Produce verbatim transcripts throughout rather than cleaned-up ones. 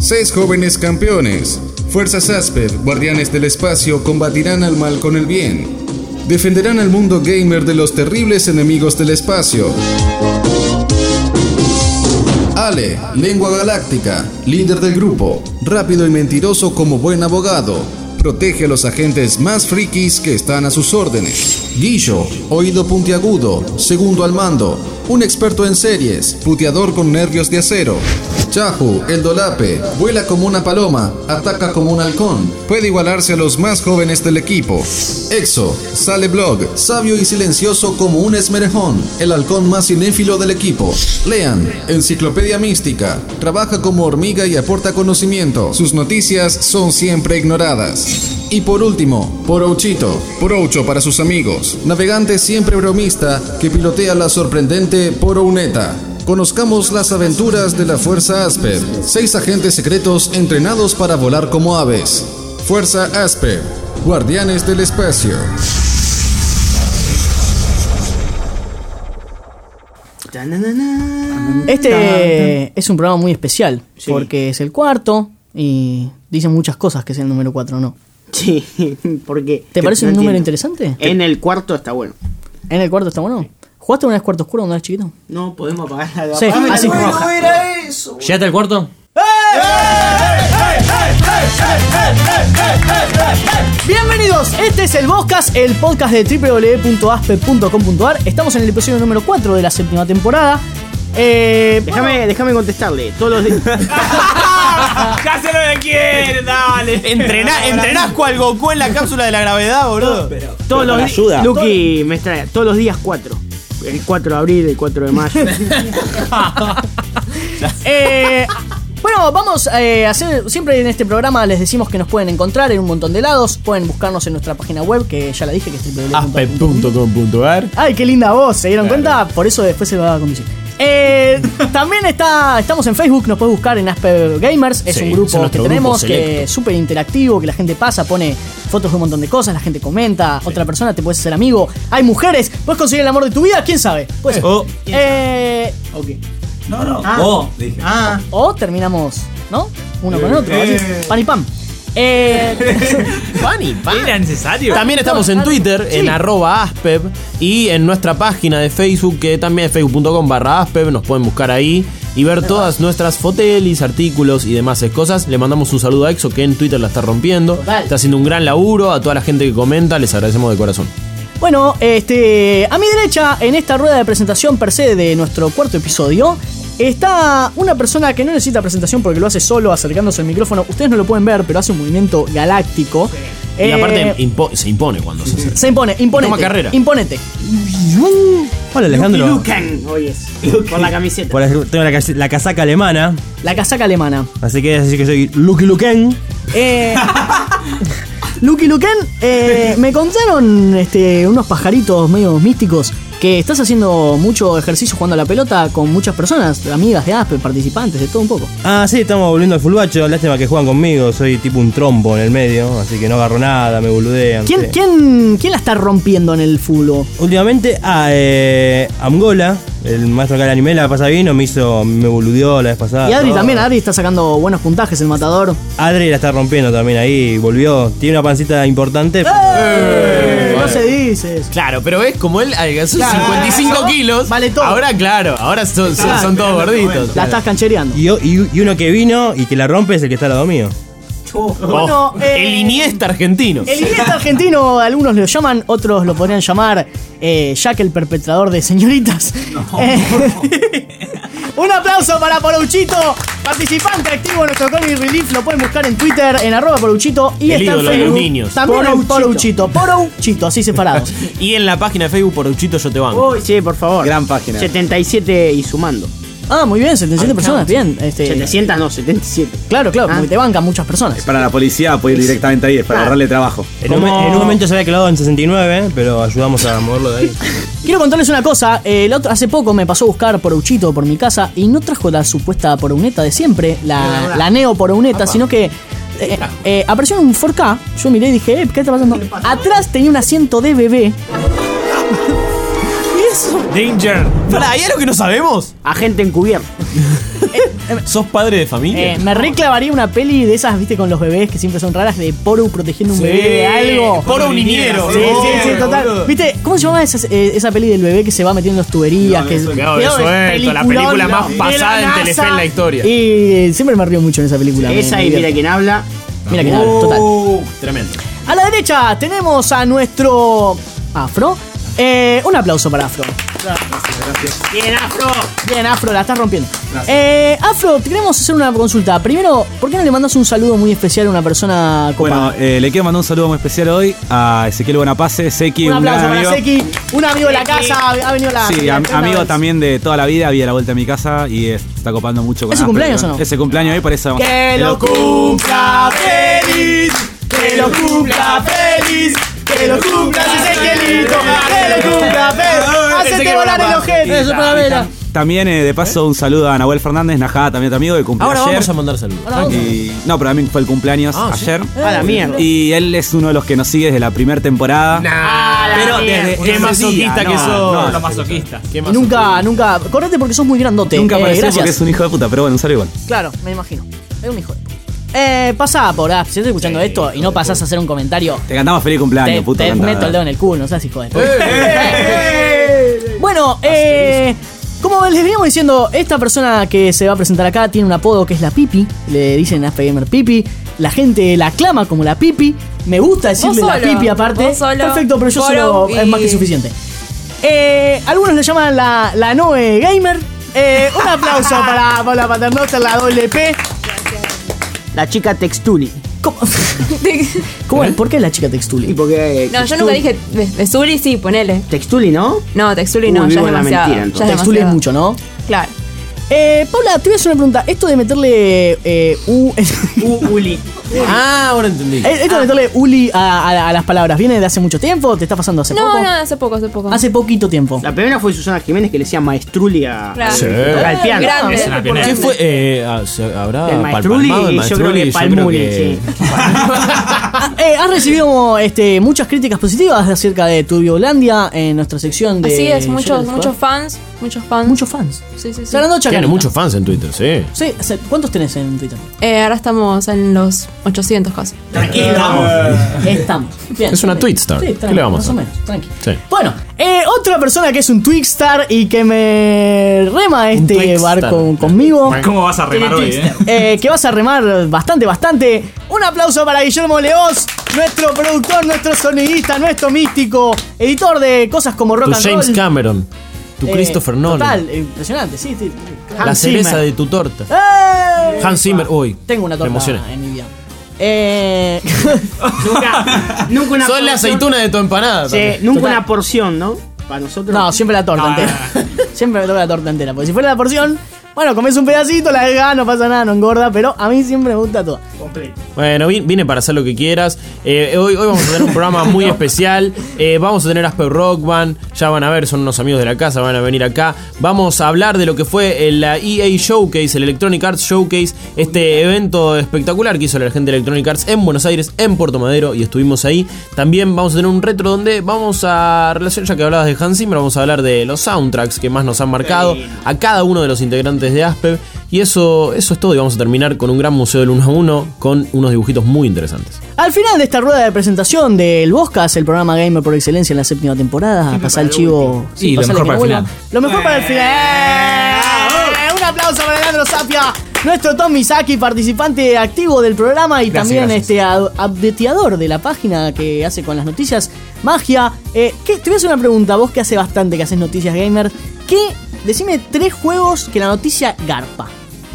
Seis jóvenes campeones. Fuerzas Asper, guardianes del espacio, combatirán al mal con el bien. Defenderán al mundo gamer de los terribles enemigos del espacio. Ale, lengua galáctica, líder del grupo, rápido y mentiroso como buen abogado. Protege a los agentes más frikis que están a sus órdenes. Guillo, oído puntiagudo, segundo al mando, un experto en series, puteador con nervios de acero. Chahu, el dolape, vuela como una paloma, ataca como un halcón, puede igualarse a los más jóvenes del equipo. Exo, sale blog, sabio y silencioso como un esmerejón, el halcón más cinéfilo del equipo. Lean, enciclopedia mística, trabaja como hormiga y aporta conocimiento, sus noticias son siempre ignoradas. Y por último, Porouchito, Poroucho para sus amigos, navegante siempre bromista que pilotea la sorprendente Porouneta. Conozcamos las aventuras de la Fuerza Asper, seis agentes secretos entrenados para volar como aves. Fuerza Asper, guardianes del espacio. Este es un programa muy especial, sí, porque es el cuarto y dicen muchas cosas que es el número cuatro, ¿no? Sí, porque... ¿Te parece no un número entiendo. interesante? En el cuarto está bueno. ¿En el cuarto está bueno? ¿Jugaste una vez Cuarto Oscuro cuando eras chiquito? No, podemos apagar la Sí, apagame así. la roja. era eso. ¿Llegaste al cuarto? Bienvenidos, este es el Podcast, el podcast de doble u doble u doble u punto aspe punto com punto ar. Estamos en el episodio número cuatro de la séptima temporada. Eh, Déjame, bueno, déjame contestarle. Todos los días. Ya sé lo que quiere, dale. Entrená, entrenás cual Goku en la cápsula de la gravedad, boludo. Todos los días. ayuda. Lucky me extrae. Todos los días cuatro. El cuatro de abril, el cuatro de mayo. eh, bueno, vamos eh, a hacer. Siempre en este programa les decimos que nos pueden encontrar en un montón de lados. Pueden buscarnos en nuestra página web, que ya la dije, que es doble u doble u doble u punto aspe punto com punto ar. Ay, qué linda voz, ¿se dieron cuenta? Por eso después se va a conducir. Eh, también está, estamos en Facebook, nos puedes buscar en Asper Gamers. Es Sí, un es grupo nuestro que tenemos grupo que selecto. es súper interactivo, que la gente pasa, pone fotos de un montón de cosas, la gente comenta, otra persona te puedes hacer amigo. Hay mujeres, puedes conseguir el amor de tu vida, quién sabe. Pues, Oh. eh, Ok. No, no. Ah. Oh, dije. Ah. o terminamos, ¿no? Uno con el otro, así, pan y pam. Eh, Funny, pan. ¿Era necesario? También estamos en Twitter, Sí. en arroba aspeb, y en nuestra página de Facebook, que también es facebook punto com barra aspeb, nos pueden buscar ahí y ver todas nuestras fotelis, artículos y demás cosas. Le mandamos un saludo a Exo, que en Twitter la está rompiendo. Total. Está haciendo un gran laburo. A toda la gente que comenta, les agradecemos de corazón. Bueno, este, a mi derecha, en esta rueda de presentación per se de nuestro cuarto episodio, está una persona que no necesita presentación porque lo hace solo, acercándose al micrófono. Ustedes no lo pueden ver, pero hace un movimiento galáctico. Y Eh, aparte impo- se impone cuando se hace. se impone, imponete. Toma carrera. Imponete. Hola Alejandro. Lucan, hoy es. Por la camiseta. Por la- tengo la, cas- la casaca alemana, La casaca alemana. así que es así que soy Lucky Luken. Eh, Lucky Luken, eh, me contaron este, unos pajaritos medio místicos que estás haciendo mucho ejercicio jugando a la pelota con muchas personas, amigas de Aspe, participantes, de todo un poco. Ah, sí, estamos volviendo al fulbacho. Lástima que juegan conmigo. Soy tipo un trompo en el medio, así que no agarro nada, me boludean. ¿Quién, sí. quién, ¿Quién la está rompiendo en el fútbol? Últimamente, ah, eh, Amgola, el maestro acá del anime, la pasada vino, me hizo, me boludeó la vez pasada. Y Adri todo. también, Adri está sacando buenos puntajes, el matador. Adri la está rompiendo también ahí, volvió. Tiene una pancita importante. ¡Eh! No se dices. Claro, pero es como él alcanzó Claro, cincuenta y cinco eso kilos. vale todo. Ahora, claro, ahora son, son- son todos gorditos. La estás canchereando. Y, y- y uno que vino y que la rompe es el que está al lado mío. Bueno, Oh, eh, el Iniesta argentino. El Iniesta argentino, algunos lo llaman, otros lo podrían llamar eh, Jack el perpetrador de señoritas. Eh, un aplauso para Porouchito, participante activo de nuestro Comic Relief. Lo pueden buscar en Twitter, en arroba Porouchito. Y El está en ídolo de Facebook. los niños. También en Porouchito. Porouchito. Porouchito, así separados. Y en la página de Facebook Porouchito yo te banco. Uy, sí, por favor. Gran página. setenta y siete y sumando. Ah, muy bien, setenta y siete personas, bien. Este, setecientos no, setenta y siete. Claro, claro, Ah. porque te bancan muchas personas. Para la policía puede ir directamente ahí, es para Claro. agarrarle trabajo. En un, en un momento se había clavado en sesenta y nueve, pero ayudamos a moverlo de ahí. Quiero contarles una cosa, eh, el otro- hace poco me pasó a buscar Porouchito por mi casa y no trajo la supuesta Porouneta de siempre, la, la Neo Porouneta, sino que eh, eh, apareció en un cuatro K, yo miré y dije, eh, ¿qué está pasando? Atrás tenía un asiento de bebé. ¿Y eso? Danger. Pará, ¿hay algo que no sabemos? Agente encubierto. ¿Sos padre de familia? Eh, me reclavaría una peli de esas, viste, con los bebés que siempre son raras, de Poru protegiendo un Sí, bebé de algo. Poru niñero. Sí, sí, sí, total. ¿Viste? ¿Cómo se llama esa, eh, esa peli del bebé que se va metiendo en las tuberías? No, que eso, es, quedó quedó suelto, la peliculón, película más de pasada la en Telefe NASA. en la historia. Y siempre me río mucho en esa película. me- Esa me y Mira divierte. quién habla. Mira quién habla, total. Uh, tremendo. A la derecha tenemos a nuestro Afro. Eh, un aplauso para Afro. Bien, Afro. Bien, Afro, la estás rompiendo. Eh, Afro, te queremos hacer una consulta. Primero, ¿por qué no le mandas un saludo muy especial a una persona copada? Bueno, eh, le quiero mandar un saludo muy especial hoy a Ezequiel Buenapace, Seki, un un, aplauso gran para amigo. Seki, un amigo de la casa, ha venido a la. Sí, la am- primera amigo vez. también de toda la vida, había a la vuelta de mi casa y eh, está copando mucho con ¿Es su Asper, cumpleaños ¿no? o no? Es su cumpleaños hoy, por eso. Que lo cumpla feliz, que lo cumpla feliz, que lo cumpla Ezequielito, que lo cumpla feliz. Hacete volar el ojete, eso para vela. También, eh, de paso, un saludo a Nahuel Fernández, Najá, también tu amigo, que cumple Ahora ayer. vamos a mandar saludos. Ahora vamos. Y- no, pero también fue el cumpleaños Ah, ¿sí? ayer. A la mierda. Y él es uno de los que nos sigue desde la primera temporada. Pero desde Qué ese masoquista día, que no, sos. no, Los masoquistas. Qué Y masoquista. nunca, nunca. Correte porque sos muy grandote. Nunca Eh, apareció gracias. porque es un hijo de puta, pero bueno, un saludo igual. Claro, me imagino. Es un hijo de puta. Eh, pasá por ah, si estás escuchando esto y no pasás a hacer un comentario, Te cantamos feliz te, cumpleaños, puto. te canta. meto el dedo en el culo, no seas hijo de puta. Bueno, eh. Como les veníamos diciendo, esta persona que se va a presentar acá tiene un apodo que es la Pipi. Le dicen a Gamer Pipi. La gente la aclama como la Pipi. Me gusta decirle Vos la solo, Pipi aparte. vos solo. Perfecto, pero yo Foro solo y- es más que suficiente. Eh, algunos le llaman la, la Noe Gamer. Eh, un aplauso para Paula Paternoster, la doble P. La chica Textuli. ¿Cómo, ¿Cómo es? ¿Por qué la chica Y Textuli? porque. No, yo nunca dije Vesuli, sí, ponele. Textuli, ¿no? No, Texuli no, Uy, ya es vivo en la demasiado. mentira, ya es entonces. Textuli es demasiado. mucho, ¿no? Claro. Eh, Paula, te voy a hacer una pregunta. Esto de meterle eh, U. Uli. Ah, ahora entendí. Esto de meterle Uli a, a- a las palabras, ¿viene de hace mucho tiempo? ¿Te está pasando hace No, poco? no, hace poco, hace poco. Hace poquito tiempo. La primera fue Susana Jiménez que le decía maestruli a. Claro. Sí. Al piano. Grande. Es una pionera. ¿Qué fue? Eh, ah, ¿se- ¿Habrá El maestruli, palpado el yo creo maestruli? que Palmuli, sí. Ah, eh, has recibido este, muchas críticas positivas acerca de Turbiolandia en nuestra sección de. Así es, muchos, Sheriff, muchos ¿no? fans, muchos fans. Muchos fans. Sí, sí, sí. Sarandocha Tiene Canita. muchos fans en Twitter, sí. Sí, hace- ¿cuántos tenés en Twitter? Eh, ahora estamos en los ochocientos casi. Estamos. Bien. Es una Twitstar. Sí, ¿Qué tranqui, le vamos a más o hacer? menos, tranqui. Sí. Bueno, eh, otra persona que es un Twixstar y que me rema este Twixstar. barco conmigo. ¿Cómo vas a remar hoy, eh? Eh, que vas a remar bastante, bastante. Un aplauso para Guillermo Leoz, nuestro productor, nuestro sonidista, nuestro místico, editor de cosas como Rock Tu and James Roll. Cameron. Tu Eh, Christopher Nolan. Total, eh, impresionante, sí, sí. La Hans cereza Zimmer. de tu torta. ¡Eh! Hans Zimmer, uy. Tengo una Me torta emocioné. en mi vida. Eh, Nunca, nunca una Son la porción- aceituna de tu empanada. Sí, también. nunca Total. una porción, ¿no? Para nosotros. no, siempre la torta No, entera. Siempre me toca la torta entera. Porque si fuera la porción, bueno, comes un pedacito, la dejas, no pasa nada, no engorda. Pero a mí siempre me gusta todo. Bueno, vi- vine para hacer lo que quieras. Eh, hoy, hoy vamos a tener un programa muy especial. Eh, vamos a tener a Asper Rock Band. Ya van a ver, son unos amigos de la casa, van a venir acá. Vamos a hablar de lo que fue el, la E A Showcase, el Electronic Arts Showcase. Este evento espectacular que hizo la gente de Electronic Arts en Buenos Aires, en Puerto Madero. Y estuvimos ahí. También vamos a tener un retro donde vamos a relacionar, ya que hablabas de Hans Zimmer, vamos a hablar de los soundtracks que más nos han marcado a cada uno de los integrantes de Asper. Y eso, eso es todo. Y vamos a terminar con un gran museo del uno a uno con unos dibujitos muy interesantes. Al final de esta rueda de presentación del Boscas, el programa gamer por excelencia en la séptima temporada, pasar el chivo. Sí, lo pasale mejor que para el vuelva. final. Lo mejor para el final. ¡Eh! Un aplauso para Leandro Zapia, nuestro Tom Misaki, participante activo del programa y Gracias, también gracias. este ad- updateador de la página que hace con las noticias Magia. Eh, ¿qué- te voy a hacer una pregunta, vos que hace bastante que haces noticias gamer. ¿Qué? Decime tres juegos que la noticia garpa.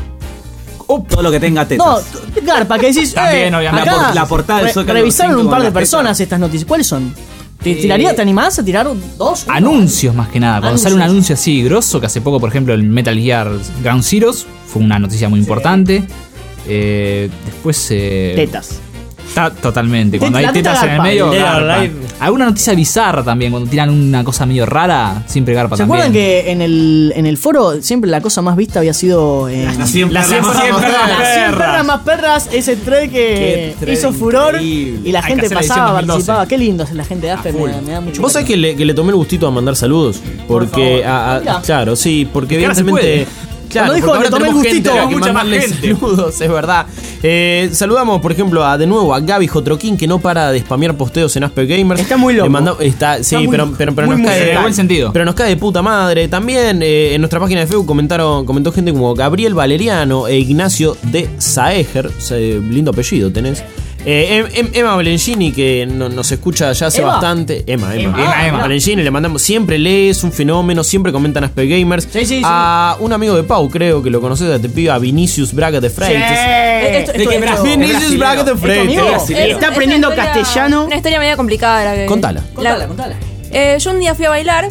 Todo lo que tenga tetas. No, garpa, que decís. También, eh, obviamente. acá La por- la portada del re- Zócalo revisaron cinco un par con de las personas estas noticias. ¿Cuáles son? ¿Te tiraría, te animás a tirar dos? Uno? Anuncios más que nada. Cuando Anuncios. sale un anuncio así grosso, que hace poco, por ejemplo, el Metal Gear Ground Zeroes, fue una noticia muy importante. Eh, después. Eh, Tetas. ta- totalmente. Cuando Teta- hay la teta tetas en el garpa. medio. Dead or garpa. Alive. Alguna noticia bizarra también, cuando tiran una cosa medio rara, siempre garpa ¿Se también. acuerdan que en el, en el foro siempre la cosa más vista había sido. Eh, Las cien Las cien perras más perras más las perras. cien perras más perras, ese thread que Qué thread hizo furor increíble. y la Hay que gente hacer la edición pasaba, dos mil doce. participaba. Qué lindo es la gente de Asper, me, me da mucho ¿Vos sabés gusto. que le, que le tomé el gustito a mandar saludos? Porque, favor. a- a- Mira. claro, sí, porque Es que ahora se evidentemente Cuando dijo, porque le ahora tomé el tenemos gente gustito. a la que Mucha más mandarle gente. saludos, es verdad. Eh, saludamos, por ejemplo, a de nuevo a Gaby Jotroquín, que no para de spamear posteos en Asper Gamers. Está muy loco. Le manda- está, sí, muy- pero, pero, pero muy nos cae musical. de buen sentido. Pero nos cae de puta madre. También eh, en nuestra página de Facebook comentaron, comentó gente como Gabriel Valeriano e Ignacio de Saeger. eh, lindo apellido tenés. Eh, em- em- Emma Valengini, que no- nos escucha ya hace ¿Emma? bastante. Emma, Emma. Emma, Emma. Valengini, le mandamos. Siempre lee, es un fenómeno. Siempre comentan Asper Gamers. Sí, sí, sí. A un amigo de Pau, creo que lo conoces, te pido a Vinicius Braga de Freites. Eh, esto- ¿De esto- qué esto- Brasil? Vinicius Braga de amigo? Freites. es- Está es aprendiendo una historia- castellano. Una historia media complicada la que. Contala. Contala, la- contala. Eh, yo un día fui a bailar.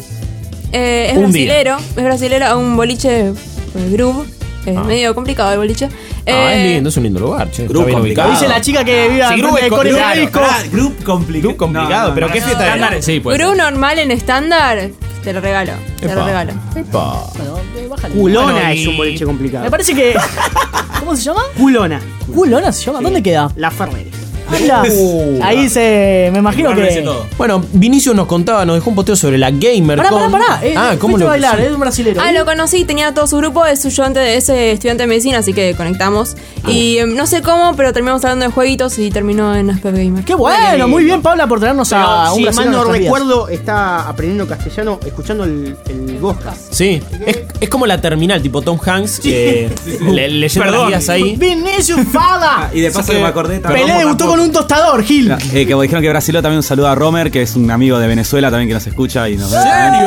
eh, es Un día. brasilero. Es brasilero a un boliche eh, groove. Es Ah. medio complicado el boliche. Ah, Eh, es lindo, es un lindo lugar, che. Está Grupo bien complicado. ubicado. Dice la chica que vive Sí, en Gru frente de es Core claro, Disco. Ah, group complicado. Grupo complicado, pero ¿qué fiesta Estándar, era? sí, pues. Groove normal en estándar. Te lo regalo. Te Epa. lo regalo. Epa. Bueno, eh, bájale. Culona Bueno, y- es un boliche complicado. Me parece que. ¿Cómo se llama? Culona. Culona se llama. ¿Dónde queda? La Ferreres. Anda. Ahí se. Me imagino que. Bueno, Vinicius nos contaba, nos dejó un posteo sobre la Gamer. Pará, pará, pará. Eh, ah, ¿cómo fuiste lo a bailar? Es un brasilero. Ah, lo conocí, tenía todo su grupo, es estudiante de ese estudiante de medicina, así que conectamos. Y eh, no sé cómo, pero terminamos hablando de jueguitos y terminó en Asper Gamer. Qué bueno, muy bien, Paula, por traernos a Pero, un si brasilero mal en no nuestras vidas. recuerdo, está aprendiendo castellano escuchando el, el podcast. Sí, es, es como la terminal, tipo Tom Hanks, que le- leyendo las Perdón. guías ahí. Vinicius Fala. Y de paso Así que- me acordé también. Pelé debutó con un tostador, Gil. Eh, que dijeron que Brasilero también un saludo a Romer, que es un amigo de Venezuela también que nos escucha y nos ve.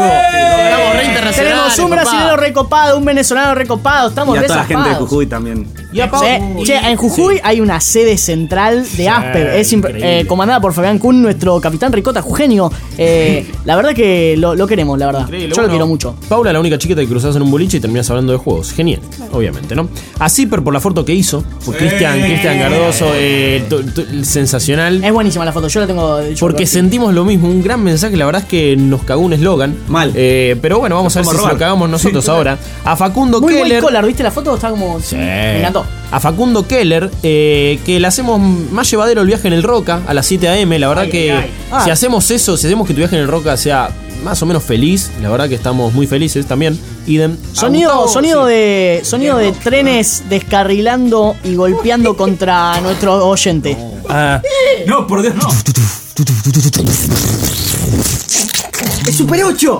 Estamos re internacionales, Tenemos un papá. brasilero recopado, un venezolano recopado. Estamos Y a re toda la gente de zafados. Jujuy también. Y a Pau- Sí, che, en Jujuy hay una sede central de Asper, es impre- increíble. eh, comandada por Fabián Kuhn, nuestro capitán Ricota Jugenio. Eh, la verdad que lo, lo queremos, la verdad. Increíble, Yo bueno, lo quiero mucho. Paula, la única chiquita que cruzás en un boliche y terminás hablando de juegos. Genial, obviamente, ¿no? A Zipper por la foto que hizo. Por Cristian, Cristian Cardoso, eh, tu- tu- sensacional. Es buenísima la foto, yo la tengo. yo Porque lo- sentimos lo mismo, un gran mensaje, la verdad es que nos cagó un eslogan. Mal. Eh, pero bueno, vamos a ver Nos si se podemos lo robar. cagamos nosotros ahora. A Facundo Muy buen Keller. collar, ¿viste la foto? Está como. Sí. Me encantó. A Facundo Keller, eh, que le hacemos más llevadero el viaje en el Roca a las siete a eme. La verdad Ay, que ay, ay. Ah. si hacemos eso, si hacemos que tu viaje en el Roca sea más o menos feliz, la verdad que estamos muy felices también. Idem. A Sonido, Gustavo, sonido sí. de. Sonido de trenes descarrilando y golpeando contra nuestro oyente. Ah, No, por Dios, no. ¡Es Super ocho!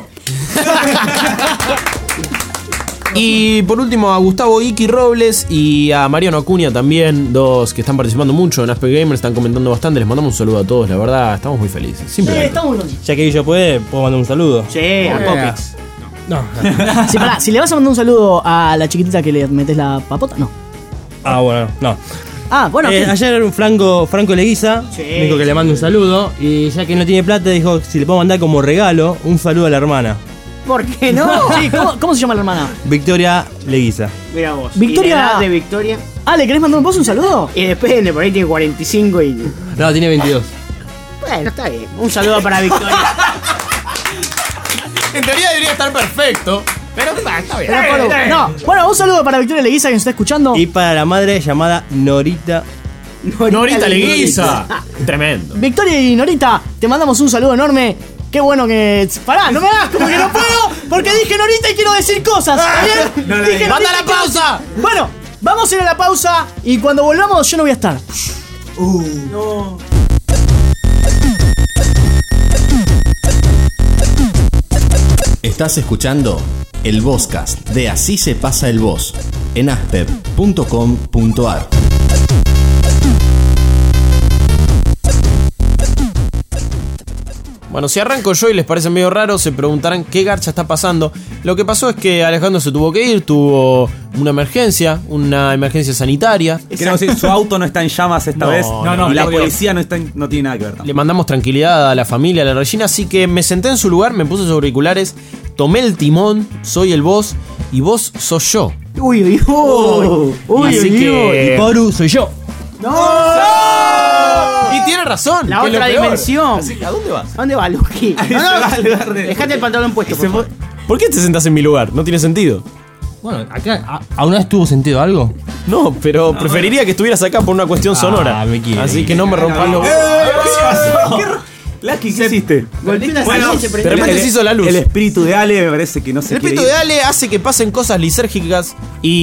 Y por último a Gustavo Iki Robles y a Mariano Acuña también, dos que están participando mucho en Asper Gamers, están comentando bastante, les mandamos un saludo a todos, la verdad, estamos muy felices. Sí, Simplemente. está muy bonito. ya que yo puede, puedo mandar un saludo. Sí, a Popix. No. Sí, pará, si le vas a mandar un saludo a la chiquitita que le metes la papota, no. Ah, bueno, no. Ah, bueno, Eh, ¿qué? ayer un Franco, Franco Leguiza Sí. me dijo que le mande un saludo y ya que no tiene plata dijo si le puedo mandar como regalo un saludo a la hermana, ¿Por qué no? Sí, ¿cómo, cómo se llama la hermana? Victoria Leguiza. Mira vos. Victoria- Y la edad de Victoria. Ah, ¿le querés mandar vos un saludo? Y depende, por ahí tiene cuarenta y cinco y. No, tiene veintidós. Bueno, está bien. Un saludo para Victoria. En teoría debería estar perfecto, pero está, está bien. Pero, Pablo, no. Bueno, un saludo para Victoria Leguiza que nos está escuchando. Y para la madre llamada Norita. Norita Leguiza. Tremendo. Victoria y Norita, te mandamos un saludo enorme. Qué bueno que. Pará, no me hagas como que no puedo, porque dije Norita y quiero decir cosas. ¿Está bien? No, no, Dije no. Norita ¡Manda la y quiero pausa! decir- Bueno, vamos a ir a la pausa y cuando volvamos yo no voy a estar. Estás escuchando el Vozcast de Así se pasa el voz en aspep punto com punto ar. Bueno, si arranco yo y les parece medio raro, se preguntarán qué garcha está pasando. Lo que pasó es que Alejandro se tuvo que ir, tuvo una emergencia, una emergencia sanitaria. Queremos decir, su auto no está en llamas esta No, vez. no, no, y la por Dios. policía no, está en- no tiene nada que ver. tampoco. Le mandamos tranquilidad a la familia, a la Regina, así que me senté en su lugar, me puse sus auriculares, tomé el timón, soy el boss y vos sos yo. Uy, uy, uy. Uy, Así uy, que- uy. Y Poru soy yo. Y tiene razón. La que es lo otra peor. dimensión. Así que, ¿a dónde vas? ¿A dónde va, Luqui? No, se va al lugar no. de- Dejate el pantalón puesto, por favor. ¿Por qué te sentás en mi lugar? No tiene sentido. Bueno, acá, ¿a- ¿alguna vez tuvo sentido algo? No, pero preferiría que estuvieras acá por una cuestión sonora. me quiere. Así que no me rompas los... Lucky, ¿qué hiciste? Bueno, de repente se hizo la luz. El espíritu de Ale me parece que no se El quiere espíritu ir. de Ale hace que pasen cosas lisérgicas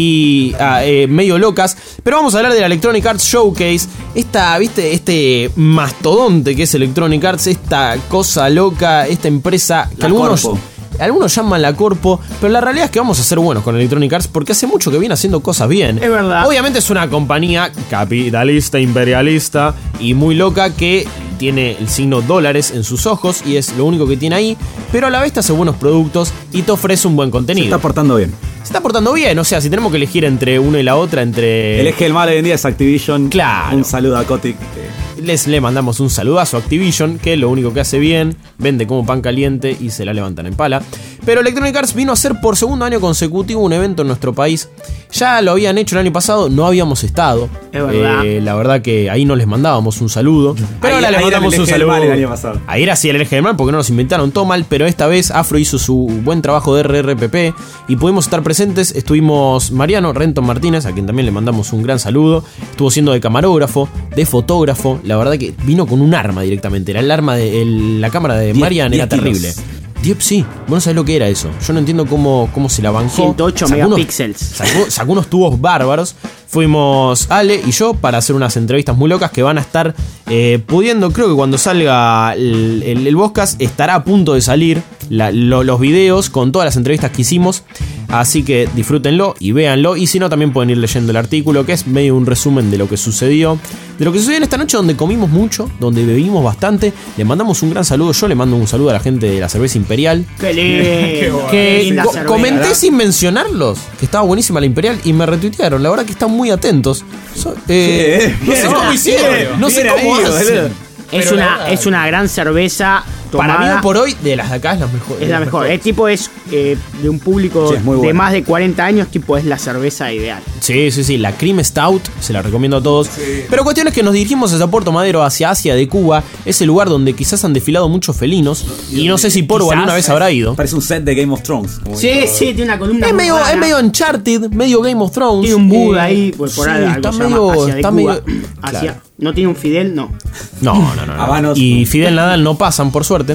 y ah, eh, medio locas. Pero vamos a hablar de la Electronic Arts Showcase. Esta, viste, este mastodonte que es Electronic Arts, esta cosa loca, esta empresa que La algunos... Corpo. Algunos llaman la Corpo, pero la realidad es que vamos a ser buenos con Electronic Arts porque hace mucho que viene haciendo cosas bien. Es verdad. Obviamente es una compañía capitalista, imperialista y muy loca que tiene el signo dólares en sus ojos y es lo único que tiene ahí, pero a la vez te hace buenos productos y te ofrece un buen Se contenido. está portando bien. Se está portando bien, o sea, si tenemos que elegir entre una y la otra, entre... El eje del mal hoy en día es Activision. Claro. Un saludo a Kotick. Les le mandamos un saludazo a Activision, que lo único que hace bien, vende como pan caliente y se la levantan en pala. Pero Electronic Arts vino a hacer por segundo año consecutivo un evento en nuestro país. Ya lo habían hecho el año pasado, no habíamos estado. Es verdad. Eh, la verdad que ahí no les mandábamos un saludo. Pero Ahí- ahora les ahí era mandamos el un eje del saludo. mal el año pasado. Ahí era así el eje del mal porque no nos inventaron todo mal, pero esta vez Afro hizo su buen trabajo de R R P P y pudimos estar presentes. Estuvimos Mariano Renton Martínez, a quien también le mandamos un gran saludo. Estuvo siendo de camarógrafo, de fotógrafo. La verdad que vino con un arma directamente. Era el arma de el- la cámara de Diez- Marian, era diez kilos. terrible. Diep, sí, vos no sabés lo que era eso. Yo no entiendo cómo, cómo se la bancó. ciento ocho Sacó unos- megapíxeles. Sacó, sacó unos tubos bárbaros. Fuimos Ale y yo para hacer unas entrevistas muy locas que van a estar eh, pudiendo. Creo que cuando salga el, el, el podcast estará a punto de salir la- lo- los videos con todas las entrevistas que hicimos. Así que disfrútenlo y véanlo. Y si no, también pueden ir leyendo el artículo, que es medio un resumen de lo que sucedió. De lo que sucedió en esta noche, donde comimos mucho, donde bebimos bastante. Le mandamos un gran saludo. Yo le mando un saludo a la gente de la cerveza Imperial. Qué lindo. Que Qué linda co- cerveza. comenté sin mencionarlos que estaba buenísima la Imperial y me retuitearon. La verdad que están muy atentos. So- eh, Sí, no sé bien, cómo hicieron. bien, no sé bien cómo ahí, hacen. boludo. Es Pero la una, verdad, es una gran cerveza tomada. para mí hoy por hoy, de las de acá es la mejor. Es la mejor. El tipo es eh, de un público Sí, es muy de buena. más de cuarenta años, tipo es la cerveza ideal. Sí, sí, sí. La Cream Stout, se la recomiendo a todos. Pero cuestión es que nos dirigimos hacia Puerto Madero, hacia Asia de Cuba. Es el lugar donde quizás han desfilado muchos felinos. Y no sé si Porvo Quizás. alguna vez habrá ido. Parece un set de Game of Thrones. Sí, sí, tiene una columna. Es muy medio, rara. es medio Uncharted, medio Game of Thrones. Tiene un Buda Eh, ahí, pues por sí, ahí algo está se llama medio. Asia de Está Cuba. medio Asia. claro. No tiene un Fidel, no. No, no, no. no. Habanos. Y Fidel Nadal no pasan, por suerte.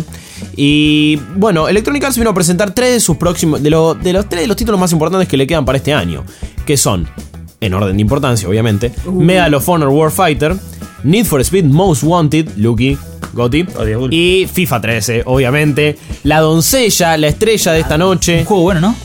Y bueno, Electronic Arts vino a presentar tres de sus próximos. De, lo- de los tres de los títulos más importantes que le quedan para este año. Que son, en orden de importancia, obviamente, Medal of Honor Warfighter, Need for Speed Most Wanted, Lucky, Gotti, y FIFA trece, obviamente. La doncella, la estrella de esta noche. Un juego bueno, ¿no?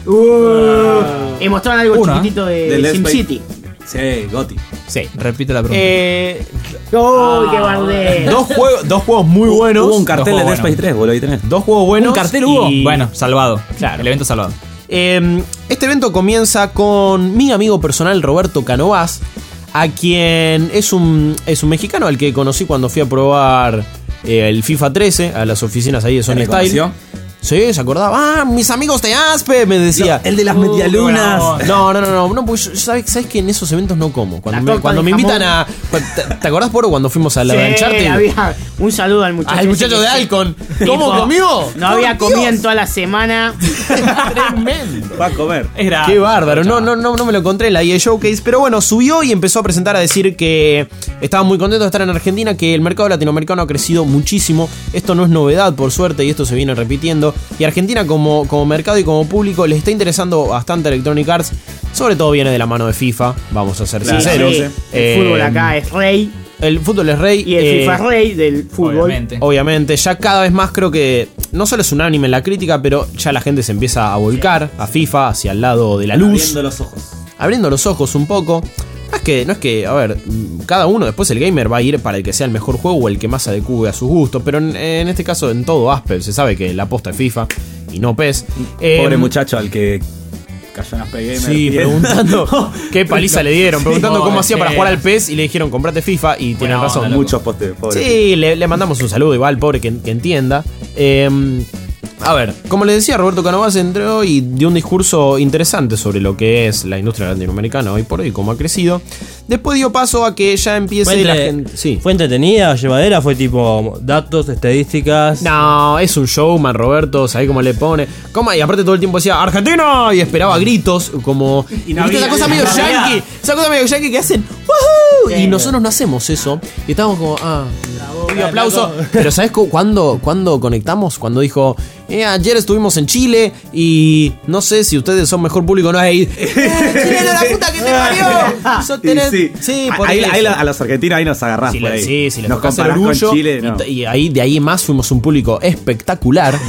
Y mostraron algo Una. chiquitito de, Del de Let's Play. SimCity. Sí, Gotti. Sí. Repite la pregunta. Eh, ¡Uy, qué bardero! dos, juegos, dos juegos muy buenos. Hubo un cartel Dos de Dead juegos Space tres, boludo, ahí tenés. Dos juegos buenos. ¿Un cartel hubo? y- Bueno, salvado. Claro. El evento salvado. Eh, este evento comienza con mi amigo personal Roberto Canovas, a quien es un, es un mexicano al que conocí cuando fui a probar eh, el FIFA trece a las oficinas ahí de Sony ¿Te Style. reconoció? Sí, se acordaba. Ah, mis amigos de Aspe, me decía. El de las medialunas. No, no, no, no, no, porque yo- sabes, sabes que en esos eventos no como. Cuando La me, torta cuando de me invitan jamón. a. ¿Te, te acordás, Poro, cuando fuimos a la Sí, de Uncharted? había un saludo al muchacho. Al ese muchacho que- de Alcon. Tipo, ¿Cómo comió? No había Por comido Dios. en toda la semana. Tremendo. Va a comer. Era. Qué bárbaro, no, no, no, no me lo encontré en la E A Showcase, pero bueno, subió y empezó a presentar a decir que estaba muy contento de estar en Argentina, que el mercado latinoamericano ha crecido muchísimo, esto no es novedad por suerte y esto se viene repitiendo, y Argentina como, como mercado y como público les está interesando bastante Electronic Arts, sobre todo viene de la mano de FIFA, vamos a ser Claro, sinceros. Sí, Eh, el fútbol acá es rey. El fútbol es rey. Y el eh, FIFA es rey del fútbol. Obviamente. Obviamente, ya cada vez más creo que no solo es unánime en la crítica, pero ya la gente se empieza a volcar a FIFA hacia el lado de la luz. Abriendo los ojos. Abriendo los ojos un poco. No es que, no es que, a ver, cada uno después el gamer va a ir para el que sea el mejor juego o el que más se adecue a sus gustos. Pero en, en este caso, en todo Aspe, se sabe que la aposta es FIFA y no P E S. Pobre Eh, muchacho al que cayó en Aspe Gamer. Sí, Y- preguntando qué paliza le dieron, preguntando Sí, cómo hacía para sí. jugar al P E S y le dijeron comprate FIFA y tienen Buena razón. onda, Muchos postes, pobre. Sí, le, le mandamos un saludo igual, pobre, que, que entienda. Eh, a ver, como les decía, Roberto Canovas entró y dio un discurso interesante sobre lo que es la industria latinoamericana hoy por hoy, cómo ha crecido. Después dio paso a que ya empiece Fue, la entre- gente... Sí. ¿Fue entretenida, llevadera? ¿Fue tipo datos, estadísticas? No, es un showman, Roberto, ¿sabés cómo le pone? ¿Cómo? Y aparte todo el tiempo decía ¡Argentina! Y esperaba gritos, como... Y no ¿Viste había- esa cosa medio no había. yankee? Esa cosa medio yankee que hacen ¡Woohoo! Y nosotros no hacemos eso. Y estamos como... Ah, previo aplauso. Pero ¿sabes cu- cuándo, cuándo conectamos? Cuando dijo, eh, ayer estuvimos en Chile y no sé si ustedes son mejor público o no. Ahí, eh, chileno, la puta que te parió. Sos tenés- Sí, sí, por ahí, eso. ahí a los argentinos ahí nos agarrás Sí, por le- ahí. sí, sí, le nos tocás el comparás orgullo. con Chile, no. Y, y ahí, de ahí en más fuimos un público espectacular.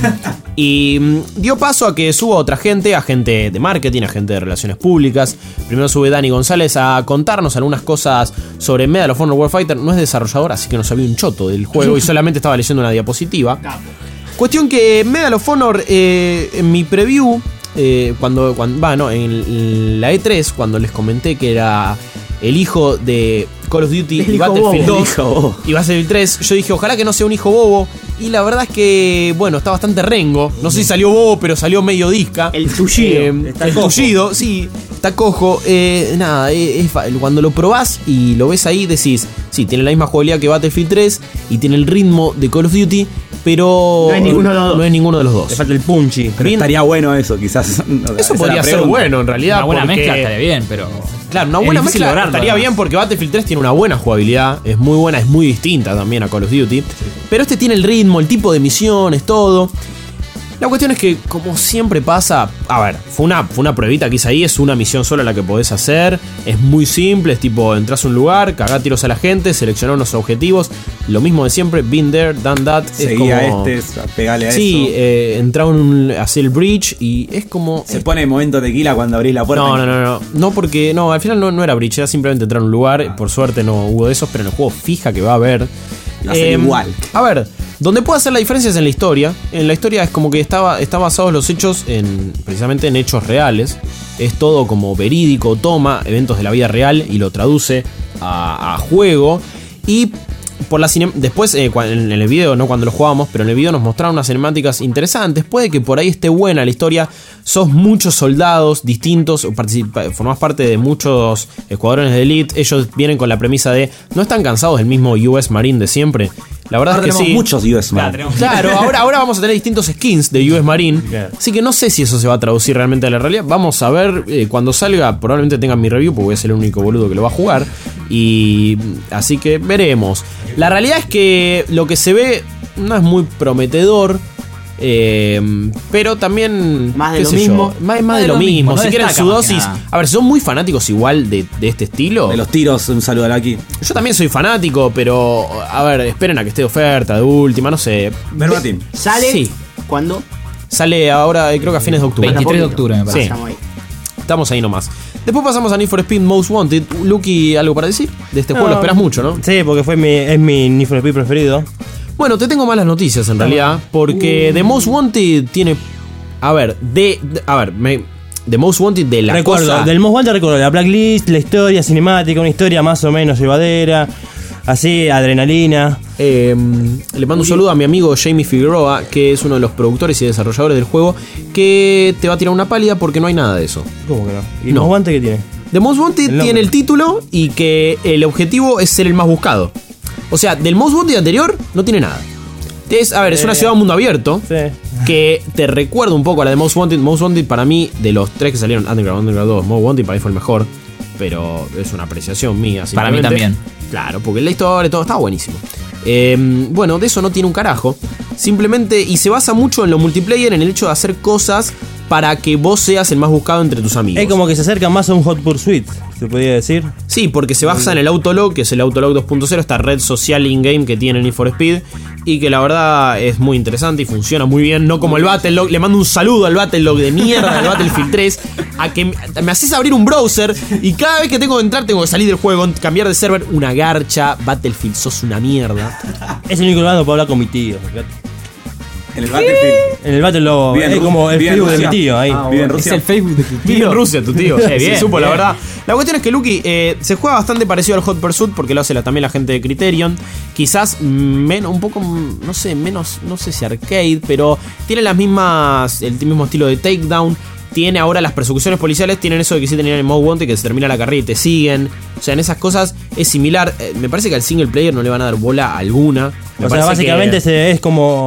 Y mm, dio paso a que suba otra gente, a gente de marketing, a gente de relaciones públicas. Primero sube Dani González a contarnos algunas cosas sobre Medal of Honor Warfighter. No es desarrollador, así que no sabía un choto del juego y solamente estaba leyendo una diapositiva. Cuestión que Medal of Honor, eh, en mi preview, eh, cuando, cuando va, no, en la E tres, cuando les comenté que era el hijo de Call of Duty El y hijo Battlefield bobo. dos El hijo bobo. y Battlefield tres, yo dije, ojalá que no sea un hijo bobo. Y la verdad es que, bueno, está bastante rengo. No sé si salió bobo, pero salió medio disca. El tullido. Eh, Está el cojo. tullido, sí, está cojo. Eh, nada, eh, es fa- cuando lo probás y lo ves ahí, decís, sí, tiene la misma jugabilidad que Battlefield tres y tiene el ritmo de Call of Duty, pero No es ninguno de los dos. no es ninguno de los dos. Le falta el punchy. Pero Bien. estaría bueno eso, quizás. Eso podría ser bueno en realidad. Una buena porque- mezcla estaría bien, pero. Claro, una es buena difícil mezcla lograrlo, estaría además. bien porque Battlefield tres tiene una buena jugabilidad, es muy buena, es muy distinta también a Call of Duty. Pero este tiene el ritmo, el tipo de misiones, todo. La cuestión es que, como siempre pasa, a ver, fue una, fue una pruebita que hice ahí, es una misión sola la que podés hacer, es muy simple, es tipo, entras a un lugar, cagá tiros a la gente, seleccioná unos objetivos, lo mismo de siempre, been there, done that. Seguí a es como, este, pegale a sí, eso. eh, entrá a un, hacer el bridge y es como... Se pone en momento tequila cuando abrís la puerta. No, no, no, no. No, porque no, al final no, no era bridge, era simplemente entrar a un lugar. Por suerte no hubo de esos, pero en el juego fija que va a haber. Va a ser igual. A ver, donde puede hacer la diferencia es en la historia. En la historia es como que estaba, está basado los hechos en precisamente en hechos reales. Es todo como verídico, toma eventos de la vida real y lo traduce a, a juego. Y por la cine después, eh, cua- en el video, no cuando lo jugábamos, pero en el video nos mostraron unas cinemáticas interesantes. Puede que por ahí esté buena la historia. Sos muchos soldados distintos, participa- formás parte de muchos escuadrones de elite. Ellos vienen con la premisa de no están cansados del mismo U S Marine de siempre. La verdad Ahora es que tenemos sí. muchos U S Claro, Man. tenemos- Claro, ahora, ahora vamos a tener distintos skins de U S Marine. Claro. Así que no sé si eso se va a traducir realmente a la realidad. Vamos a ver eh, cuando salga. Probablemente tengan mi review porque voy a ser el único boludo que lo va a jugar. Y así que veremos. La realidad es que lo que se ve no es muy prometedor. eh, pero también. Más de qué lo sé yo, mismo. más, más de lo mismo. no Si quieren destaca su más que dosis. nada. A ver, si son muy fanáticos igual de, de este estilo. De los tiros, un saludo a Lucky. Yo también soy fanático, pero. A ver, esperen a que esté de oferta, de última, no sé. Verbatim. ¿Sale? Sí. ¿Cuándo? Sale ahora, eh, creo que a fines de octubre. veintitrés de octubre, me parece. Sí. Estamos ahí. Estamos ahí nomás. Después pasamos a Need for Speed Most Wanted. Lucky, ¿algo para decir? De este juego lo esperas mucho, ¿no? Sí, porque fue mi, es mi Need for Speed preferido. Bueno, te tengo malas noticias en realidad. Porque The Most Wanted tiene. A ver, de. de- a ver, me. The Most Wanted de la recuerdo, cosa. del Most Wanted recuerdo la blacklist, la historia cinemática, una historia más o menos llevadera, así, adrenalina. Eh, le mando un saludo a mi amigo Jamie Figueroa, que es uno de los productores y desarrolladores del juego, que te va a tirar una pálida porque no hay nada de eso. ¿Cómo que no? ¿Y el No. Most Wanted qué tiene? The Most Wanted El nombre. tiene el título y que el objetivo es ser el más buscado. O sea, del Most Wanted anterior no tiene nada. Es, a ver, es una ciudad mundo abierto Sí. que te recuerda un poco a la de Most Wanted. Most Wanted para mí, de los tres que salieron, Underground, Underground dos, Most Wanted para mí fue el mejor. Pero es una apreciación mía. Para mí simplemente. también. Claro, porque la historia y todo estaba buenísimo. Eh, bueno, de eso no tiene un carajo. Simplemente, y se basa mucho en lo multiplayer, en el hecho de hacer cosas para que vos seas el más buscado entre tus amigos. Es como que se acerca más a un Hot Pursuit, se podría decir. Sí, porque se basa en el Autolog, que es el Autolog dos punto cero, esta red social in-game que tiene Need for Speed, y que la verdad es muy interesante y funciona muy bien, no como el Battlelog. Le mando un saludo al Battlelog de mierda del Battlefield tres, a que me- me haces abrir un browser y cada vez que tengo que entrar tengo que salir del juego, cambiar de server, una garcha. Battlefield, sos una mierda. Es el único lugar donde puedo hablar con mi tío. En el Battlefield. En el Battle Logo, Vive en es Ru- como el vive en Facebook de mi Rusia. tío ahí. Ah, vive en Es Rusia. el Facebook de tu Vive tío. en Rusia tu tío. Sí, bien, se supo, la bien. verdad. La cuestión es que Lucky eh, se juega bastante parecido al Hot Pursuit porque lo hace la- también la gente de Criterion. Quizás menos, un poco, mm, no sé, menos, no sé si arcade, pero tiene las mismas, el mismo estilo de Takedown. Tiene ahora las persecuciones policiales, tienen eso de que sí tenían en Most Wanted, que se termina la carrera y te siguen. O sea, en esas cosas es similar. Eh, me parece que al single player no le van a dar bola alguna. Me O sea, parece básicamente que- se- es como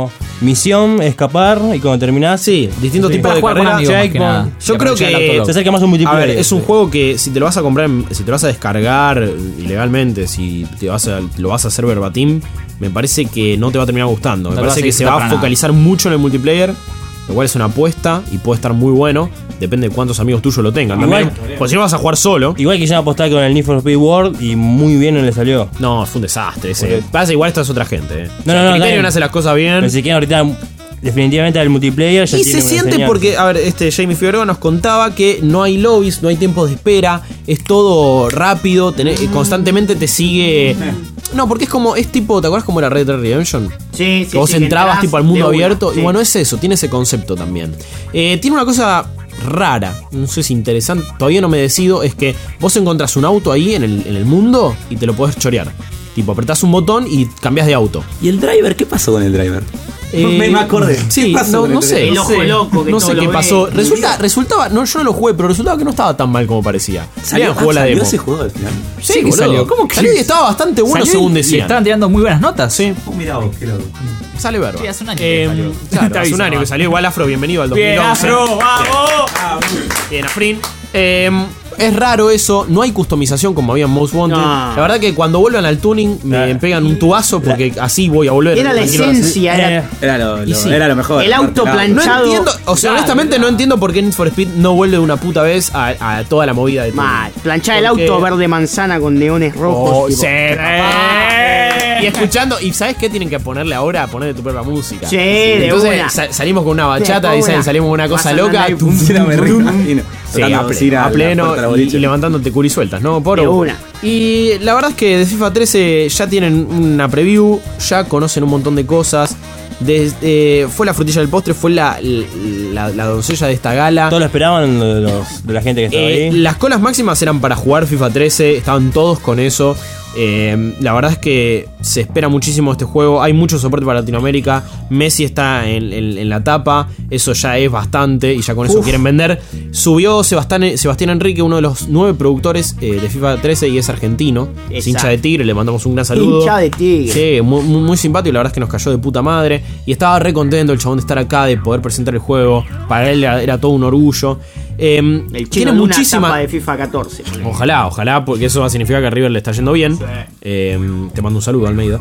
misión, escapar y cuando terminás. Sí, distintos sí. tipos de carreras. Yo creo que se acerca más a un multiplayer. A ver, es un juego que si te lo vas a comprar, si te lo vas a descargar ilegalmente, si te vas a, lo vas a hacer verbatim, me parece que no te va a terminar gustando. Me No parece te va a que se va a focalizar nada. mucho en el multiplayer, lo cual es una apuesta y puede estar muy bueno. Depende de cuántos amigos tuyos lo tengan. Igual, también. Pues si no vas a jugar solo. Igual que yo me aposté con el Need for Speed World y muy bien no le salió. No, fue un desastre ese. Pasa igual, esto es otra gente. Eh. No, o sea, no, no. Criterion hace las cosas bien. Pero si quieren ahorita, definitivamente el multiplayer ya Y tiene se una siente enseñanza. porque, a ver, este Jamie Figueroa nos contaba que no hay lobbies, no hay tiempos de espera, es todo rápido, tenés- constantemente te sigue. No, porque es como, es tipo, ¿te acuerdas cómo era Red Dead Redemption? Sí, sí, Que vos sí, que entrabas entrás tipo al mundo de una, abierto. sí. Y bueno, es eso, tiene ese concepto también. Eh, tiene una cosa rara, no sé si interesante, todavía no me decido, es que vos encontrás un auto ahí en el, en el mundo y te lo podés chorear. Tipo, apretás un botón y cambiás de auto. ¿Y el driver? ¿Qué pasó con el driver? Eh, me, me acordé. Sí, ¿Qué pasó no, con no el sé. driver? El no ojo sé. loco que No todo sé lo qué ve. pasó. Resulta, resultaba, no, yo no lo jugué, pero resultaba que no estaba tan mal como parecía. ¿Salió, Alguien jugó ah, la salió demo. ese juego al final? Sí, Sí, que boludo. salió. ¿Cómo que Salió y estaba bastante bueno Salió y- según y decían. estaban tirando muy buenas notas. Sí, Oh, mirá vos, qué loco. sale verbo. Sí, hace un año que salió. Claro, Te hace aviso, un año va. que salió. Igual Afro, bienvenido al dos mil once. Bien, Afro, vamos. Bien, Afrin. Eh, es raro eso, no hay customización como había en Most Wanted. No. La verdad que cuando vuelvan al tuning me pegan un tubazo porque así voy a volver. Era la Tranquilo. esencia, era Era lo, Y lo- sí. era lo mejor. El auto Claro. No planchado. entiendo, o sea, honestamente no entiendo por qué Need for Speed no vuelve de una puta vez a, a toda la movida de tuning. Mal. Planchar el Porque- auto verde manzana con neones rojos. Oh, tipo, sí, y escuchando, ¿y sabes qué tienen que ponerle ahora? Ponerle tu propia música. Sí, de Entonces una. sa- salimos con una bachata, De dicen, una. salimos con una cosa Pasan loca. andando y tum, Sí, era me tum, re tum. imagino. Sí, Tratando a, de ple- ir a la pleno puerta del y, boliche. y levantándote curisueltas, ¿no? Por De una. Y la verdad es que de FIFA trece ya tienen una preview, ya conocen un montón de cosas. Desde, fue la frutilla del postre, fue la, la, la doncella de esta gala. Todos lo esperaban de, los- de la gente que estaba Eh, ahí. las colas máximas eran para jugar FIFA trece, estaban todos con eso. Eh, la verdad es que se espera muchísimo este juego. Hay mucho soporte para Latinoamérica. Messi está en, en- en la tapa. Eso ya es bastante. Y ya con eso Uf. quieren vender. Subió Sebastián, Sebastián Enrique, uno de los nueve productores eh, de FIFA trece. Y es argentino. Es Exacto. hincha de Tigre. Le mandamos un gran saludo. Hincha de Tigre. Sí, muy, muy, muy simpático. La verdad es que nos cayó de puta madre. Y estaba re contento el chabón de estar acá, de poder presentar el juego. Para él era, era todo un orgullo. Eh, El tiene chino de una muchísima. tapa de FIFA catorce. Ojalá, ojalá, porque eso va a significar que a River le está yendo bien. Eh, te mando un saludo, Almeida.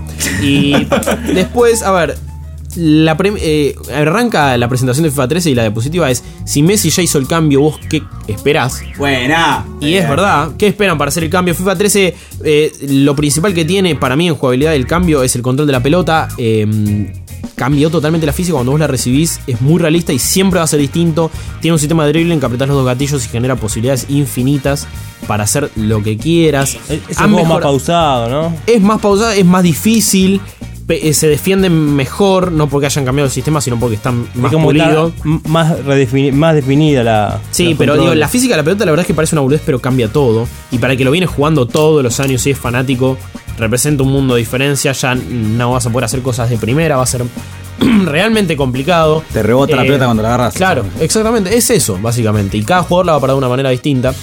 Y después, a ver, la pre- eh, arranca la presentación de FIFA trece y la diapositiva es: si Messi ya hizo el cambio, ¿vos qué esperás? Buena. Y es verdad, ¿qué esperan para hacer el cambio? FIFA trece, eh, lo principal que tiene para mí en jugabilidad del cambio es el control de la pelota. Eh, cambió totalmente la física cuando vos la recibís, es muy realista y siempre va a ser distinto. Tiene un sistema de dribbling que apretás los dos gatillos y genera posibilidades infinitas para hacer lo que quieras. Es Han un juego más mejor- pausado, ¿no? es más pausada, es más difícil, pe- eh, se defienden mejor, no porque hayan cambiado el sistema, sino porque están Es más como está pulidos. m- más, redefini- más definida la. Sí, los pero digo, controles. la física de la pelota la verdad es que parece una boludez, pero cambia todo. Y para el que lo viene jugando todos los años y es fanático, representa un mundo de diferencia. Ya no vas a poder hacer cosas de primera, va a ser realmente complicado. Te rebota la Eh, pelota cuando la agarras. Claro, exactamente, es eso, básicamente. Y cada jugador la va a parar de una manera distinta.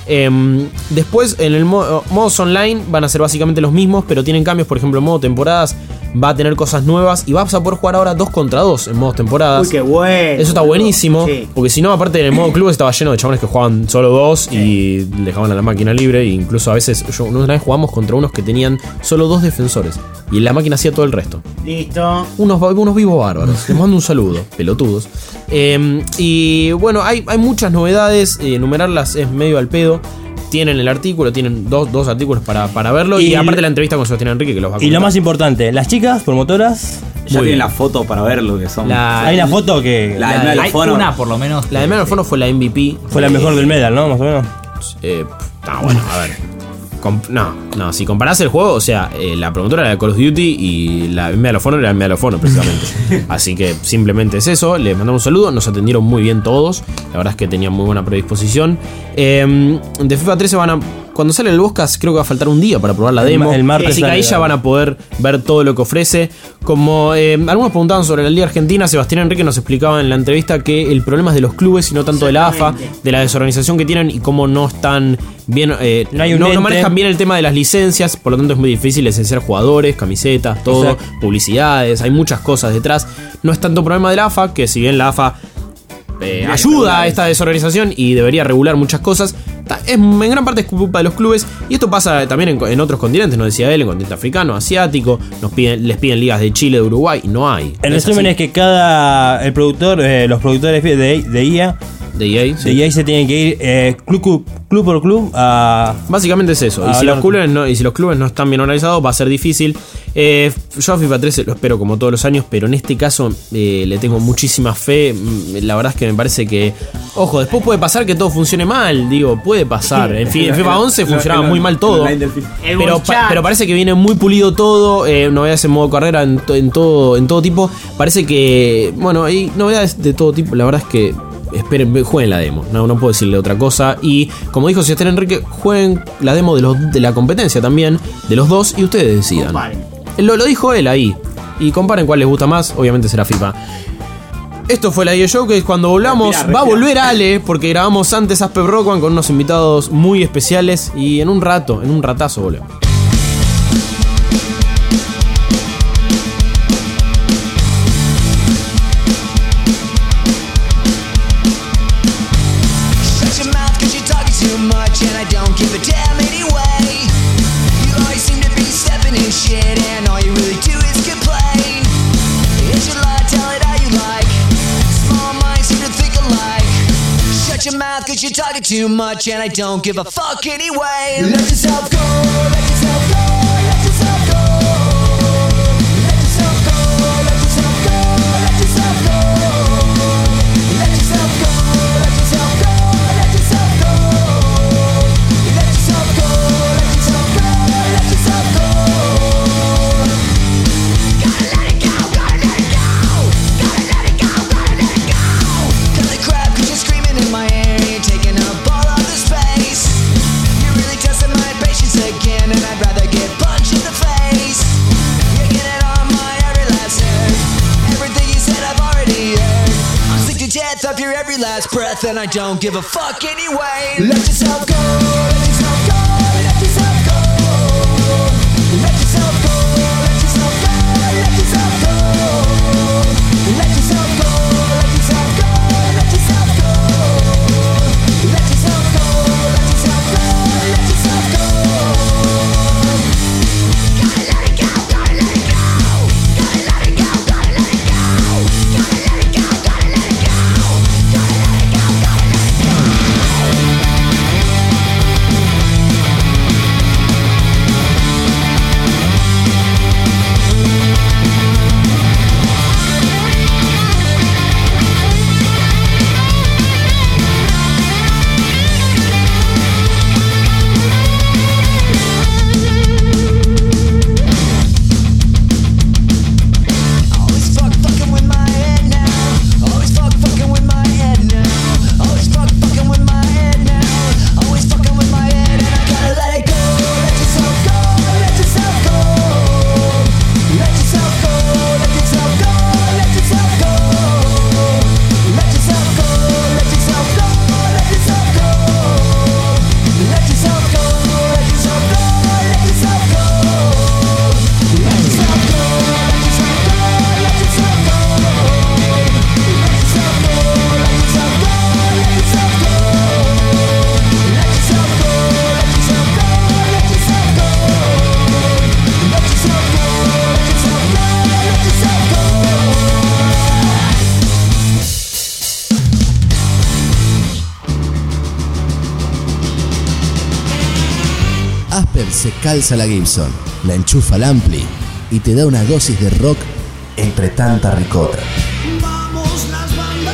Em, después, en el modo, modos online van a ser básicamente los mismos, pero tienen cambios. Por ejemplo, en modo temporadas va a tener cosas nuevas y vas a poder jugar ahora dos contra dos en modos temporadas. Uy, qué bueno. Eso está buenísimo, Sí. porque si no, aparte en el modo club estaba lleno de chabones que jugaban solo dos y dejaban a la máquina libre. E incluso a veces, yo una vez jugamos contra unos que tenían solo dos defensores y la máquina hacía todo el resto. Listo. Unos, unos vivos bárbaros. Les mando un saludo, pelotudos. Eh, y bueno, hay, hay muchas novedades. eh, enumerarlas es medio al pedo. Tienen el artículo, tienen dos, dos artículos para, para verlo. Y, Y aparte lo- la entrevista con Sebastián Enrique que los va a Y lo comentar. más importante, las chicas promotoras. Ya Muy tienen bien. la foto para ver lo que son. La- Hay una foto que La- la- la- Hay megafono. una por lo menos. La de Medal of Honor fue la M V P. fue la mejor del medal, ¿no? Más o menos. Eh, no, bueno, a ver. Com- no, no, si comparás el juego, o sea, eh, la promotora era de Call of Duty y la Medal of Honor era Medal of Honor, precisamente. Así que simplemente es eso. Les mandamos un saludo. Nos atendieron muy bien todos. La verdad es que tenían muy buena predisposición. Eh, de FIFA trece van a cuando sale el podcast creo que va a faltar un día para probar la demo. El, el martes así que ahí ya van a poder ver todo lo que ofrece. Como eh, algunos preguntaban sobre la Liga Argentina, Sebastián Enrique nos explicaba en la entrevista que el problema es de los clubes y no tanto de la A F A, de la desorganización que tienen y cómo no están bien, eh, no, no, no manejan bien el tema de las licencias, por lo tanto es muy difícil licenciar jugadores, camisetas, todo, o sea, publicidades, hay muchas cosas detrás. No es tanto problema de la A F A, que si bien la A F A Eh, ayuda a esta desorganización y debería regular muchas cosas, es, en gran parte es culpa de los clubes. Y esto pasa también en, en otros continentes, nos decía él, en el continente africano, asiático. Nos piden, les piden ligas de Chile, de Uruguay, y no hay. El resumen es, es que cada el productor, eh, los productores de, de I A de E A, sí. de E A se tienen que ir eh, club, club, club por club a... Básicamente es eso. Y si, los clubes no, y si los clubes no están bien organizados, va a ser difícil. Eh, yo a FIFA trece lo espero como todos los años, pero en este caso eh, le tengo muchísima fe. La verdad es que me parece que... Ojo, después puede pasar que todo funcione mal. Digo, puede pasar. En, fin, en FIFA once funcionaba muy mal todo. Pero, pa, pero parece que viene muy pulido todo. Eh, novedades en modo carrera en, en, todo, en todo tipo. Parece que... Bueno, hay novedades de todo tipo. La verdad es que... Esperen, jueguen la demo, no, no puedo decirle otra cosa. Y como dijo Sebastián Enrique, jueguen la demo de, los, de la competencia también, de los dos, y ustedes decidan. Lo, lo dijo él ahí. Y comparen cuál les gusta más, obviamente será FIFA. Esto fue la I E Show, que cuando volvamos respira, respira. va a volver Ale, porque grabamos antes Aspep Rock Band con unos invitados muy especiales. Y en un rato, en un ratazo volvemos. Cause you're talking too much and I don't give a fuck anyway. Let yourself go, let yourself go, let yourself go. Let yourself go, let yourself go, let yourself go. Let yourself go, let yourself go, let yourself go. Let yourself go, let yourself go, let yourself go. Gotta let it go, gotta let it go. Gotta let it go, gotta let it go. Cut the crap cause you're screaming in my ear. Again, and I'd rather get punched in the face. You're getting on my every last hair. Everything you said I've already heard. I'm sick to death of your every last breath, and I don't give a fuck anyway. Let yourself go, let yourself go, let yourself go. Let yourself go, let yourself go, let yourself go. Let yourself go, let yourself go, let yourself go. Let yourself go, let yourself go, let yourself go. Se calza la Gibson, la enchufa al ampli y te da una dosis de rock entre tanta ricota. Vamos las bandas,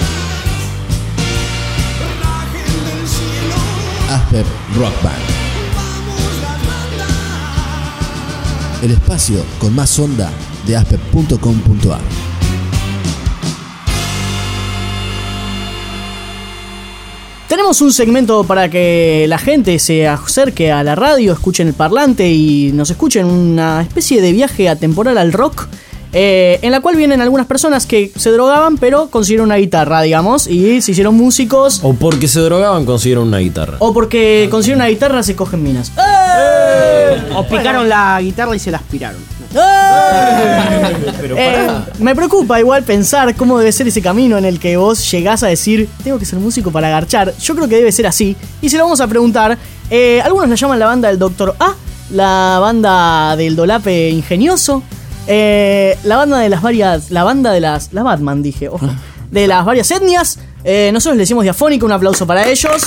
rajen del cielo. Aspep Rock Band. Vamos las bandas. El espacio con más onda de aspep punto com punto a r. tenemos un segmento para que la gente se acerque a la radio, escuchen el parlante y nos escuchen una especie de viaje atemporal al rock. Eh, en la cual vienen algunas personas que se drogaban pero consiguieron una guitarra, digamos, y se hicieron músicos. O porque se drogaban consiguieron una guitarra. O porque consiguieron una guitarra se cogen minas. ¡Eh! O picaron la guitarra y se la aspiraron. ¡Eh! Eh, me preocupa igual pensar cómo debe ser ese camino en el que vos llegás a decir tengo que ser músico para garchar. Yo creo que debe ser así. Y se lo vamos a preguntar. eh, Algunos la llaman la banda del Doctor A, la banda del Dolape Ingenioso, Eh, la banda de las varias. La banda de las. La Batman, dije, ojo. De las varias etnias. Eh, nosotros le decimos Diafónica, un aplauso para ellos.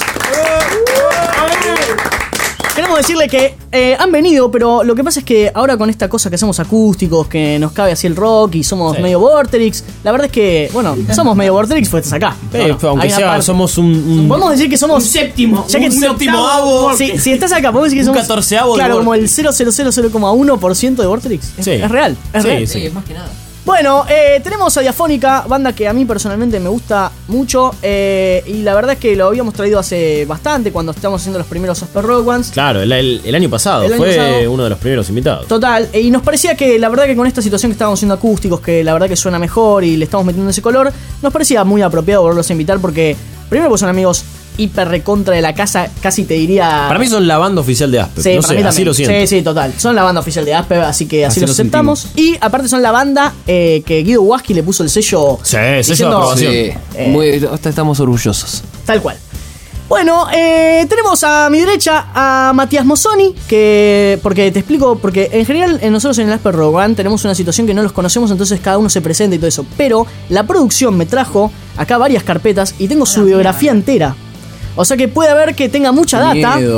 Queremos decirle que eh, han venido, pero lo que pasa es que ahora con esta cosa que hacemos acústicos, que nos cabe así el rock y somos Sí. medio Vorterix, la verdad es que, bueno, somos medio Vorterix, pues estás acá. Eh, No, no, aunque hay una sea, parte. somos un, un- Podemos decir que somos. Un séptimo. Ya que un séptimo avo. Si, si estás acá, podemos decir que Un somos. catorceavo de Claro, como el Vorterix. cero coma cero cero coma uno por ciento de Vorterix. Es, Sí. es real, es Sí, real. sí. más que nada. Bueno, eh, tenemos a Diafónica, banda que a mí personalmente me gusta mucho. eh, y la verdad es que lo habíamos traído hace bastante cuando estábamos haciendo los primeros Asper Rock Ones. Claro, el, el- el año pasado El año fue pasado. uno de los primeros invitados. Total, eh, y nos parecía que la verdad que con esta situación que estábamos haciendo acústicos, que la verdad que suena mejor y le estamos metiendo ese color, nos parecía muy apropiado volverlos a invitar porque, primero, pues son amigos hiper recontra de la casa, casi te diría. Para mí son la banda oficial de Aspe. Sí, no para sé, mí así también. lo siento. Sí, sí, total. Son la banda oficial de Aspe, así que así, Así los lo aceptamos. Y aparte son la banda eh, que Guido Waski le puso el sello. Sí, sello de diciendo- aprobación. Sí, Eh. muy- hasta estamos orgullosos. Tal cual. Bueno, eh, tenemos a mi derecha a Matías Mozzoni, que, porque te explico, porque en general eh, nosotros en el Asper Rock Band tenemos una situación que no los conocemos, entonces cada uno se presenta y todo eso. Pero la producción me trajo acá varias carpetas y tengo su biografía entera. O sea que puede haber que tenga mucha data Miedo.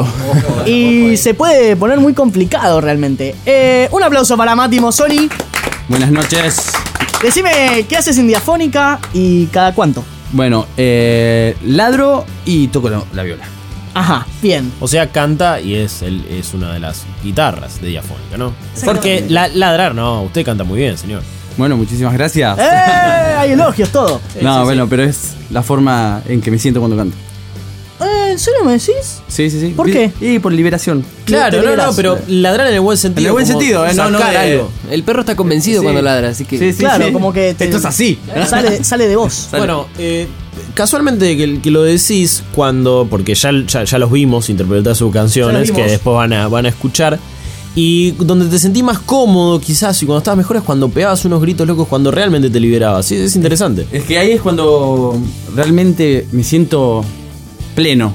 y se puede poner muy complicado realmente. Eh, un aplauso para Mati Mozzoni. Buenas noches. Decime, ¿qué haces en Diafónica y cada cuánto? Bueno, eh, ladro y toco la, la viola. Ajá, bien. O sea, canta y es, el, es una de las guitarras de Diafónica, ¿no? Porque la- ladrar, no, usted canta muy bien, señor. Bueno, muchísimas gracias. ¡Eh! Hay elogios, todo. no, bueno, pero es la forma en que me siento cuando canto. Eh, ¿En serio me decís? Sí, sí, sí. ¿Por qué? Y por liberación. Claro, no, no, pero ladrar en el buen sentido. En el buen como sentido, eh, no, no, sacar eh, algo. El perro está convencido Sí. cuando ladra, así que. Sí, sí, Claro, sí. como que te- Esto es así. Sale, sale de vos. Bueno, eh, casualmente que, que lo decís cuando, porque ya, ya, ya los vimos interpretar sus Ya canciones, los vimos. que después van a, van a escuchar. Y donde te sentí más cómodo quizás y cuando estabas mejor es cuando pegabas unos gritos locos, cuando realmente te liberabas. Sí, es interesante. Es que ahí es cuando realmente me siento pleno.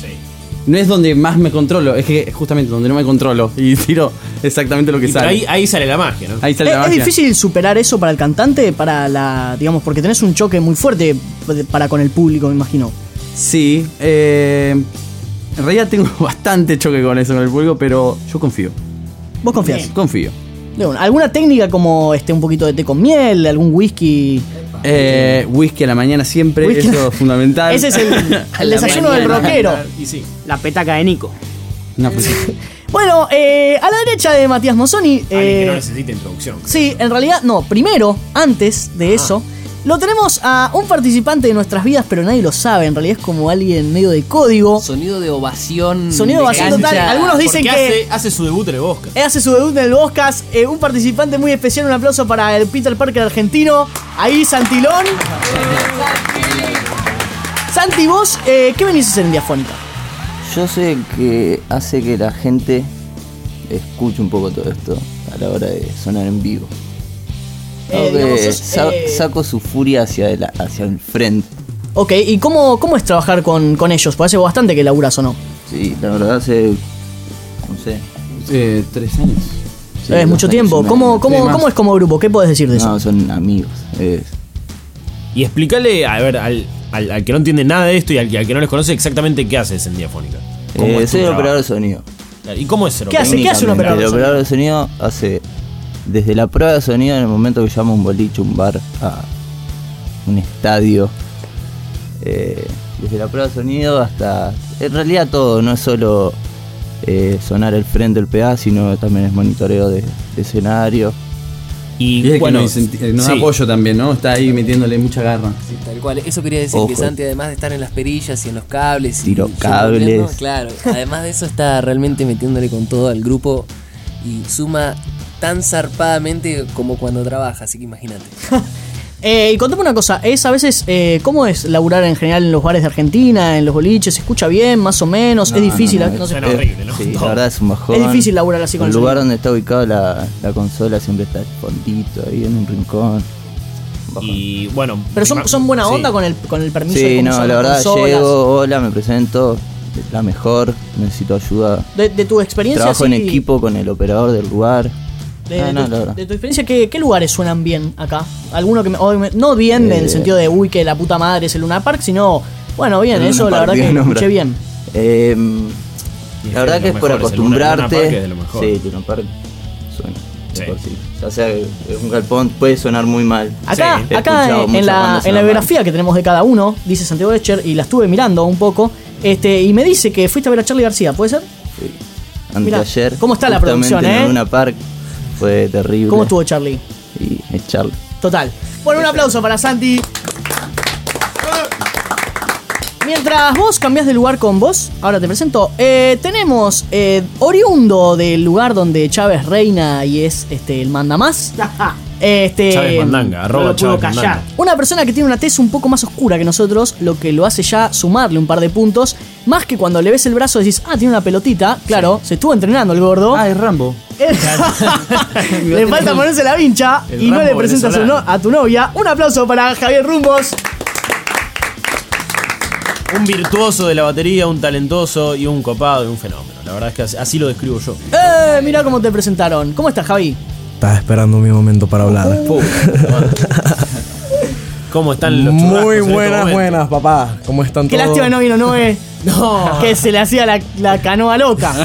No es donde más me controlo, es que es justamente donde no me controlo y tiro exactamente lo que Y pero sale. ahí, ahí sale la magia, ¿no? Ahí sale ¿Es, la es magia. difícil superar eso para el cantante? Para la. Digamos, porque tenés un choque muy fuerte para con el público, me imagino. Sí, eh, en realidad tengo bastante choque con eso, con el público, pero yo confío. ¿Vos confías? Confío. De una. ¿Alguna técnica como este un poquito de té con miel, algún whisky? Eh, whisky a la mañana siempre, Whisky. eso es fundamental. Ese es el, el desayuno del rockero. Y sí. La petaca de Nico. No, pues, Bueno, eh, a la derecha de Matías Mozzoni. Alguien que eh, no necesita introducción. Sí, en realidad, no, primero, antes de eso, lo tenemos a un participante de nuestras vidas, pero nadie lo sabe. En realidad es como alguien medio de código. Sonido de ovación. Sonido de ovación cancha. total. Algunos dicen Porque que hace, hace su debut en el Bosca. hace su debut en el Boscas. eh, un participante muy especial. Un aplauso para el Peter Parker argentino. Ahí, Santilón. Santi, vos, eh, ¿qué venís a hacer en Diafónica? Yo sé que hace que la gente escuche un poco todo esto a la hora de sonar en vivo. Eh, Creo digamos, que sos, sa- eh, saco su furia hacia el, hacia el frente. Ok, ¿y cómo, cómo es trabajar con, con ellos? Pues hace bastante que laburás, ¿o no? Sí, la verdad hace, no sé. eh, tres años. sí, es dos mucho años tiempo. y ¿Cómo, medio. cómo, Sí, más. ¿Cómo es como grupo? ¿Qué podés decir de eso? No, son amigos. es- Y explícale, a ver, al, al, al que no entiende nada de esto y al, al que no les conoce exactamente qué haces en Diafónica. ¿Cómo eh, es tu soy trabajo? operador de sonido. ¿Y cómo es ser ¿Qué hace? ¿Qué hace un operador de El sonido? operador de sonido hace desde la prueba de sonido en el momento que llama un boliche, un bar, a un estadio. eh, desde la prueba de sonido hasta... En realidad todo, no es solo eh, sonar el frente del P A, sino también es monitoreo de, de escenario. Y, es bueno, que nos, incenti- nos da sí. apoyo también, ¿no? Está ahí metiéndole mucha garra. Sí, tal cual. Eso quería decir Ojo. que Santi, además de estar en las perillas y en los cables, y Tiro yendo cables. viendo, claro, además de eso está realmente metiéndole con todo al grupo y suma tan zarpadamente como cuando trabaja, así que imagínate. Eh, y contame una cosa, es a veces, eh, ¿cómo es laburar en general en los bares de Argentina, en los boliches? ¿Se escucha bien, más o menos? No, ¿Es difícil? no, No, no, sé. es- horrible, ¿no? Sí, la verdad es un bajón. Es difícil laburar así con el el lugar sonido. donde está ubicado la, la consola siempre está escondito ahí en un rincón. Bajón. Y bueno. Pero son, son buena onda Sí. con el con el permiso de Sí, cómo no, son la las verdad consolas. llego, hola, me presento, la mejor, necesito ayuda. De, de tu experiencia, Trabajo sí, en equipo con el operador del lugar. De, Ah, de no, tu, la verdad. de tu experiencia, ¿qué, qué lugares suenan bien acá? Alguno que me, obviamente- no bien en el Eh. sentido de uy, que la puta madre es el Luna Park, sino, bueno, bien, El eso Luna la Park, verdad que bien lo escuché nombrado. bien. Eh, es la verdad de que lo es por mejor, es el Luna- Luna acostumbrarte. Park es de lo mejor. Sí, Luna Park suena. Sí. mejor, sí. Ya sea que un galpón puede sonar muy mal. Acá, He acá escuchado en, muchas la, bandas en la sonar mal. biografía que tenemos de cada uno, dice Santiago Escher, y la estuve mirando un poco, este y me dice que fuiste a ver a Charly García, ¿puede ser? Mirá, Anteayer. ¿cómo está la justamente producción, en eh? Luna Park fue terrible. ¿Cómo estuvo Charly? Y es Charlie. Total. Bueno, un aplauso para Santi. Mientras vos cambiás de lugar con vos, ahora te presento, eh, tenemos eh, oriundo del lugar donde Chávez reina y es este el mandamás. Este, Chávez Mandanga, arroba no lo pudo Chávez callar. Mandanga. Una persona que tiene una tez un poco más oscura que nosotros, lo que lo hace ya sumarle un par de puntos. Más que cuando le ves el brazo decís, ah, tiene una pelotita. Claro, se estuvo entrenando el gordo. Ah, es Rambo. Le falta ponerse la vincha El y no Rambo le presenta a, su no- venezolano. a tu novia. Un aplauso para Javier Rumbos. Un virtuoso de la batería, un talentoso y un copado y un fenómeno. La verdad es que así, así lo describo yo. Eh, mira cómo te presentaron. ¿Cómo estás, Javi? Estaba esperando mi momento para hablar. ¿Cómo están los churrascos Muy en este buenas, momento? buenas, papá. ¿Cómo están Qué todos? lástima no vino Noé. No. Que se le hacía la, la canoa loca.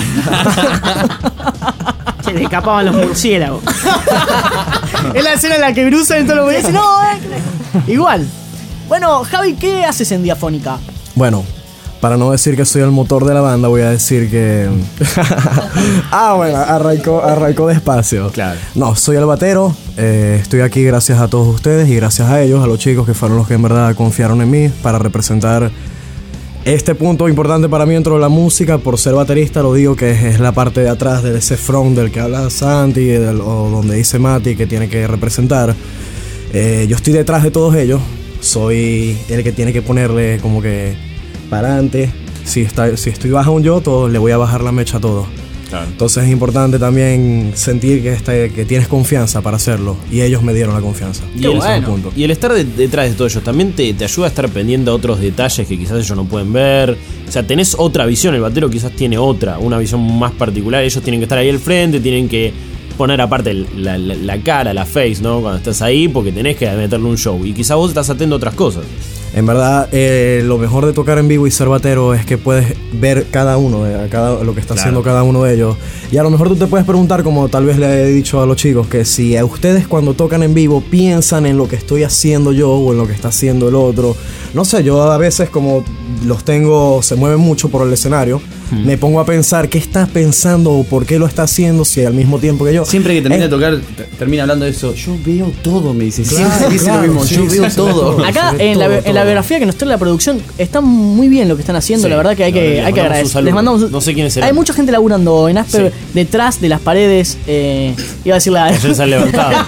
Se le escapaban los murciélagos. Es la escena en la que Bruce en todo lo que dice, no, eh. Igual. Bueno, Javi, ¿qué haces en Diafónica? Bueno, para no decir que soy el motor de la banda, voy a decir que... ah, bueno, arrancó, arrancó despacio. Claro. No, soy el batero. eh, estoy aquí gracias a todos ustedes y gracias a ellos, a los chicos que fueron los que en verdad confiaron en mí para representar este punto importante para mí dentro de la música. Por ser baterista lo digo que es, es la parte de atrás de ese front del que habla Santi del- o donde dice Mati que tiene que representar. Eh, yo estoy detrás de todos ellos. Soy el que tiene que ponerle como que para adelante. Si, está, si estoy bajando yo, todo, le voy a bajar la mecha a todos. Claro. Entonces es importante también sentir que, este, que tienes confianza para hacerlo. Y ellos me dieron la confianza. Y Ese el, es el punto. y el estar de- detrás de todo ello también te, te ayuda a estar pendiente a otros detalles que quizás ellos no pueden ver. O sea, tenés otra visión, el batero quizás tiene otra, una visión más particular. Ellos tienen que estar ahí al frente, tienen que poner aparte la, la- la cara, la face, ¿no? Cuando estás ahí, porque tenés que meterle un show. Y quizás vos estás atento a otras cosas. En verdad, eh, lo mejor de tocar en vivo y ser batero es que puedes ver cada uno, de, cada, lo que está Claro. haciendo cada uno de ellos. Y a lo mejor tú te puedes preguntar, como tal vez le he dicho a los chicos, que si a ustedes cuando tocan en vivo piensan en lo que estoy haciendo yo o en lo que está haciendo el otro. No sé, yo a veces como los tengo, se mueven mucho por el escenario, Hmm. me pongo a pensar qué está pensando o por qué lo está haciendo si al mismo tiempo que yo. Siempre que termina Eh, de tocar, te- termina hablando de eso. Yo veo todo, me dice. Claro, Siempre dice claro, lo mismo. sí, yo sí, veo sí, todo. todo. Acá se ve en, la, todo, en la todo. biografía que nos trae la producción está muy bien lo que están haciendo. Sí, la verdad que hay la verdad, que, les hay que mandamos un agradecer. saludo. Les mandamos un- No sé quiénes serán. Hay mucha gente laburando en Asper Sí. detrás de las paredes. Eh, iba a decir la. Ayer se han levantado.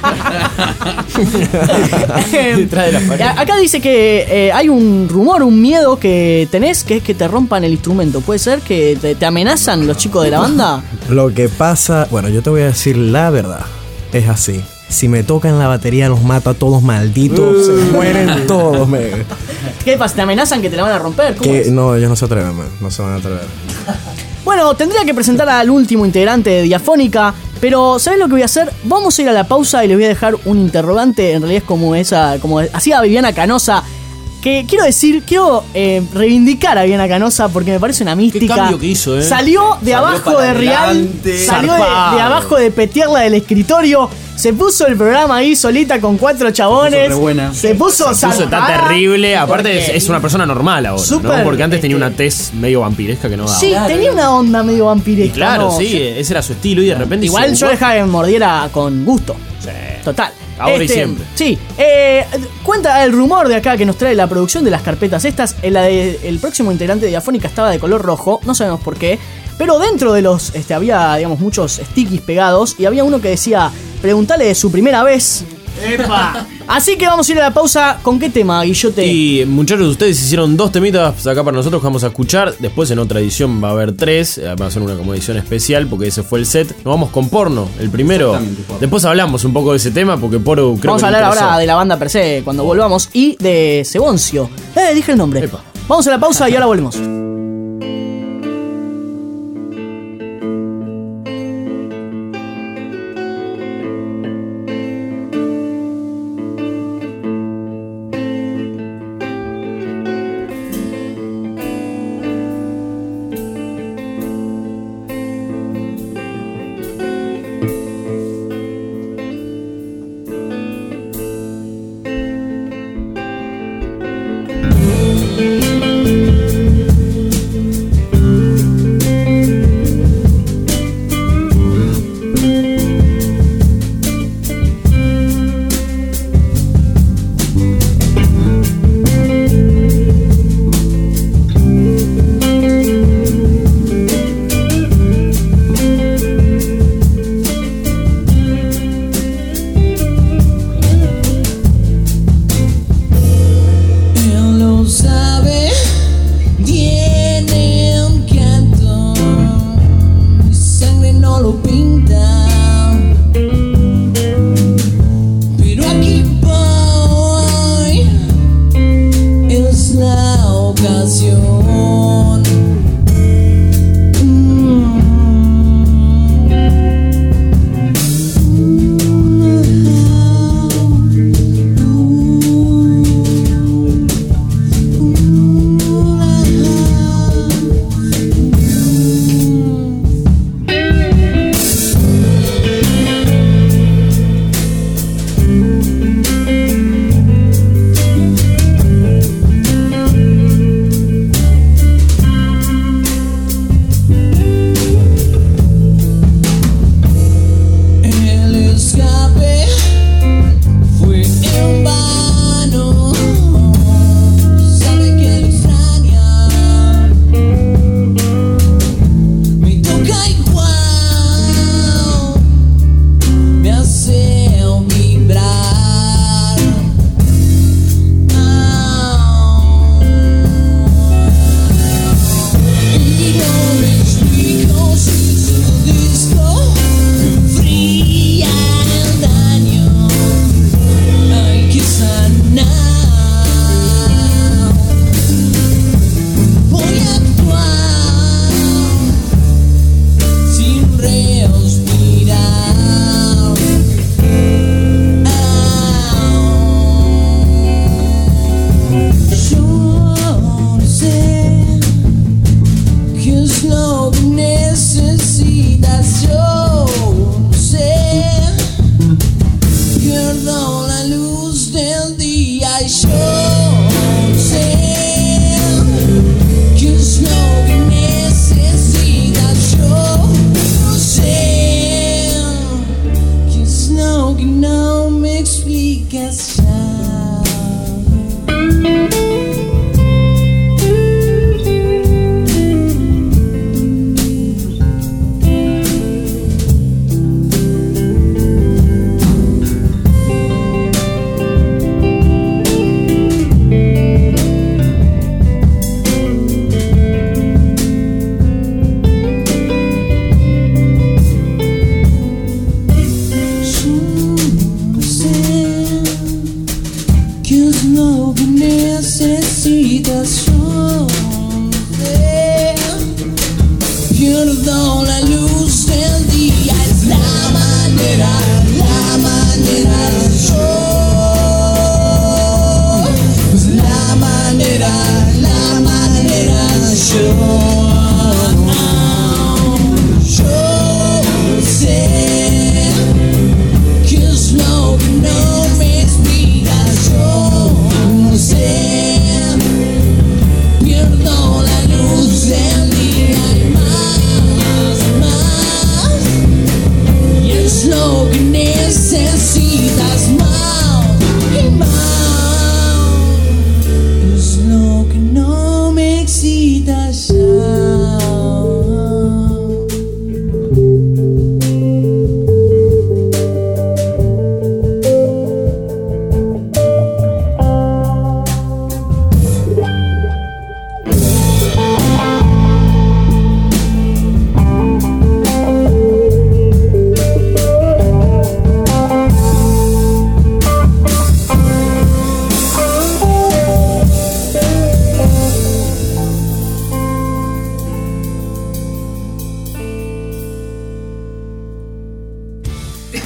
Detrás de las paredes. A- Acá dice que eh, hay un rumor, un miedo que tenés, que es que te rompan el instrumento. ¿Puede ser que te, te amenazan los chicos de la banda? Lo que pasa, bueno, yo te voy a decir la verdad. Es así. Si me tocan la batería, los mato a todos malditos. Se mueren todos, me. ¿Qué pasa? ¿Te amenazan que te la van a romper? ¿Cómo Que es? no, ellos no se atreven, man. No se van a atrever. Bueno, tendría que presentar al último integrante de Diafónica, pero ¿sabes lo que voy a hacer? Vamos a ir a la pausa y les voy a dejar un interrogante. En realidad es como esa, como hacía Viviana Canosa. Que quiero decir, quiero eh, reivindicar a Viviana Canosa porque me parece una mística. cambio que hizo, eh. Salió de Salió abajo para de Real, adelante. salió de, Zarpado. de abajo de petearla del escritorio, Se puso el programa ahí solita con cuatro chabones. re buena. Se puso Se puso tan zarpada. terrible. Aparte Porque- es, es una persona normal ahora, Súper, ¿no? Porque antes tenía este- una tez medio vampiresca que no daba. Sí, tenía una onda medio vampiresca. Y claro, ¿no? sí, ese era su estilo y de repente Igual hizo- yo dejaba que me mordiera con gusto. Total. Ahora y siempre. Sí. Eh, cuenta el rumor de acá que nos trae la producción de las carpetas estas. El, el próximo integrante de Diafónica estaba de color rojo. No sabemos por qué. Pero dentro de los. Este, había, digamos, muchos stickies pegados. Y había uno que decía: preguntale de su primera vez. ¡Epa! Así que vamos a ir a la pausa. ¿Con qué tema, Guillote? Y muchachos, ustedes hicieron dos temitas acá para nosotros que vamos a escuchar. Después en otra edición va a haber tres. eh, Va a ser una como edición especial porque ese fue el set. Nos vamos con porno, el primero. Después hablamos un poco de ese tema porque Poro creo Vamos que a le hablar interesó. ahora de la banda per se cuando volvamos. Y de Seboncio. Eh, dije el nombre. Vamos a la pausa y ahora volvemos. Él lo sabe, tiene un canto, mi sangre no lo pinta, pero aquí voy, es la ocasión.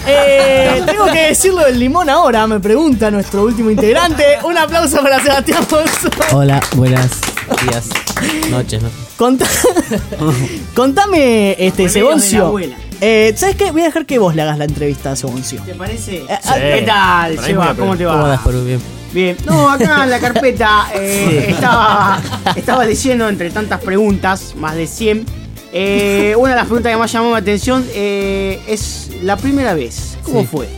Eh, tengo que decirlo del limón ahora, me pregunta nuestro último integrante. Un aplauso para Sebastián Monzón. Hola, buenas días, noches, ¿no? Contá- Contame, este, Remedios de la Seboncio. abuela. Eh, ¿Sabes qué? Voy a dejar que vos le hagas la entrevista a Seboncio. ¿Te parece? Sí. ¿Qué tal, Para mí Seba? muy ¿Cómo te va? ¿Cómo andas, Perú? Bien. Bien. No, acá en la carpeta eh, estaba, estaba diciendo, entre tantas preguntas, más de cien, eh, una de las preguntas que más llamó mi atención eh, es la primera vez. ¿Cómo Sí. fue?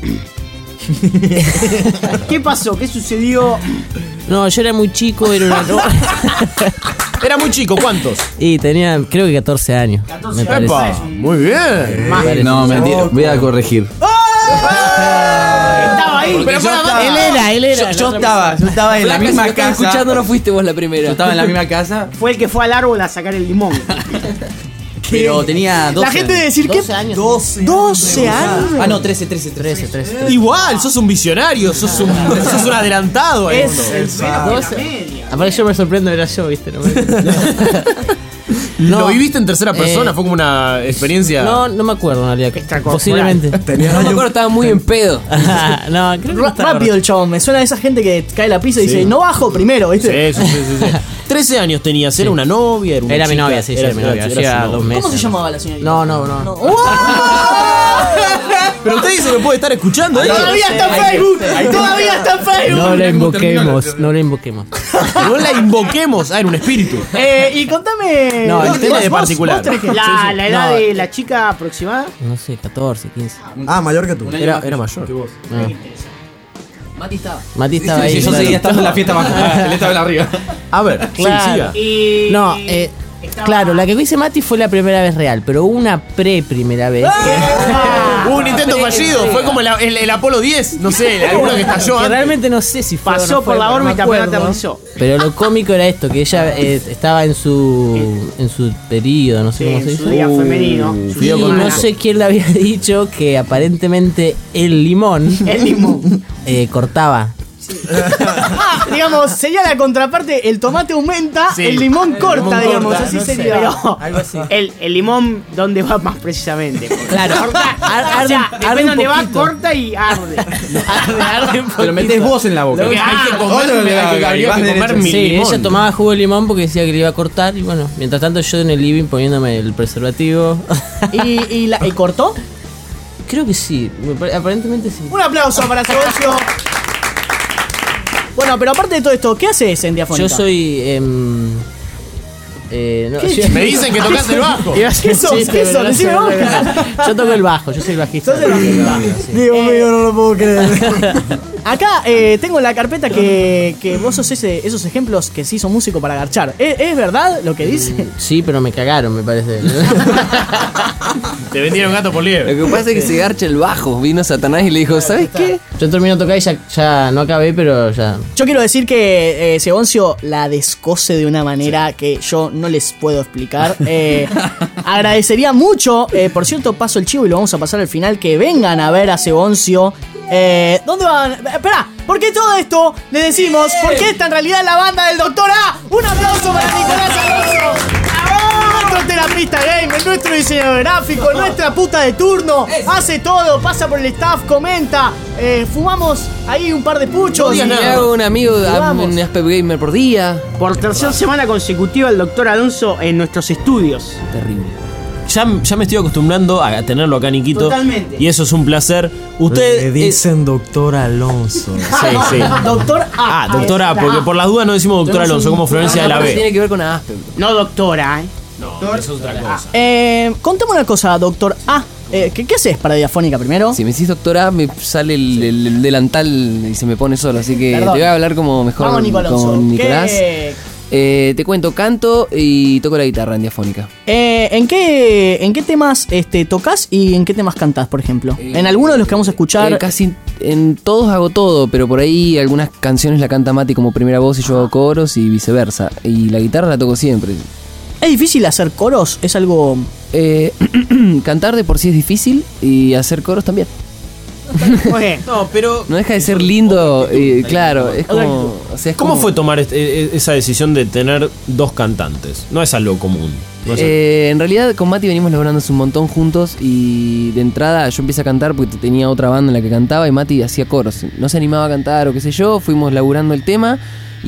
¿Qué pasó? ¿Qué sucedió? No, yo era muy chico, era una... Era muy chico, ¿cuántos? Y tenía, creo que catorce años. Me parece. Epa, muy bien. Me parece. No, mentira. Voy a corregir. Estaba ahí. Porque yo estaba- Él era, él era. Yo, yo estaba, yo estaba en la Flaca, si misma lo estás casa. escuchando, no fuiste vos la primera. Yo estaba en la misma casa, Fue el que fue al árbol a sacar el limón. pero tenía doce La gente debe años. decir que doce años. doce años. Ah, no, trece, trece, trece. trece, trece. Igual, sos un visionario, sos un, sos un adelantado. a Es esto. el cero. doce. Aparte yo me sorprendo, era yo, ¿viste? No, me- ¿Lo No. viviste en tercera persona? Eh, ¿Fue como una experiencia? no, no me acuerdo en realidad. Extracorporal. Posiblemente. No me acuerdo, estaba muy en pedo. No, creo que no Ra- estaba Rápido el chabón, me suena a esa gente que cae a la pizza y dice, no bajo primero, ¿viste? Sí, sí, sí, sí, sí. trece años tenías, ¿era una novia? Era, una Era mi chica? novia, sí, sí, era mi novia. era Hacía su dos novia. meses. ¿Cómo se llamaba la señorita? No, no, no. Pero usted dice que puede estar escuchando ¿eh? Todavía está en Facebook, todavía está en Facebook. No la invoquemos, no la invoquemos. No la invoquemos. Ah, era un espíritu. Eh, y contame. No, el vos- tema vos- de vos- particular. vos tenés que- La, la edad No. de la chica aproximada. No sé, catorce, quince. Ah, mayor que tú. Era, era mayor. Ah. Mati estaba. Mati estaba ahí. Sí, yo claro. seguía estando en la fiesta abajo. Él estaba en la arriba. A ver, Claro. sí, siga. Y. No, eh, claro, la que dice Mati fue la primera vez real, pero hubo una pre-primera vez. que- Hubo un intento fallido. Fue como el, el- el Apolo diez. No sé, alguno que estalló que antes. realmente no sé si fue o Pasó no fue, por la no me órbita, pero no acuerdo. aterrizó. Pero lo cómico era esto, que ella eh, estaba en su en su periodo, no sé Sí, cómo en se su dice. día femenino. Uh, Su Y fío con no semana. sé quién le había dicho que aparentemente el limón El limón. eh, cortaba. Ah, digamos, sería la contraparte, el tomate aumenta, Sí. el limón corta, limón digamos, corta, así no sé, sería. Pero Algo así. el, el limón, ¿dónde va más precisamente? Porque Claro. corta, Ar- o arde sea, un- arde depende un dónde va, poquito. corta y arde. Arde, arde un Pero metés poquito. vos en la boca. Lo que hay que comer, Otro le hay que- va- habría vas que derecho. comer mi Sí, limón. ella tomaba jugo de limón porque decía que le iba a cortar y bueno, mientras tanto yo en el living poniéndome el preservativo. ¿Y, y, la, ¿y cortó? Creo que sí, me pare- aparentemente sí. Un aplauso para Seboncio. Bueno, pero aparte de todo esto, ¿qué haces en Diafónica? Yo soy. em, eh, no, ¿Qué? yo- Me dicen que tocas el bajo. Iba a ser ¿Qué sos? chiste, ¿Qué pero sos? no Decime se me vos. olvidó. Yo toco el bajo, yo soy el bajista. ¿Sos el bajista? Dios mío, no lo puedo creer. Acá eh, tengo en la carpeta que, que vos sos ese, esos ejemplos que sí son músicos para garchar. ¿Es, es verdad lo que dice? Sí, pero me cagaron, me parece. Te vendieron gato por liebre. Lo que pasa es que se garcha el bajo. Vino Satanás y le dijo, ¿sabes qué? Yo termino de tocar y ya, ya no acabé, pero ya. Yo quiero decir que eh, Seboncio la descose de una manera que yo no les puedo explicar. Eh, agradecería mucho, eh, por cierto, paso el chivo y lo vamos a pasar al final, que vengan a ver a Seboncio. Eh, ¿Dónde van? Espera, ¿por qué todo esto le decimos? Porque esta en realidad es la banda del Doctor A. Un aplauso para Nicolás Alonso. Nuestro terapista gamer, nuestro diseñador gráfico, nuestra puta de turno. Hace todo, pasa por el staff, comenta. eh, fumamos ahí un par de puchos. Y le hago un amigo Jugamos. en Aspep Gamer por día. Por tercera semana consecutiva, el doctor Alonso en nuestros estudios. Terrible. Ya, ya me estoy acostumbrando a tenerlo acá, Niquito. Totalmente. Y eso es un placer. Usted. Le dicen doctor Alonso. Sí, sí. Doctor A. Ah, doctora, porque por las dudas no decimos doctor Alonso, como Florencia de la B. Tiene que ver con Aspep. No doctora, ¿eh? No, eso es otra cosa. Eh, contame una cosa, Doctor A. Eh, ¿qué, ¿Qué haces para Diafónica primero? Si me decís doctora, me sale el, el- el delantal y se me pone solo. Así que Perdón. te voy a hablar como mejor Vamos, Nico Alonso. con Nicolás. ¿Qué- Eh, te cuento, canto y toco la guitarra en Diafónica. eh, ¿en, qué, ¿En qué temas este, tocas y en qué temas cantás, por ejemplo? ¿En alguno de los que vamos a escuchar? Eh, casi en todos hago todo, pero por ahí algunas canciones la canta Mati como primera voz y yo hago coros y viceversa. Y la guitarra la toco siempre. ¿Es difícil hacer coros? ¿Es algo...? Eh, cantar de por sí es difícil y hacer coros también. Muy bien. No, pero. No deja de ser lindo, eh, claro. Es como. O sea, es ¿Cómo como- fue tomar este- esa decisión de tener dos cantantes? No es algo común. No es Eh, en realidad con Mati venimos laburando hace un montón juntos y de entrada yo empecé a cantar porque tenía otra banda en la que cantaba y Mati hacía coros. No se animaba a cantar o qué sé yo, fuimos laburando el tema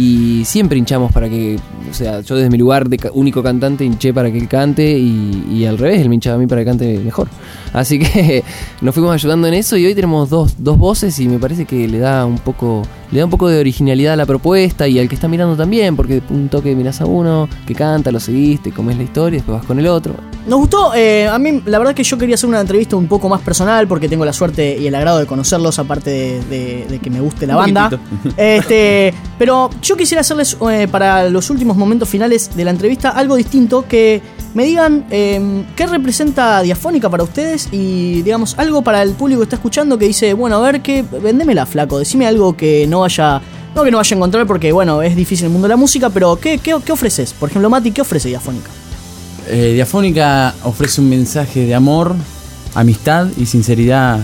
y siempre hinchamos para que, o sea, yo desde mi lugar de ca- único cantante hinché para que él cante y, y al revés, él me hinchaba a mí para que cante mejor. Así que nos fuimos ayudando en eso y hoy tenemos dos, dos voces y me parece que le da un poco le da un poco de originalidad a la propuesta y al que está mirando también, porque un toque mirás a uno que canta, lo seguiste, comés la historia, después vas con el otro. Nos gustó, eh, a mí la verdad que yo quería hacer una entrevista un poco más personal porque tengo la suerte y el agrado de conocerlos, aparte de, de- de que me guste la Un banda. poquitito. Este, pero yo quisiera hacerles eh, para los últimos momentos finales de la entrevista algo distinto, que me digan eh, qué representa Diafónica para ustedes y digamos algo para el público que está escuchando que dice, bueno, a ver, que vendémela, flaco, decime algo que no vaya... No que no vaya a encontrar porque, bueno, es difícil el mundo de la música, pero ¿qué, qué, qué ofreces? Por ejemplo, Mati, ¿qué ofrece Diafónica? Eh, Diafónica ofrece un mensaje de amor, amistad y sinceridad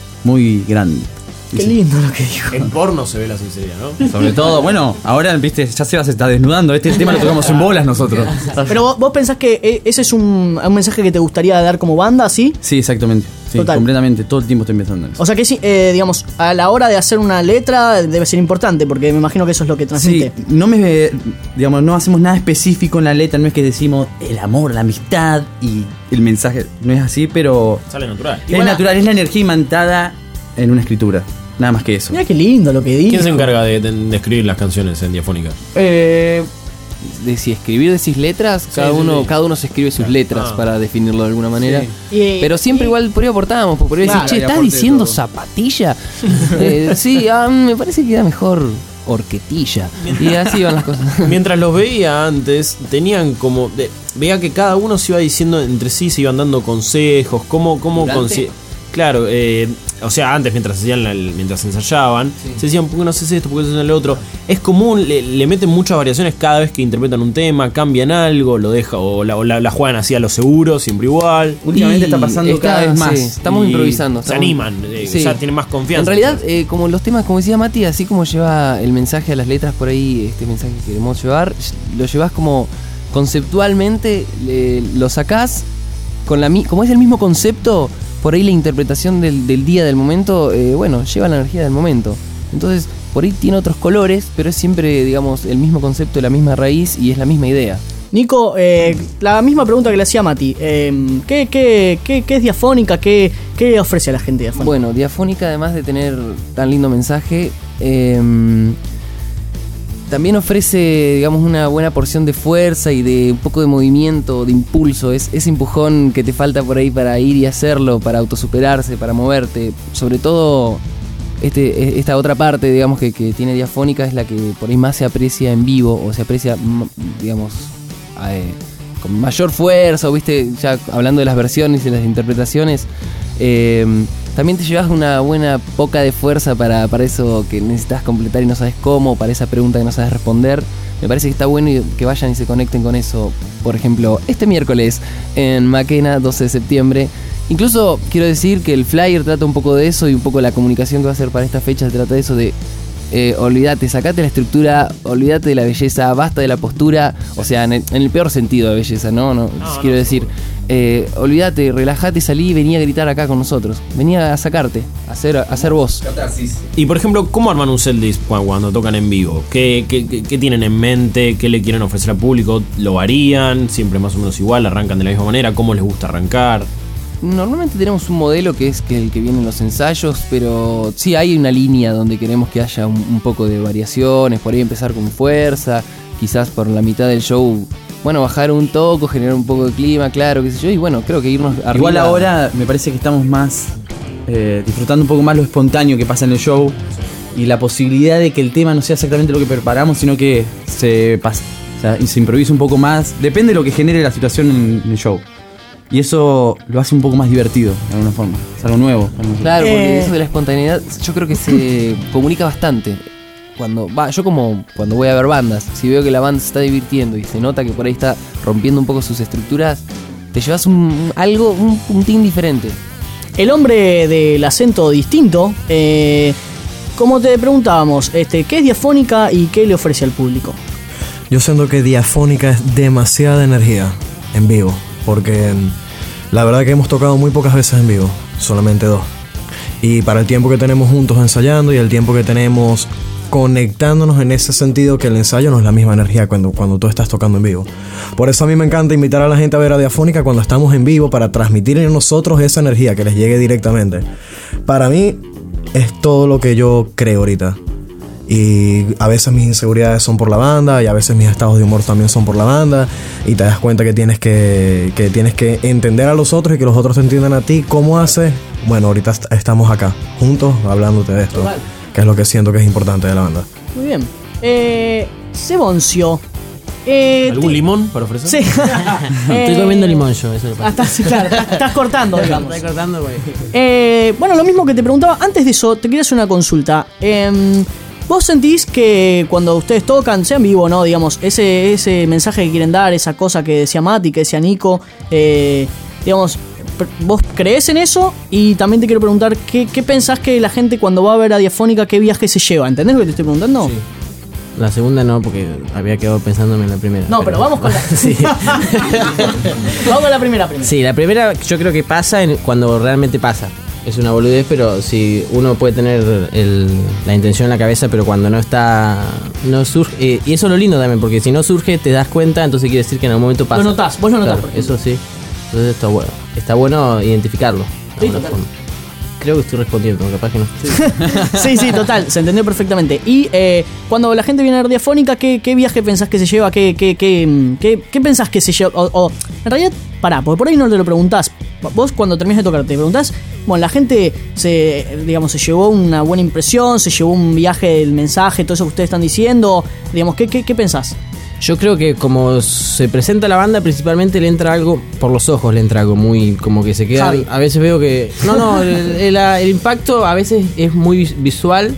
muy grande. Qué lindo lo que dijo. En porno se ve la sinceridad, ¿no? Sobre todo, bueno, ahora, viste, ya Seba se está desnudando. Este tema lo tocamos en bolas nosotros. Pero vos, vos pensás que eh, ese es un, un mensaje que te gustaría dar como banda, ¿sí? Sí, exactamente. Sí, Total. completamente. Todo el tiempo estoy pensando en eso. O sea que sí, eh, digamos, a la hora de hacer una letra debe ser importante, porque me imagino que eso es lo que transmite. Sí, no me, digamos, no hacemos nada específico en la letra, no es que decimos el amor, la amistad y el mensaje, no es así, pero Sale natural. es natural, es la energía imantada en una escritura, nada más que eso. Mira qué lindo lo que dijo. ¿Quién se encarga de, de- de escribir las canciones en Diafónica? Eh, de si escribir decís letras, cada sí, uno sí. cada uno se escribe sus letras Ah. para definirlo de alguna manera. Sí. Y- Pero siempre igual por ahí aportábamos, porque por ahí Claro, decís, che, y ¿estás aporte de diciendo todo. zapatilla? Eh, sí, ah, me parece que era mejor horquetilla. Y así van las cosas. Mientras los veía antes, tenían como. de- veía que cada uno se iba diciendo entre sí, se iban dando consejos, cómo. cómo ¿Durante? consi- Claro, eh, o sea, antes mientras hacían la- mientras ensayaban, se decían, ¿por qué no haces esto? ¿Por qué no haces lo otro? Es común, le, le meten muchas variaciones cada vez que interpretan un tema, cambian algo, lo deja, o la, o la, la juegan así a lo seguro, siempre igual. Últimamente Y está pasando está- cada vez más. sí, estamos Y improvisando. Se estamos- animan, eh, Sí. ya tienen más confianza. En realidad, eh, como los temas, como decía Mati, así como lleva el mensaje a las letras por ahí, este mensaje que queremos llevar, lo llevas como conceptualmente, le- lo sacás con la mi- como es el mismo concepto, por ahí la interpretación del, del día, del momento, eh, bueno, lleva la energía del momento. Entonces, por ahí tiene otros colores, pero es siempre, digamos, el mismo concepto, la misma raíz y es la misma idea. Nico, eh, la misma pregunta que le hacía a Mati. Eh, ¿qué, qué, qué, qué es Diafónica? ¿Qué, ¿Qué ofrece a la gente Diafónica? Bueno, Diafónica, además de tener tan lindo mensaje, eh, también ofrece, digamos, una buena porción de fuerza y de un poco de movimiento, de impulso. Es ese empujón que te falta por ahí para ir y hacerlo, para autosuperarse, para moverte. Sobre todo, este, esta otra parte, digamos, que, que tiene Diafónica es la que por ahí más se aprecia en vivo, o se aprecia, mm, digamos, eh, con mayor fuerza, o viste, ya hablando de las versiones y las interpretaciones. Eh, también te llevas una buena poca de fuerza para, para eso que necesitas completar y no sabes cómo, para esa pregunta que no sabes responder. Me parece que está bueno y que vayan y se conecten con eso. Por ejemplo, este miércoles en Maquena, doce de septiembre. Incluso quiero decir que el flyer trata un poco de eso y un poco la comunicación que va a hacer para esta fecha trata de eso de... Eh, olvídate, sacate la estructura, olvídate de la belleza, basta de la postura, o sea, en el, en el peor sentido de belleza, ¿no? no, No, quiero no, decir, eh, olvídate, relájate, salí y vení a gritar acá con nosotros, vení a sacarte, a hacer, a hacer vos. Y por ejemplo, ¿cómo arman un setlist cuando, cuando tocan en vivo? ¿Qué, qué, qué- qué tienen en mente? ¿Qué le quieren ofrecer al público? ¿Lo varían? ¿Siempre más o menos igual? ¿Arrancan de la misma manera? ¿Cómo les gusta arrancar? Normalmente tenemos un modelo que es que el que viene en los ensayos, pero sí hay una línea donde queremos que haya un, un poco de variaciones, por ahí empezar con fuerza, quizás por la mitad del show, bueno, bajar un toco, generar un poco de clima, claro, qué sé yo, y bueno, creo que irnos arriba. Igual ahora me parece que estamos más eh, disfrutando un poco más lo espontáneo que pasa en el show y la posibilidad de que el tema no sea exactamente lo que preparamos, sino que se pasa, o sea, y se improvisa un poco más. Depende de lo que genere la situación en, en el show. Y eso lo hace un poco más divertido, de alguna forma. Es algo nuevo. para nosotros. Claro, porque Eh. eso de la espontaneidad yo creo que se comunica bastante. Cuando va, yo como cuando voy a ver bandas, si veo que la banda se está divirtiendo y se nota que por ahí está rompiendo un poco sus estructuras, te llevas un, algo, un puntín diferente. el hombre del acento distinto. Eh, como te preguntábamos, este, ¿qué es Diafónica y qué le ofrece al público? Yo siento que Diafónica es demasiada energía en vivo, porque la verdad que hemos tocado muy pocas veces en vivo, solamente dos. Y para el tiempo que tenemos juntos ensayando y el tiempo que tenemos conectándonos en ese sentido, que el ensayo no es la misma energía cuando, cuando tú estás tocando en vivo. Por eso a mí me encanta invitar a la gente a ver a Diafónica cuando estamos en vivo, para transmitir en nosotros esa energía, que les llegue directamente. Para mí es todo lo que yo creo ahorita. Y a veces mis inseguridades son por la banda, y a veces mis estados de humor también son por la banda, y te das cuenta que tienes que, que tienes que entender a los otros y que los otros te entiendan a ti. ¿Cómo haces? Bueno, ahorita est- estamos acá, juntos, hablándote de esto, Total. que es lo que siento que es importante de la banda. Muy bien. Eh, Seboncio. Eh, ¿Algún te- limón para ofrecer? Sí. Estoy Eh, comiendo limón yo, eso es lo que Ah, pasa. estás, claro, estás, estás cortando, digamos. Estoy cortando, güey. Eh, bueno, lo mismo que te preguntaba. Antes de eso, te quería hacer una consulta. Eh, ¿Vos sentís que cuando ustedes tocan, sea en vivo, ¿no? Digamos, ese, ese mensaje que quieren dar, esa cosa que decía Mati, que decía Nico, eh, digamos, ¿vos creés en eso? Y también te quiero preguntar, ¿qué, ¿qué pensás que la gente cuando va a ver a Diafónica, qué viaje se lleva? ¿Entendés lo que te estoy preguntando? Sí. La segunda no, porque había quedado pensándome en la primera. No, pero vamos con la... Sí. Vamos con la primera primera. Sí, la primera yo creo que pasa en- cuando realmente pasa. Es una boludez, pero si uno puede tener el- la intención en la cabeza, pero cuando no está, no surge. Eh, y eso es lo lindo también, porque si no surge, te das cuenta, entonces quiere decir que en algún momento pasa. Lo notás, vos lo notás, Claro, por ejemplo. eso sí. Entonces está bueno. Está bueno identificarlo. de Sí, alguna total. forma. Creo que estoy respondiendo, capaz que no. Sí, sí, total, se entendió perfectamente. Y eh, cuando la gente viene a ver Diafónica, ¿qué, qué viaje pensás que se lleva? ¿Qué, qué, qué, qué, qué pensás que se lleva? O, o, en realidad, pará, porque por ahí no te lo preguntás. Vos cuando termines de tocar te preguntás, bueno, la gente se, digamos, se llevó una buena impresión, se llevó un viaje del mensaje, todo eso que ustedes están diciendo, digamos, ¿qué, qué, qué pensás? Yo creo que como se presenta la banda, principalmente le entra algo, por los ojos le entra algo muy, como que se queda. Javi. A veces veo que. No, no, el, el- el impacto a veces es muy vis- visual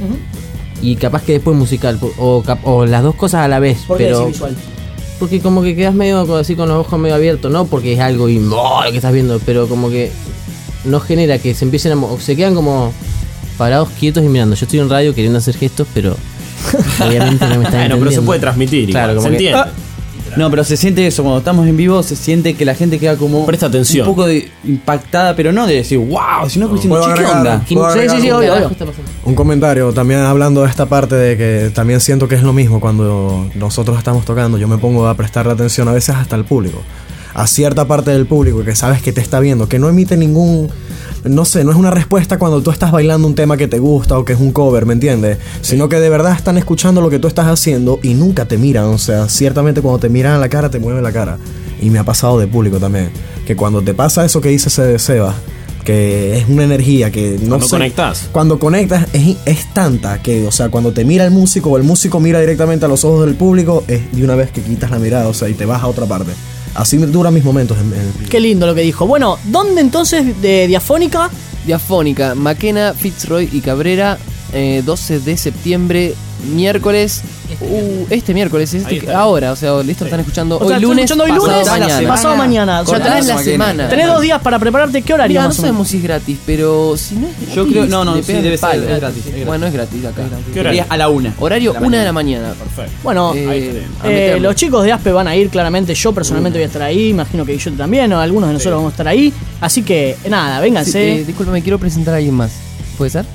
y capaz que después musical, o, cap- o las dos cosas a la vez. ¿Por qué pero decís visual? Porque como que quedas medio co- así con los ojos medio abiertos, no porque es algo y oh, lo que estás viendo, pero como que no genera que se empiecen a. mo- o se quedan como parados, quietos y mirando. Yo estoy en radio queriendo hacer gestos, pero. Obviamente no me están Bueno, pero se entendiendo. puede transmitir. Claro, igual, como se que- entiende. No, pero se siente eso, cuando estamos en vivo se siente que la gente queda como Presta atención. un poco de- impactada, pero no de decir wow, sino que diciendo, ¿Puedo "Che, ¿qué agregar? onda? ¿Puedo agregar sí, sí, un- obvio, obvio. Un comentario, también hablando de esta parte de que también siento que es lo mismo cuando nosotros estamos tocando. Yo me pongo a prestarle atención a veces hasta al público, a cierta parte del público que sabes que te está viendo, que no emite ningún, no sé, no es una respuesta cuando tú estás bailando un tema que te gusta o que es un cover, ¿me entiendes? Sino que de verdad están escuchando lo que tú estás haciendo y nunca te miran. O sea, ciertamente cuando te miran a la cara te mueven la cara. Y me ha pasado de público también, que cuando te pasa eso que dice ese Seba, que es una energía que no Cuando sé, conectas. cuando conectas es, es tanta que, o sea, cuando te mira el músico o el músico mira directamente a los ojos del público, es de una vez que quitas la mirada, o sea, y te vas a otra parte. Así duran mis momentos en, en- Qué lindo lo que dijo. Bueno, ¿dónde entonces de Diafónica? Diafónica, Maquena, Fitzroy y Cabrera, eh, doce de septiembre, miércoles. Uh, este miércoles, este que- ahora, o sea, listo, están escuchando O sea, hoy están lunes. escuchando hoy pasado lunes, mañana. pasado mañana. O sea, Cortás tenés la semana. Tenés dos días para prepararte. ¿Qué horario Mira, no más o menos? sabemos si es gratis, pero si no es gratis. Yo creo- no, no, le sí, pegan debe el ser, palo. es gratis, es gratis. Bueno, es gratis acá. ¿Qué horario? Es a la una. Horario De la una de la mañana. mañana. Perfecto. Bueno, Eh, a eh, meterle. los chicos de Aspe van a ir claramente. Yo personalmente voy a estar ahí. Imagino que yo también, o algunos de nosotros vamos a estar ahí. Así que, nada, vénganse. Sí, eh, disculpa, me quiero presentar a alguien más. ¿Puede ser?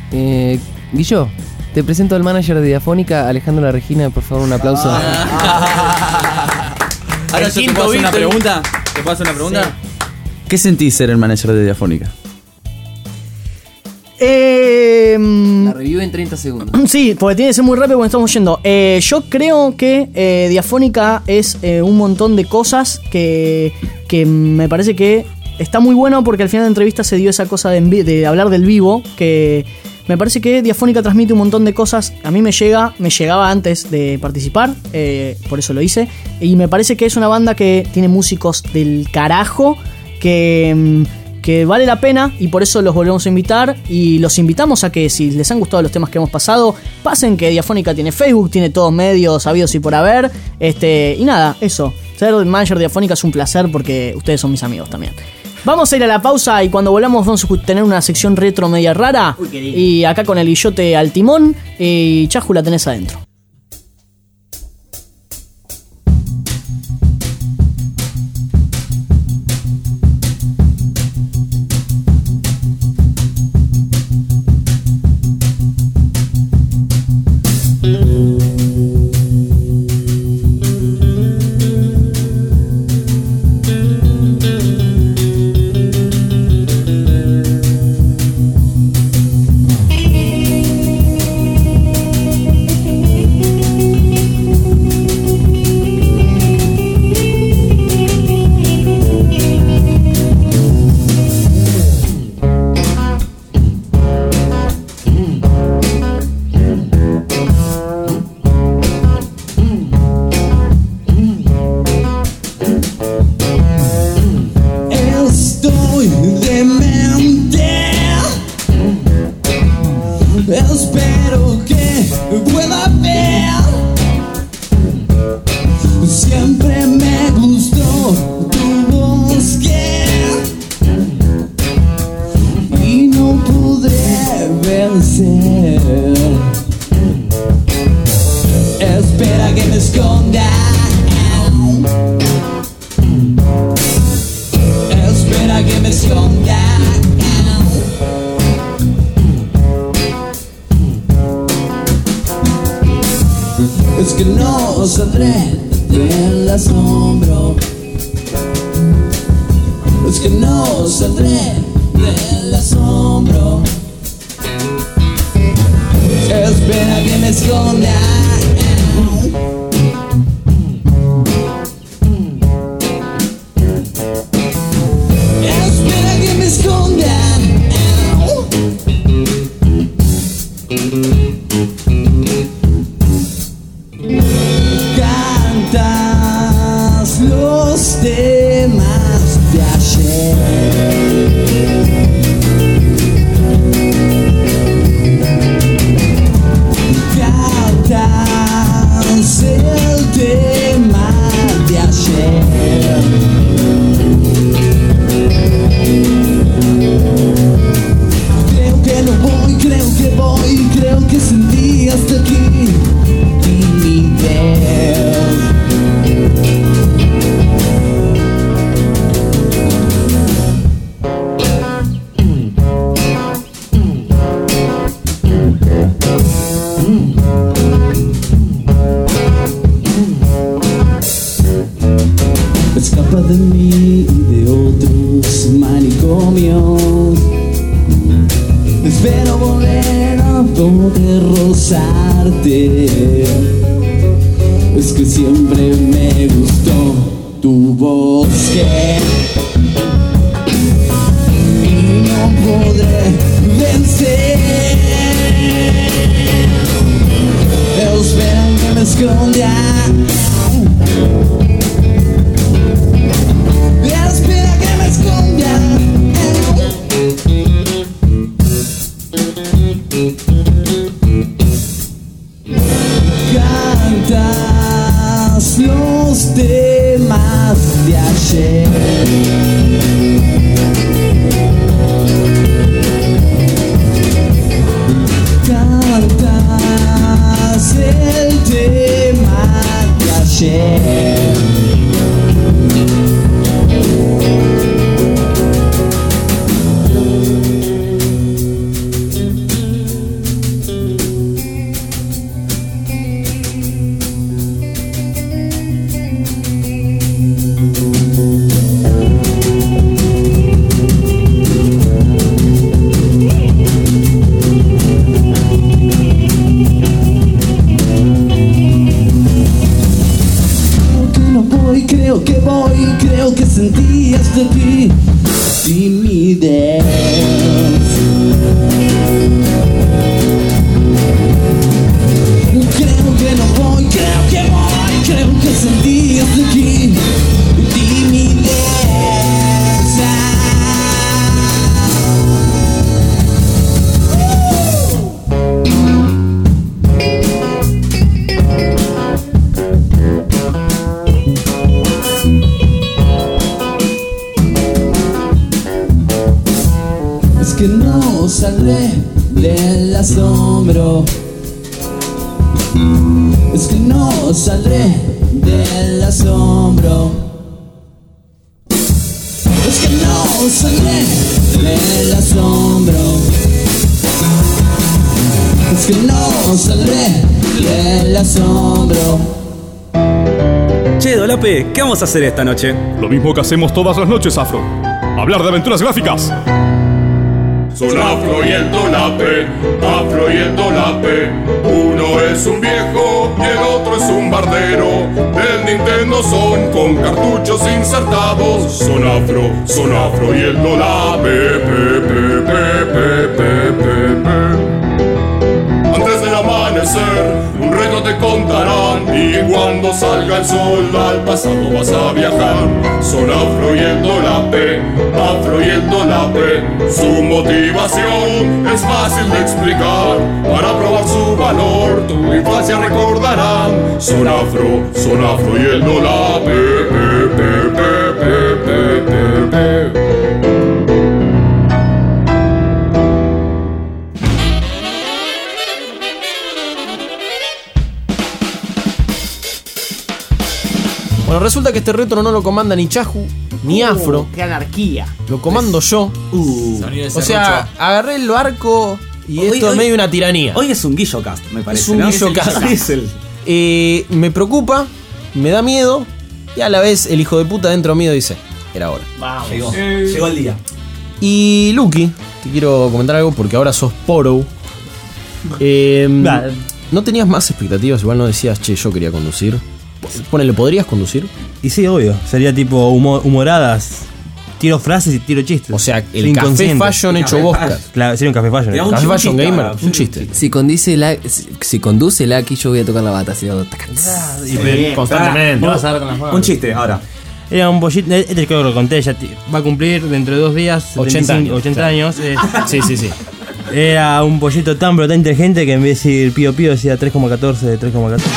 Eh, Guillo, te presento al manager de Diafónica, Alejandro La Regina. Por favor, un aplauso. Ahora yo te quinto puedo hacer una Beatle. pregunta. ¿Te puedo hacer una pregunta? ¿Qué sentís ser el manager de Diafónica? Eh, La review en treinta segundos. Sí, porque tiene que ser muy rápido cuando estamos yendo. Eh, yo creo que eh, Diafónica es eh, un montón de cosas que, que me parece que está muy bueno porque al final de la entrevista se dio esa cosa de, en vi- de hablar del vivo, que me parece que Diafónica transmite un montón de cosas. A mí me llega, me llegaba antes de participar, eh, por eso lo hice. Y me parece que es una banda que tiene músicos del carajo, que... mm, que vale la pena y por eso los volvemos a invitar y los invitamos a que si les han gustado los temas que hemos pasado, pasen que Diafónica tiene Facebook, tiene todos medios sabidos y por haber, este y nada, eso, ser el manager de Diafónica es un placer porque ustedes son mis amigos también. Vamos a ir a la pausa y cuando volvamos vamos a tener una sección retro media rara. Uy, qué lindo. Y acá con el Guillote al timón. Y Chaju la tenés adentro. Espero que pueda ver. Siempre me gustó tu bosque y no podré vencer. Espera que me esconda. Espera que me esconda. Es que no saldré del asombro. Es que no saldré del asombro. Espera que me esconda. Espera que me esconda. Cantas los temas de ayer. Cantas el tema de ayer. Creo que no voy, creo que voy, creo que sentí hasta aquí. Escapa de mí y de otros manicomios. Espero volver a poder rozarte. Es que siempre me gustó tu bosque y no podré vencer. Espera que me esconda. Espera que me esconda. Cantas los temas de ayer. Cantas el tema de que no saldré del asombro. Es que no saldré del asombro. Es que no saldré del asombro. Es que no saldré del asombro. Che, Dolape, ¿qué vamos a hacer esta noche? Lo mismo que hacemos todas las noches, Afro. Hablar de aventuras gráficas. Son Afro y el Dolape, Afro y el Dolape. Uno es un viejo y el otro es un bardero. Del Nintendo son con cartuchos insertados. Son Afro, son Afro y el Dolape. Pe, pe, pe, pe, pe, pe, pe. Antes del amanecer, un reto te contarán. Y cuando salga el sol, al pasado vas a viajar. Son Afro y el Dolape, Afro y el Dolape. Su motivación es fácil de explicar. Para probar su valor, tu infancia recordarán. Son Afro, son Afro y el Dolape. Pe, pe, pe, pe, pe, pe, pe. Bueno, resulta que este retro no lo comanda ni Chahu ni Afro. ¡Qué anarquía! Lo comando yo. Uh, o sea, agarré el barco y Hoy- esto es hoy- medio una tiranía. Hoy es un Guillo Cast, me parece. Es un ¿no? Guillo Cast. Es el- Eh, me preocupa, me da miedo y a la vez el hijo de puta dentro mío dice, era hora. Vamos. Llegó, llegó el día. Y Lucky, te quiero comentar algo porque ahora sos Poro. Eh, ¿No tenías más expectativas? Igual no decías, che, yo quería conducir. Ponele, ¿podrías conducir? Y sí, obvio. Sería tipo humo- humoradas. Tiro frases y tiro chistes. O sea, el Soy café inconsciente. fashion hecho Bosca. Claro, sería un café fashion. Digamos, Café un fashion chiste, gamer, ahora, un chiste. Si conduce la, si, si conduce la aquí yo voy a tocar la bata. Así, Y pe- constantemente. Ah, Vas a ver con las manos. Un chiste, ahora. Era un pollito, este creo que lo conté, ya ti- va a cumplir dentro de dos días ochenta años, ochenta claro. años. eh. Sí, sí, sí. Era un pollito tan pero tan inteligente que en vez de decir pío pío decía tres coma catorce, tres coma catorce.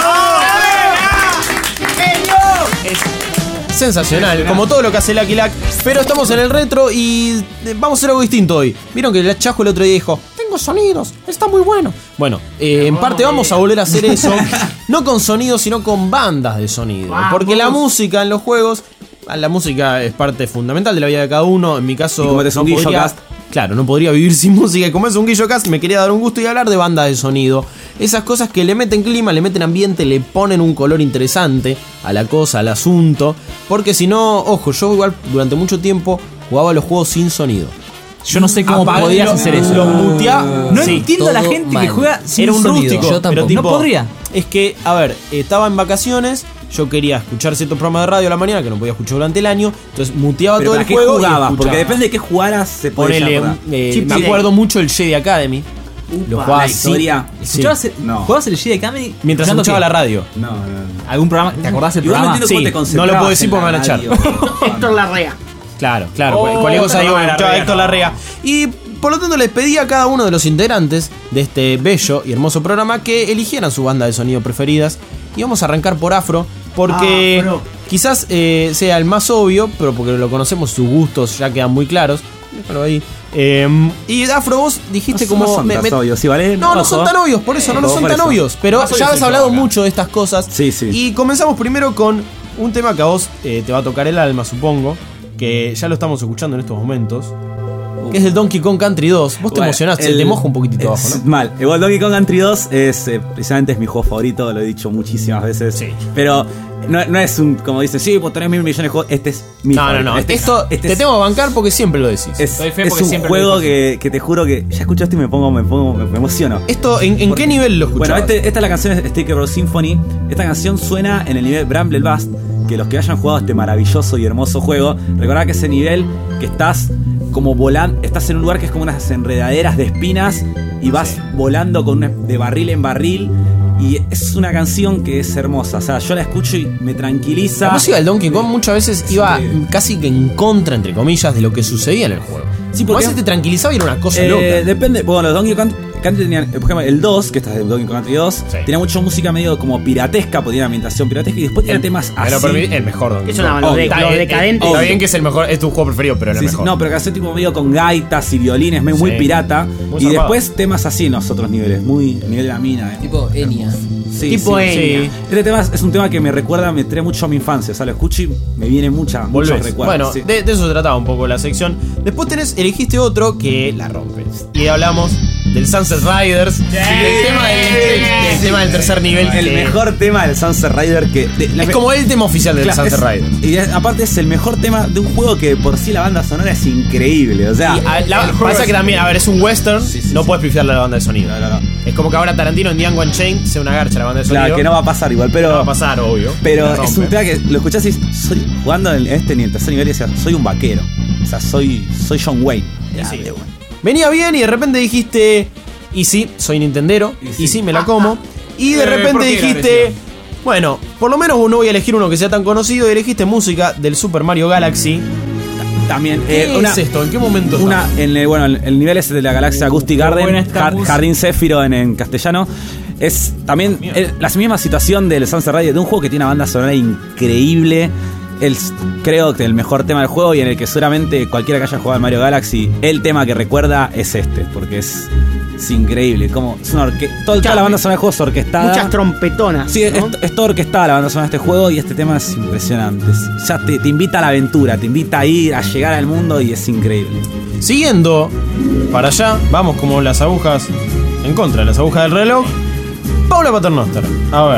Sensacional, como todo lo que hace Lucky Luck. Pero estamos en el retro y eh, vamos a hacer algo distinto hoy. Vieron que el Chajo el otro día dijo, tengo sonidos, está muy bueno. Bueno, eh, en parte vamos a volver a hacer eso. No con sonidos, sino con bandas de sonido. Porque la música en los juegos, la música es parte fundamental de la vida de cada uno. En mi caso, Y como este es un no Guillo podría- Cast. Claro, no podría vivir sin música. Y como es un Guillo Cast, me quería dar un gusto y hablar de bandas de sonido. Esas cosas que le meten clima, le meten ambiente, le ponen un color interesante a la cosa, al asunto. Porque si no, ojo, yo igual durante mucho tiempo jugaba los juegos sin sonido. Yo no sé cómo Apagalo, podías hacer eso. Lo mutea. No Sí, entiendo a la todo gente mal. que juega sin Era un sonido. rústico. Yo tampoco. pero tipo, No podría. Es que, a ver, estaba en vacaciones. Yo quería escuchar ciertos programas de radio a la mañana que no podía escuchar durante el año. Entonces muteaba Pero todo ¿para el qué juego. y jugabas? escuchaba. Porque depende de qué jugaras se puede Ponele, llamar. eh, Chip me Delay. acuerdo mucho el Jedi Academy. Lo jugaba la así. historia. Sí. ¿Escuchabas el- No. ¿Jugabas el Jedi Academy? Mientras escuchando escuchaba qué? la radio. No, no, no. ¿Algún programa? ¿Te acordás del Igual no programa? entiendo cómo te Sí, no lo concentrabas puedo decir en porque me la van a echar. radio. Héctor Larrea. Claro, claro. Oh, cualquier cosa digo, Héctor escuchaba a Larrea, Héctor no. Larrea. Y por lo tanto les pedí a cada uno de los integrantes de este bello y hermoso programa que eligieran su banda de sonido preferidas. Y vamos a arrancar por Afro, porque Afro. quizás eh, sea el más obvio, pero porque lo conocemos, sus gustos ya quedan muy claros. Déjalo ahí. Eh, y Afro, vos dijiste No como. son me- tan me- obvios, ¿sí, vale? No, no Ojo. son tan obvios, por eso, no, no Ojo son por tan eso. obvios. Pero Más ya obvios has soy hablado yo acá. mucho de estas cosas. Sí, sí. Y comenzamos primero con un tema que a vos eh, te va a tocar el alma, supongo. Que ya lo estamos escuchando en estos momentos. Que es el Donkey Kong Country dos. Vos te Bueno, emocionaste, el- te moja un poquitito abajo, es ¿no? Mal. Igual Donkey Kong Country dos es eh, precisamente es mi juego favorito, lo he dicho muchísimas veces. Pero no, no es un, como dicen, sí, pues tenés mil millones de juegos. Este es mi No, no, favorito. no. Este es- Esto este te es- tengo que bancar porque siempre lo decís. Es, Doy fe es porque un siempre lo juego dijo. que, que te juro que ya escucho esto y me pongo, me pongo, me, me emociono. ¿Esto en, en qué nivel lo Bueno, escuchabas? este- esta es la canción de Sticker Bros Symphony. Esta canción suena en el nivel Bramble Bust. Que los que hayan jugado este maravilloso y hermoso juego, recordad que ese nivel que estás como volando, estás en un lugar que es como unas enredaderas de espinas y vas volando con una- de barril en barril. Y es una canción que es hermosa. O sea, yo la escucho y me tranquiliza. La música del Donkey Kong muchas veces iba casi que en contra, entre comillas, de lo que sucedía en el juego. Sí, Como a porque- veces te tranquilizaba y era una cosa Eh, loca. Depende. Bueno, los Donkey Kong que antes tenían, por ejemplo, el dos, que está de Donkey Kong Country dos, sí. tenía mucha música medio como piratesca, ponía una ambientación piratesca y después tenía temas así. Pero para mí el mejor Donkey Kong. Es una lo, de, lo decadente. Está bien que es el mejor, es tu juego preferido, pero no sí, el mejor. No, pero que hace tipo medio con gaitas y violines, muy, sí. muy pirata. Muy y zarpado. Después temas así en los otros niveles, muy nivel de la mina. Eh. Tipo Enya. Sí, tipo sí, Enya. Sí. Este tema es un tema que me recuerda, me trae mucho a mi infancia. O sea, lo escucho y me viene mucha, muchos recuerdos. Bueno, sí. de, de eso se trataba un poco la sección. Después tenés, elegiste otro que la rompes. Y hablamos del Sunset Riders. Yeah. Y del tema del, del, del tema del tercer nivel. El que mejor tema del Sunset Rider que. De, es como el tema oficial del claro, Sunset es, Rider. Y es, aparte es el mejor tema de un juego que por sí la banda sonora es increíble. O sea, y a, la, pasa es, que también, a ver, es un western, sí, sí, no sí. puedes pifiarle a la banda de sonido. No, no, no. Es como que ahora Tarantino en Django Unchained sea una garcha la banda de sonido. Claro, que no va a pasar igual, pero. No va a pasar, obvio. Pero es un tema que lo escuchás y soy, jugando en este ni el tercer nivel y decías, soy un vaquero. O sea, soy, soy John Wayne. Ya, sí. bueno. Venía bien y de repente dijiste. Y sí, soy nintendero. Y sí, y sí me la como. Y de eh, repente dijiste. Bueno, por lo menos no voy a elegir uno que sea tan conocido. Y elegiste música del Super Mario Galaxy. También. ¿Qué eh, una, es esto? ¿En qué momento? Una, en el, bueno, el nivel es de la galaxia Gusty Garden. Jar, Jardín Céfiro en, en castellano. Es también el, la misma situación del Sunset Rider, de un juego que tiene una banda sonora increíble. El, creo que el mejor tema del juego y en el que seguramente cualquiera que haya jugado en Mario Galaxy, el tema que recuerda es este, porque es, es increíble. Como es una orque- todo, toda la banda sonora del juego es orquestada. Muchas trompetonas. Sí, ¿no? es, es toda orquestada la banda sonora de este juego y este tema es impresionante. Es, ya te, te invita a la aventura, te invita a ir, a llegar al mundo y es increíble. Siguiendo para allá, vamos como las agujas en contra de las agujas del reloj. Paula Paternoster, a ver.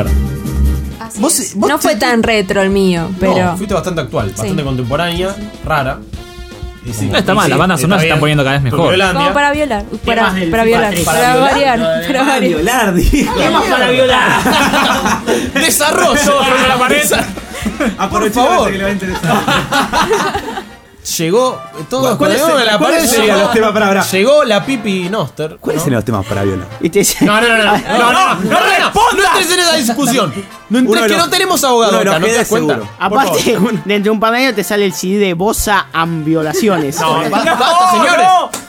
¿Vos, vos no fue te... tan retro el mío, pero. No, fuiste bastante actual, sí. bastante contemporánea, rara. Y sí, no está mal, sí, las bandas sonoras se están poniendo cada vez mejor. Como para violar. Para, para violar. Para, para variar. Para, para variar. violar, dijo. ¿Qué más para violar? Desarrollo. Por la pared. Por favor. Que le va a interesar. Llegó todo ¿Cuál es el, la pared serían los temas para hablar? Llegó la Pipi Noster. ¿Cuáles serían los temas para violar? No, no, no, no, no, no, no, no, no entres en esa discusión. No entres que no tenemos abogado acá, no te das cuenta. Aparte, dentro de un par de años te sale el C D de Bossa Am Violaciones. No, basta, señores.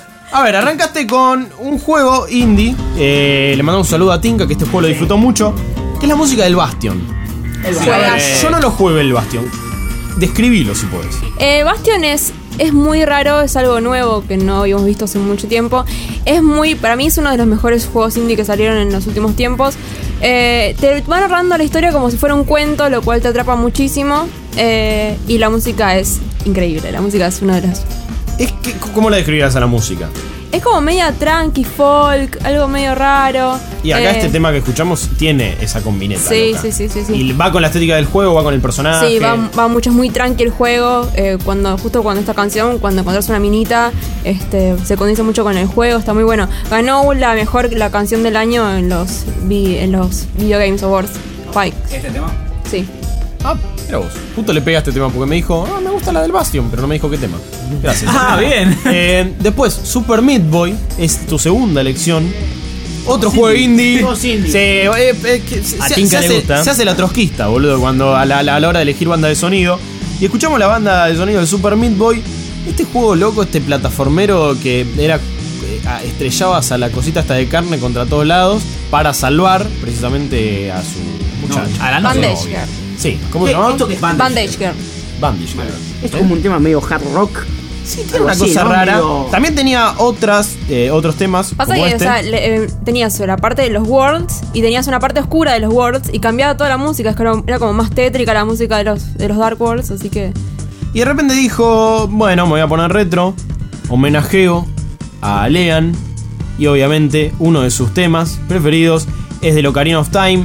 A ver, arrancaste con un juego indie. Eh, le mandamos un saludo a Tinka, que este juego lo disfrutó mucho. Que es la música del Bastion. El sí, ver, yo no lo juego el Bastion. Describilo si podés. Eh, Bastion es, es muy raro, es algo nuevo que no habíamos visto hace mucho tiempo. Es muy, para mí es uno de los mejores juegos indie que salieron en los últimos tiempos. Eh, te van narrando la historia como si fuera un cuento, lo cual te atrapa muchísimo. Eh, y la música es increíble, la música es una de las... Es que, ¿cómo la describirás a la música? Es como media tranqui, folk, algo medio raro. Y acá eh, este tema que escuchamos tiene esa combineta. Sí, sí, sí, sí, sí. Y va con la estética del juego, va con el personaje. Sí, va, va mucho, es muy tranqui el juego. Eh, cuando, justo cuando esta canción, cuando encontrás una minita, este, se condice mucho con el juego, está muy bueno. Ganó la mejor la canción del año en los en los Video Games Awards. Spike. ¿Este tema? Sí. Ah, mira vos. Justo le pegaste este tema porque me dijo, ah, me gusta la del Bastion, pero no me dijo qué tema. Gracias. Ah, bien. Eh, después, Super Meat Boy es tu segunda elección. Otro juego indie. indie. Se, eh, eh, que, se, a se, Tinka se, le hace, gusta. se hace la trotskista, boludo, cuando a la, a la hora de elegir banda de sonido. Y escuchamos la banda de sonido de Super Meat Boy. Este juego loco, este plataformero que era eh, estrellabas a la cosita hasta de carne contra todos lados para salvar precisamente a su muchacho. No, a la Bandage Girl. Sí, ¿cómo se llama? ¿Esto qué es Bandage Girl. Bandage Girl. Es como un tema medio hard rock. Sí, tiene una cosa ¿no? rara. Medio... También tenía otras, eh, otros temas. Pasa como que, este. o sea, le, eh, tenías la parte de los worlds y tenías una parte oscura de los worlds y cambiaba toda la música. Es que era, era como más tétrica la música de los, de los Dark Worlds, así que. Y de repente dijo: bueno, me voy a poner retro. Homenajeo a Lean. Y obviamente, uno de sus temas preferidos es del Ocarina of Time.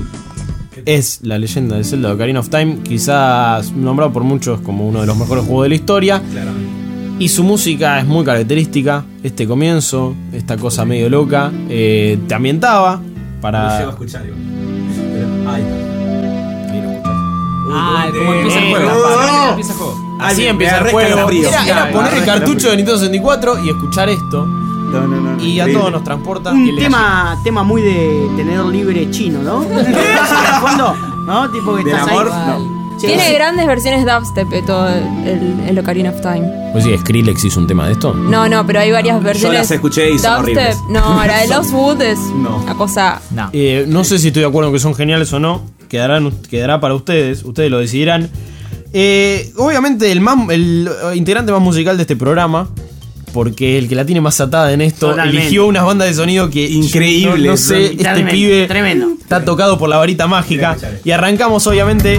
Es la leyenda de Zelda de Ocarina of Time, quizás nombrado por muchos como uno de los mejores juegos de la historia. Claramente. Y su música es muy característica. Este comienzo, esta cosa medio loca, eh, te ambientaba para... Lo llevo a escuchar, igual. Pero, ahí está. Ahí lo escuchas. Ah, como empieza el juego. Oh. Empieza el juego. Así Ay, empieza el juego. Era, era poner el cartucho de Nintendo sesenta y cuatro y escuchar esto. No, no, no, y a todos nos transporta. Un tema, tema muy de tenedor libre chino, ¿no? ¿De fondo? ¿No? Tipo que ¿Del estás amor? ahí. No. Tiene grandes versiones dubstep de todo el, el Ocarina of Time. Pues sí, Skrillex hizo un tema de esto. No, no, pero hay varias versiones. Yo las escuché y son horribles. No, la de Lost Wood es una cosa. No. Eh, no sé si estoy de acuerdo en que son geniales o no. Quedarán, quedará para ustedes. Ustedes lo decidirán. Eh, obviamente el, más, el integrante más musical de este programa, porque el que la tiene más atada en esto, Totalmente. eligió unas bandas de sonido que increíbles. No, no sé, este tremendo, pibe tremendo. está tocado por la varita mágica. Y arrancamos obviamente.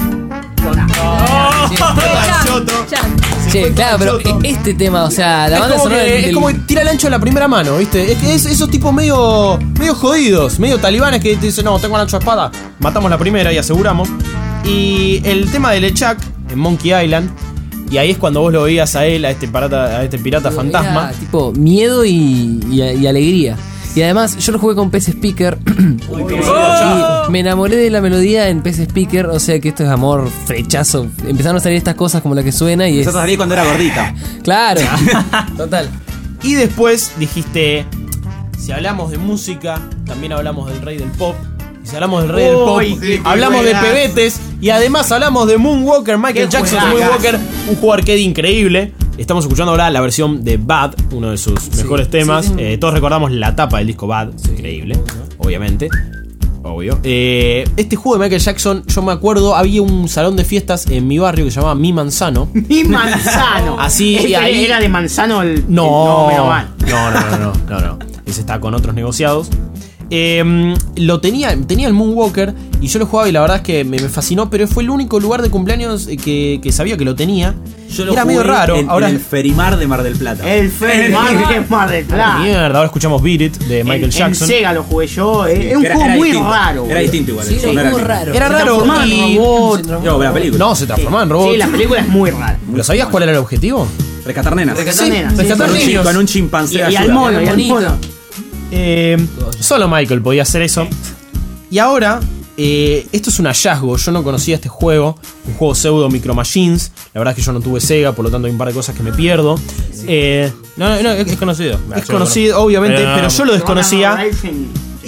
Sí, claro, pero este tema, o sea, la Es banda como, sonora que, del- es como que tira el ancho de la primera mano, ¿viste? Es que es esos tipos medio, medio jodidos, medio talibanes que te dicen, no, tengo el ancho de espada, matamos la primera y aseguramos. Y el tema de LeChuck en Monkey Island, y ahí es cuando vos lo veías a él, a este pirata, a este pirata fantasma. Era tipo miedo y, y- y alegría. Y además, yo lo jugué con P S Speaker. Y me enamoré de la melodía en P S Speaker. O sea que esto es amor flechazo. Empezaron a salir estas cosas como la que suena y es. Empezaste a salir cuando era gordita. Claro, total. Y después dijiste, si hablamos de música, también hablamos del rey del pop. Y si hablamos del rey del pop, Uy, qué hablamos de juegazo. pebetes. Y además hablamos de Moonwalker, Michael Qué Jackson juegazo. Moonwalker, un juego arcade increíble. Estamos escuchando ahora la versión de Bad, uno de sus mejores temas. sí. Eh, todos recordamos la tapa del disco Bad, increíble, obviamente. Obvio. Eh, este juego de Michael Jackson, yo me acuerdo, había un salón de fiestas en mi barrio que se llamaba Mi Manzano. Mi Manzano. Así, Este y ahí- era de Manzano el. el- No, menos mal. no, no, no, no, no, no. Ese está con otros negociados. Eh, lo tenía, tenía el Moonwalker y yo lo jugaba y la verdad es que me, me fascinó, pero fue el único lugar de cumpleaños que, que sabía que lo tenía. Yo lo Era jugué medio raro. En, ahora en el Ferimar de Mar del Plata. El Ferimar de Mar del Plata. Mierda, ahora escuchamos Beat It de Michael en, Jackson. En Sega lo jugué yo. eh, Sí, es un era- juego era muy distinto. raro. Era distinto igual. Sí, eso, era no era muy el- raro. Era Se raro transformaba en y... robot. No, la película. No, se transformaba en robot. Sí, la película es muy rara. ¿Pero sabías cuál era el objetivo? Rescatar nenas. Rescatar Sí, nenas, sí, rescatar Con un, niños. chim- con un chimpancé. Y, y ayuda. al mono, y al bonito. mono. Eh, solo Michael podía hacer eso. Y ahora, eh, esto es un hallazgo. Yo no conocía este juego. Un juego pseudo Micro Machines. La verdad es que yo no tuve Sega, por lo tanto hay un par de cosas que me pierdo. Eh, no, no, no, es, es conocido. Es conocido, obviamente, Pero no, pero yo lo desconocía. Racing.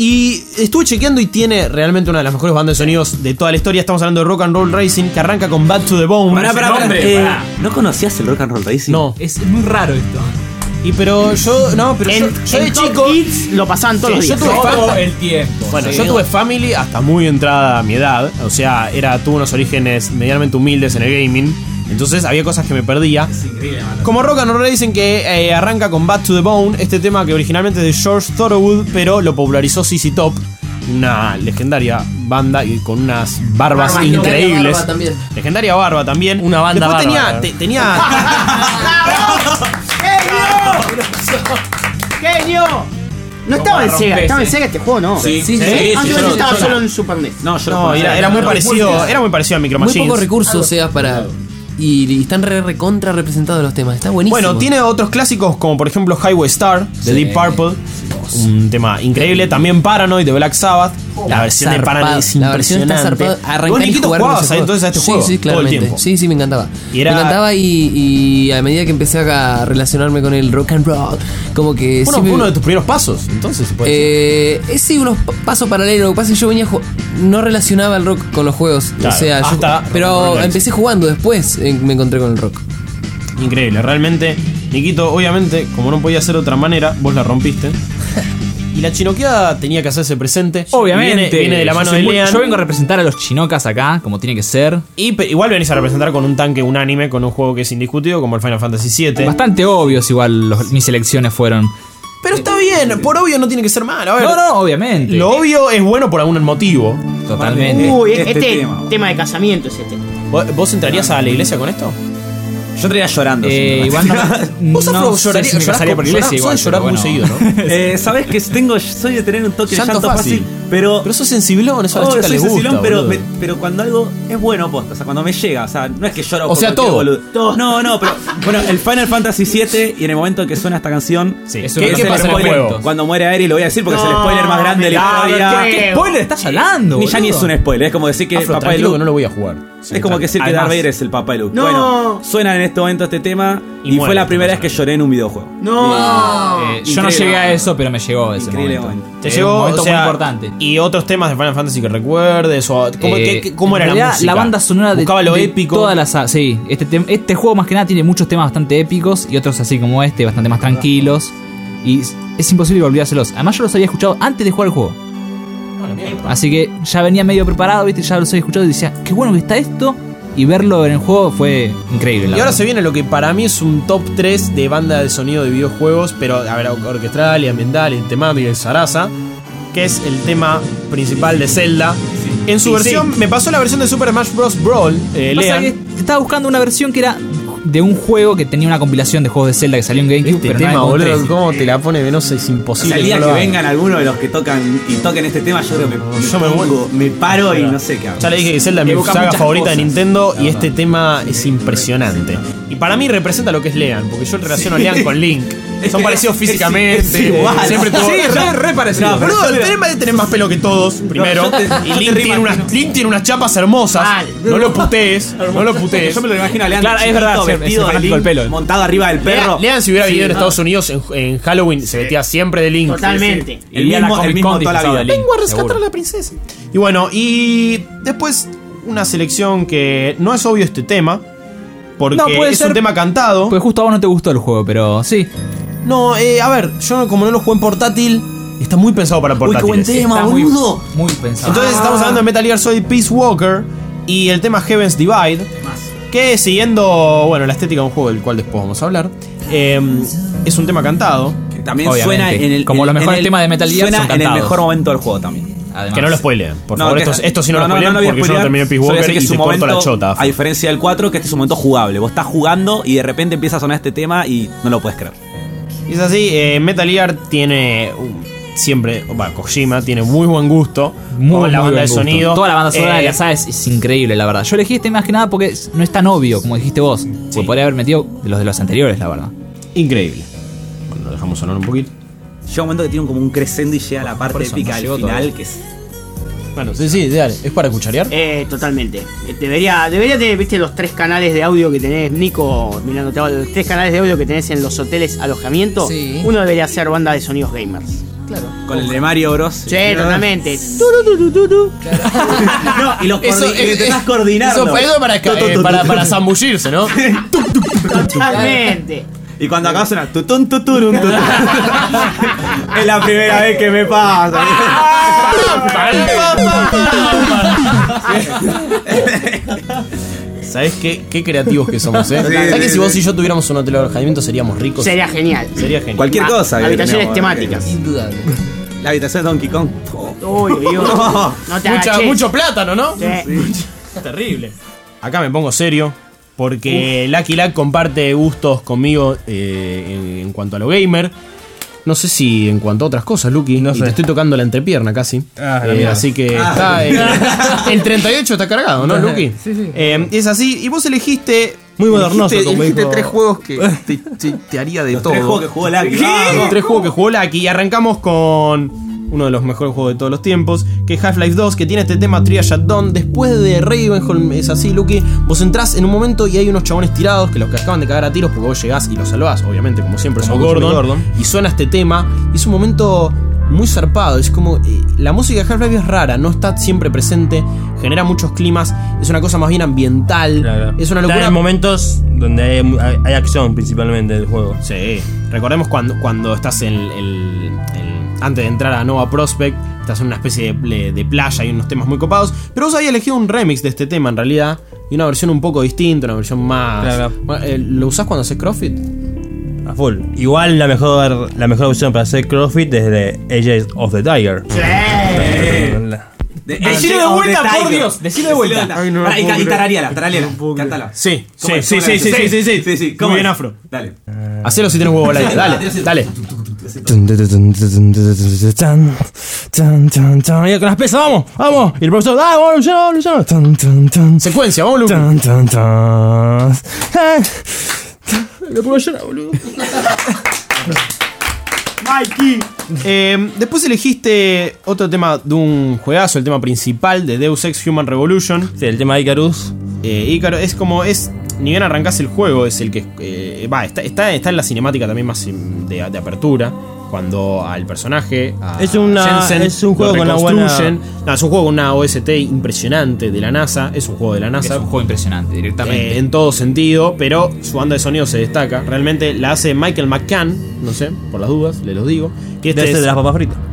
Y estuve chequeando y tiene realmente una de las mejores bandas de sonidos de toda la historia. Estamos hablando de Rock and Roll Racing, que arranca con Bad to the Bone. Pará, pará, pará. Nombre, Eh, pará. ¿No conocías el Rock and Roll Racing? No. Es muy raro esto. Y pero yo, no, pero yo, En, yo en de Top chico. Kids lo pasaban todos Sí, los yo días. tuve Todo fa- el tiempo. Bueno, Sí. yo tuve Family hasta muy entrada a mi edad. O sea, era, tuve unos orígenes medianamente humildes en el gaming. Entonces había cosas que me perdía. Es increíble, mano. Como Rock and Roll dicen que eh, arranca con Bad to the Bone, este tema que originalmente es de George Thorogood, pero lo popularizó Z Z Top, una legendaria banda y con unas barbas Barba, increíbles. legendaria barba también. Legendaria barba también. Una banda Después bárbara. tenía, te- tenía ¡Genio! No estaba en Sega, estaba en Sega este juego, ¿no? Sí, Sí, sí, ¿Eh? sí, Ah, yo yo pensé que lo- estaba yo solo lo- en Super N E S. No, yo lo no, conocía. era, era muy parecido, era muy parecido a Micro Muy Machines. pocos recursos, Sega, para. Y, y están re, recontra representados los temas. Está buenísimo. Bueno, tiene otros clásicos como por ejemplo Highway Star de Sí. Deep Purple, un tema increíble. También Paranoid de Black Sabbath. La versión de Zarpado. Paranoid es La versión está impresionante. zarpada. Arrancar Vos, y Niquito, jugar con jugabas ese ahí juego. entonces a este sí, juego Sí, todo el claramente. tiempo. Sí, sí, me encantaba. Y era- Me encantaba y, y a medida que empecé a relacionarme con el rock and roll, como que Uno, sí me- uno de tus primeros pasos, entonces se puede decir. Eh, eh, sí, unos pa- pasos paralelos. Lo que pasa es que yo venía ju- no relacionaba el rock con los juegos. Claro, o sea, yo- hasta Rock and pero Roll empecé jugando después, eh, me encontré con el rock. Increíble, realmente. Niquito, obviamente, como no podía ser de otra manera, vos la rompiste. Y la chinoqueada tenía que hacerse presente. Obviamente. Viene, viene de la Yo mano soy de muy- Lean. Yo vengo a representar a los chinocas acá, como tiene que ser. Y pe- igual venís a representar con un tanque unánime, con un juego que es indiscutido, como el Final Fantasy siete. Bastante obvios igual los- mis elecciones fueron. Pero está bien, por obvio no tiene que ser mal. A ver, No, no, obviamente. lo obvio es bueno por algún motivo. Totalmente. Uy, Este este, tema. tema. de casamiento es este. ¿Vos, vos entrarías a la iglesia con esto? Yo entraría llorando. Eh, sí. igual no, Vos, Afro, no sé llorarías- si me llorás casaría con- por iglesia llorás- igual. sos de llorar pero muy bueno. seguido, ¿no? Eh, Sabes que tengo, soy de tener un toque de Llanto llanto fácil, fácil. pero. Pero sos sensiblón, eso a las Obvio, chicas soy les gusta. sensiblón, pero, boludo. me- pero cuando algo es bueno, posta, o sea, cuando me llega, o sea, no es que lloro O por sea, cualquier todo. boludo. No, no, pero bueno, el Final Fantasy siete y en el momento en que suena esta canción, Sí. Eso ¿Qué, es qué el pasa en el spoiler. juego? cuando muere Aerith, lo voy a decir porque es el No, spoiler más grande de la mirá, historia. ¿qué? ¿Qué spoiler estás hablando? Ni ya ni es boludo? un spoiler, es como decir que Afro, Papá de tranquilo Luke que no lo voy a jugar. es como que decir que Además, Darth Vader es el papá de Luke. No. Bueno, suena en este momento este tema Y y, muere fue la este primera vez que personaje. lloré en un videojuego. No. Eh, yo no Increíble. llegué a eso, pero me llegó ese Increíble momento. momento. Te Era llegó, un momento o sea, muy importante. Y otros temas de Final Fantasy que recuerdes. O, ¿cómo, Eh, qué- qué- cómo en era la realidad, música? La banda sonora de, Buscaba lo de épico. todas las sa- sí, este, tem- este juego más que nada tiene muchos temas bastante épicos y otros así como este, bastante más tranquilos. Y es, es imposible olvidárselos. Además, yo los había escuchado antes de jugar el juego. Así que ya venía medio preparado, ¿viste? Ya los había escuchado y decía, qué bueno que está esto. Y verlo en el juego fue increíble. Y la ahora verdad. se viene lo que para mí es un top tres de banda de sonido de videojuegos, pero a ver, orquestral y ambiental y temático y Sarasa, que es el tema principal de Zelda. En su Y versión, sí. me pasó la versión de Super Smash Bros. Brawl, eh, Pasa Lean. que estaba buscando una versión que era de un juego que tenía una compilación de juegos de Zelda que salió en GameCube, Este pero tema, no la encontré. boludo, cómo te la pone venosa, es O imposible. sea, el día no que lo hagas. vengan algunos de los que tocan y toquen este tema, yo creo que me, Yo me pongo, me paro y no sé qué hago. Ya le dije que Zelda es mi Evoca saga muchas favorita de cosas. Nintendo y este tema es impresionante. Y para mí representa lo que es Lean, porque yo relaciono a Lean con Link. Son parecidos físicamente. Es igual. Siempre tuvo. Sí, re- re parecido. No, boludo, Pero yo el te- tema de tener más pelo que todos, primero. yo te- y yo te Link tiene, reimagino. unas, Link tiene unas chapas hermosas. No lo putees. No lo putees. Yo me lo imagino a Lean Claro, es chiquito, verdad, sí, vestido es de fanático Link, del pelo. montado arriba del perro. Lean, Lean si hubiera Sí, vivido en no. Estados Unidos en, en Halloween se vestía siempre de Link. Totalmente. El Iría a la mismo, el Comic mismo Con toda la disfrazado vida. de Link. Vengo a rescatar seguro. a la princesa. Y bueno, y después una selección que no es obvio este tema. Porque No, puede es ser- un tema cantado. Pues justo a vos no te gustó el juego, pero sí. No, eh, a ver, yo como no lo jugué en portátil, está muy pensado para Uy, qué portátiles. buen tema, Está muy- boludo. Muy pensado. Entonces estamos hablando de Metal Gear Solid Peace Walker y el tema Heaven's Divide, que siguiendo, bueno, la estética de un juego del cual después vamos a hablar, eh, es un tema cantado. También Obviamente. suena en el. Como en- los mejores en el- temas de Metal Gear suena son en el cantados. mejor momento del juego también. Además. Que no lo spoileen, por No, favor. que- Esto, esto sí no, lo spoileen voy a porque yo no spoilear. terminé Peace Solo voy a Walker decir y que es te un corto la momento, chota. a diferencia del cuatro, que este es un momento jugable. Vos estás jugando y de repente empieza a sonar este tema y no lo puedes creer. Y es así, eh, Metal Gear tiene un- siempre, bueno, Kojima tiene muy buen gusto Muy, con la muy banda de buen gusto. sonido. Toda la banda sonora Eh, de la saga es, es increíble, la verdad. Yo elegí este más que nada porque es- no es tan obvio, como dijiste vos. Porque podría haber metido de los de los anteriores, la verdad. Increíble. Bueno, lo dejamos sonar un poquito. Llega un momento que tiene como un crescendo y llega a la parte Por eso, épica no del llegó final, todavía. que es. Bueno, sí, sí, dale. ¿Es para cucharear? Eh, totalmente. Eh, Debería, debería tener, viste, los tres canales de audio que tenés, Nico, mirando, te hago, los tres canales de audio que tenés en los hoteles alojamiento. Sí. Uno debería ser banda de sonidos gamers. Claro. Con el de Mario Bros. Sí, totalmente. Tu, tu, tu, tu, tu. No, y los Eso, coordi- y eh, intentás eh, coordinarlo. Eso, eso para, ca- eh, para, para zambullirse, ¿no? Totalmente. Y cuando acá suena tutun tuturun tutun. Es la primera vez que me pasa. ¿Sabés qué, qué creativos que somos, eh? Sí, ¿Sabés sí, que si sí. vos y yo tuviéramos un hotel de alojamiento seríamos ricos? Sería genial. Sería genial. Cualquier Ah, cosa. que habitaciones tenemos, temáticas. Indudable. La habitación de Donkey Kong. Uy, Dios. No te Mucha- agaches. mucho plátano, ¿no? Sí. Terrible. Acá me pongo serio. Porque Lucky Luck comparte gustos conmigo eh, en, en cuanto a lo gamer. No sé si en cuanto a otras cosas, Lucky. No Y sé. te estoy tocando la entrepierna casi. Ah, la Eh, mierda. así que está. eh, el treinta y ocho está cargado, ¿no, Lucky? Sí, sí. Eh, es así. Y vos elegiste. Muy modernoso, elegiste, como elegiste dijo- tres juegos que te, te- te haría de Los todo. tres juegos que jugó Lucky. ¿Qué? Vamos. Tres juegos que jugó Lucky. Y arrancamos con uno de los mejores juegos de todos los tiempos, que es Half-Life dos, que tiene este tema Triage at Dawn. Después de Ravenholm, es así, Lucky. Vos entrás en un momento y hay unos chabones tirados que los que acaban de cagar a tiros porque vos llegás y los salvás, obviamente, como siempre, Como sos Jimmy Gordon, Gordon. y suena este tema. Y es un momento muy zarpado. Es como. eh, la música de Half-Life es rara, no está siempre presente, genera muchos climas. Es una cosa más bien ambiental. Claro. Es una Está locura. en momentos donde hay, hay- hay acción principalmente del juego. Sí, recordemos cuando, cuando estás en el, el- el- antes de entrar a Nova Prospect, estás en una especie de, de playa y unos temas muy copados. Pero vos habías elegido un remix de este tema en realidad. Y una versión un poco distinta, una versión más. Claro. Bueno, eh, ¿lo usás cuando haces CrossFit? A full. Igual la mejor, la mejor opción para hacer CrossFit es de Age of the Tiger. De- Decilo de of the vuelta, por Tiger. Dios, decilo de vuelta. Ay, no, Pará, y, ca- y tarareala, tarareala. Cántala. Sí, ¿Cómo sí, es? sí, ¿Cómo sí, es? sí, sí, sí, sí, sí, sí. Muy ¿Cómo bien, es? Afro. Dale. Hacelo si tenés huevo al aire. Dale, dale. Y con las pesas, vamos, vamos. Y el profesor, dale, vamos, Luciano, Luciano. Tan, tan, tan. Secuencia, vamos, Lucky. Tan, tan, tan. Eh. Me puedo llorar, boludo. Mikey. Eh, después elegiste otro tema de un juegazo, el tema principal de Deus Ex Human Revolution. Sí, el tema de Icarus. Eh, Ícaro es como es. Ni bien arrancás el juego, es el que. eh, Va, está, está, está en la cinemática también más de, de apertura. cuando al personaje, a Es una- Jensen, es un juego lo con una reconstruyen. buena- No, es un juego con una O S T impresionante de la NASA. Es un juego de la NASA. Es un juego impresionante, directamente. Eh, en todo sentido, pero su banda de sonido se destaca. Realmente la hace Michael McCann, no sé, por las dudas, le los digo. Que este Debe ser es- de las papas fritas.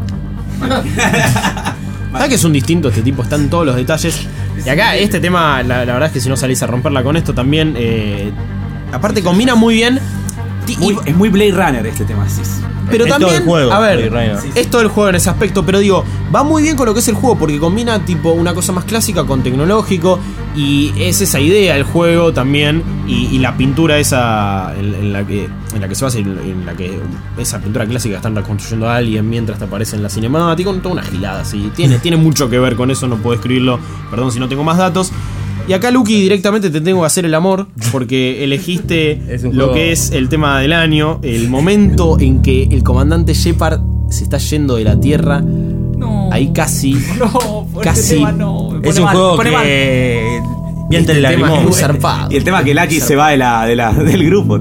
¿Sabes que es un distinto este tipo? Está en todos los detalles. Y acá este tema, la, la verdad es que si no salís a romperla con esto también, eh, aparte combina muy bien. Muy- es muy Blade Runner este tema, sí. Pero Es todo también, el juego, a ver, Blade Runner. es todo el juego en ese aspecto, pero digo, va muy bien con lo que es el juego porque combina tipo una cosa más clásica con tecnológico y es esa idea el juego también y, y la pintura esa en, en la que en la que se basa, en en la que esa pintura clásica que están reconstruyendo a alguien mientras te aparece en la cinemática, toda una gilada así, tiene, tiene mucho que ver con eso, no puedo escribirlo, perdón si no tengo más datos. Y acá, Lucky, directamente te tengo que hacer el amor porque elegiste un lo juego- que es el tema del año, el momento en que el comandante Shepard se está yendo de la Tierra. Ahí casi, No, por casi. este tema no. Me Es pone un mal, juego pone mal. que. Bien Este te la tema es limón. muy zarpado. Y el tema que Lucky se va de la, de la, del grupo.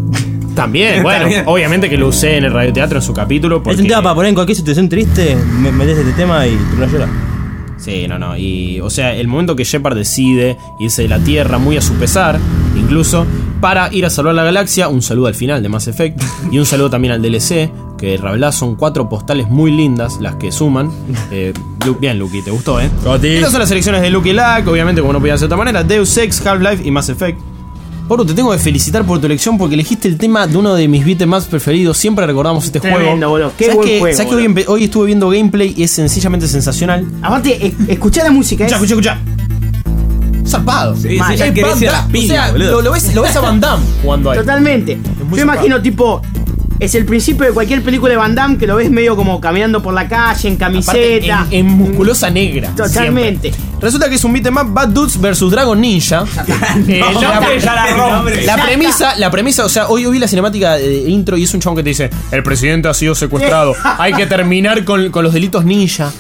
También, bueno, También. obviamente que lo usé en el radioteatro en su capítulo. Es Porque, un tema para poner en cualquier situación triste, me- metes este tema y te lo lloras. Sí, no, no. Y, o sea, el momento que Shepard decide irse de la Tierra, muy a su pesar, incluso, para ir a salvar la galaxia, un saludo al final de Mass Effect y un saludo también al D L C, que la verdad son cuatro postales muy lindas las que suman. Eh, Lu- bien, Lucky, te gustó, ¿eh? Estas son las selecciones de Lucky Luck, obviamente, como no podía ser de otra manera: Deus Ex, Half-Life y Mass Effect. Poro, te tengo que felicitar por tu elección porque elegiste el tema de uno de mis beat'em ups preferidos. Siempre recordamos este Tremendo, juego. boludo. Qué ¿Sabes buen que, juego, ¿sabes que hoy, boludo. empe- hoy estuve viendo gameplay y es sencillamente sensacional? Aparte, es- escuchá la música. Escucha, es- escucha, escucha. Zarpado. Sí, Mal. sí, ya Es querés Van ir a Damme, las piñas, o sea, boludo. lo, lo ves, lo ves a Van Damme jugando ahí. Totalmente. muy Yo imagino, tipo, es el principio de cualquier película de Van Damme que lo ves medio como caminando por la calle, en Aparte, camiseta. en, en musculosa negra. Totalmente. siempre. Resulta que es un beat'em up Bad Dudes versus Dragon Ninja. Eh, No, la, nombre ya la rompe. la Ya premisa, la premisa, o sea, hoy vi la cinemática de intro y es un chabón que te dice: el presidente ha sido secuestrado. Hay que terminar con, con los delitos ninja.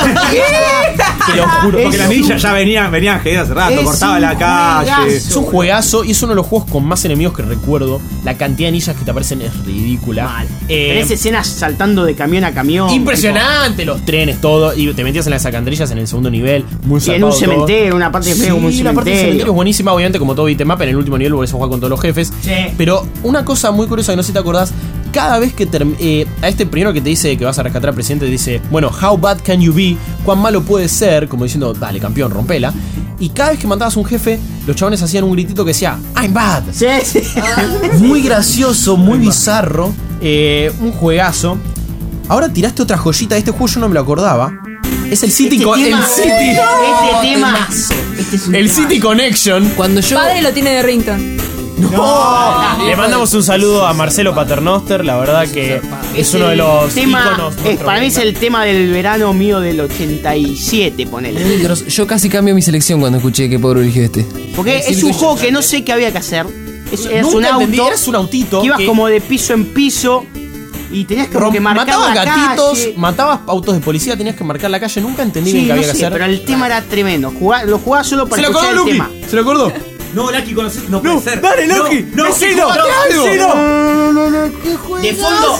Te lo juro. Porque Es las ninjas un- ya venían, venían jodidas hace rato, es cortaban un la calle. juegazo. Es un juegazo y es uno de los juegos con más enemigos que recuerdo. La cantidad de ninjas que te aparecen es ridícula. Mal. Eh, Tenés escenas saltando de camión a camión. Impresionante, los trenes, todo. Y te metías en las alcantarillas en el segundo nivel. Muy tipo, y en un zarpado todo. cementerio, una parte Sí, medio como un la parte del cementerio cementerio. es buenísima, obviamente, como todo beat'em up. En el último nivel volvés a jugar con todos los jefes. Sí. Pero una cosa muy curiosa que no sé si te acordás: cada vez que term- eh, a este primero que te dice que vas a rescatar al presidente, te dice, bueno, how bad can you be? ¿Cuán malo puede ser? Como diciendo, dale, campeón, rompela. Y cada vez que matabas a un jefe, los chabones hacían un gritito que decía, I'm bad. Sí, sí. Muy gracioso, muy bizarro. eh, un juegazo. Ahora tiraste otra joyita de este juego, yo no me lo acordaba. Es el City Este Con- tema- el City. Este tema. Este es un El tema. City Connection. Cuando yo. Padre lo tiene de ringtone. No. Le mandamos un saludo a Marcelo Paternoster, la verdad que es uno de los tema, íconos. es, para mí es el tema del verano mío del ochenta y siete, ponele. Muy grosso. Yo casi cambio mi selección cuando escuché que Pablo eligió este. Porque Sí, es un sí, juego que no sé qué había que hacer. Es, eras Nunca un auto. entendí, eras un autito Que ibas que- como de piso en piso. Y tenías como Rom- que marcar matabas la gatitos, calle. matabas autos de policía, tenías que marcar la calle, nunca entendí Sí, bien qué no había que sé, hacer. pero el tema era tremendo. Jugá- lo jugaba solo para Se lo escuchar acordó el Lucky, tema. se lo acordó. No, Lucky, conoces. No puede ser. Dale, Lucky, No, no, decilo, jugate algo. decilo. De fondo.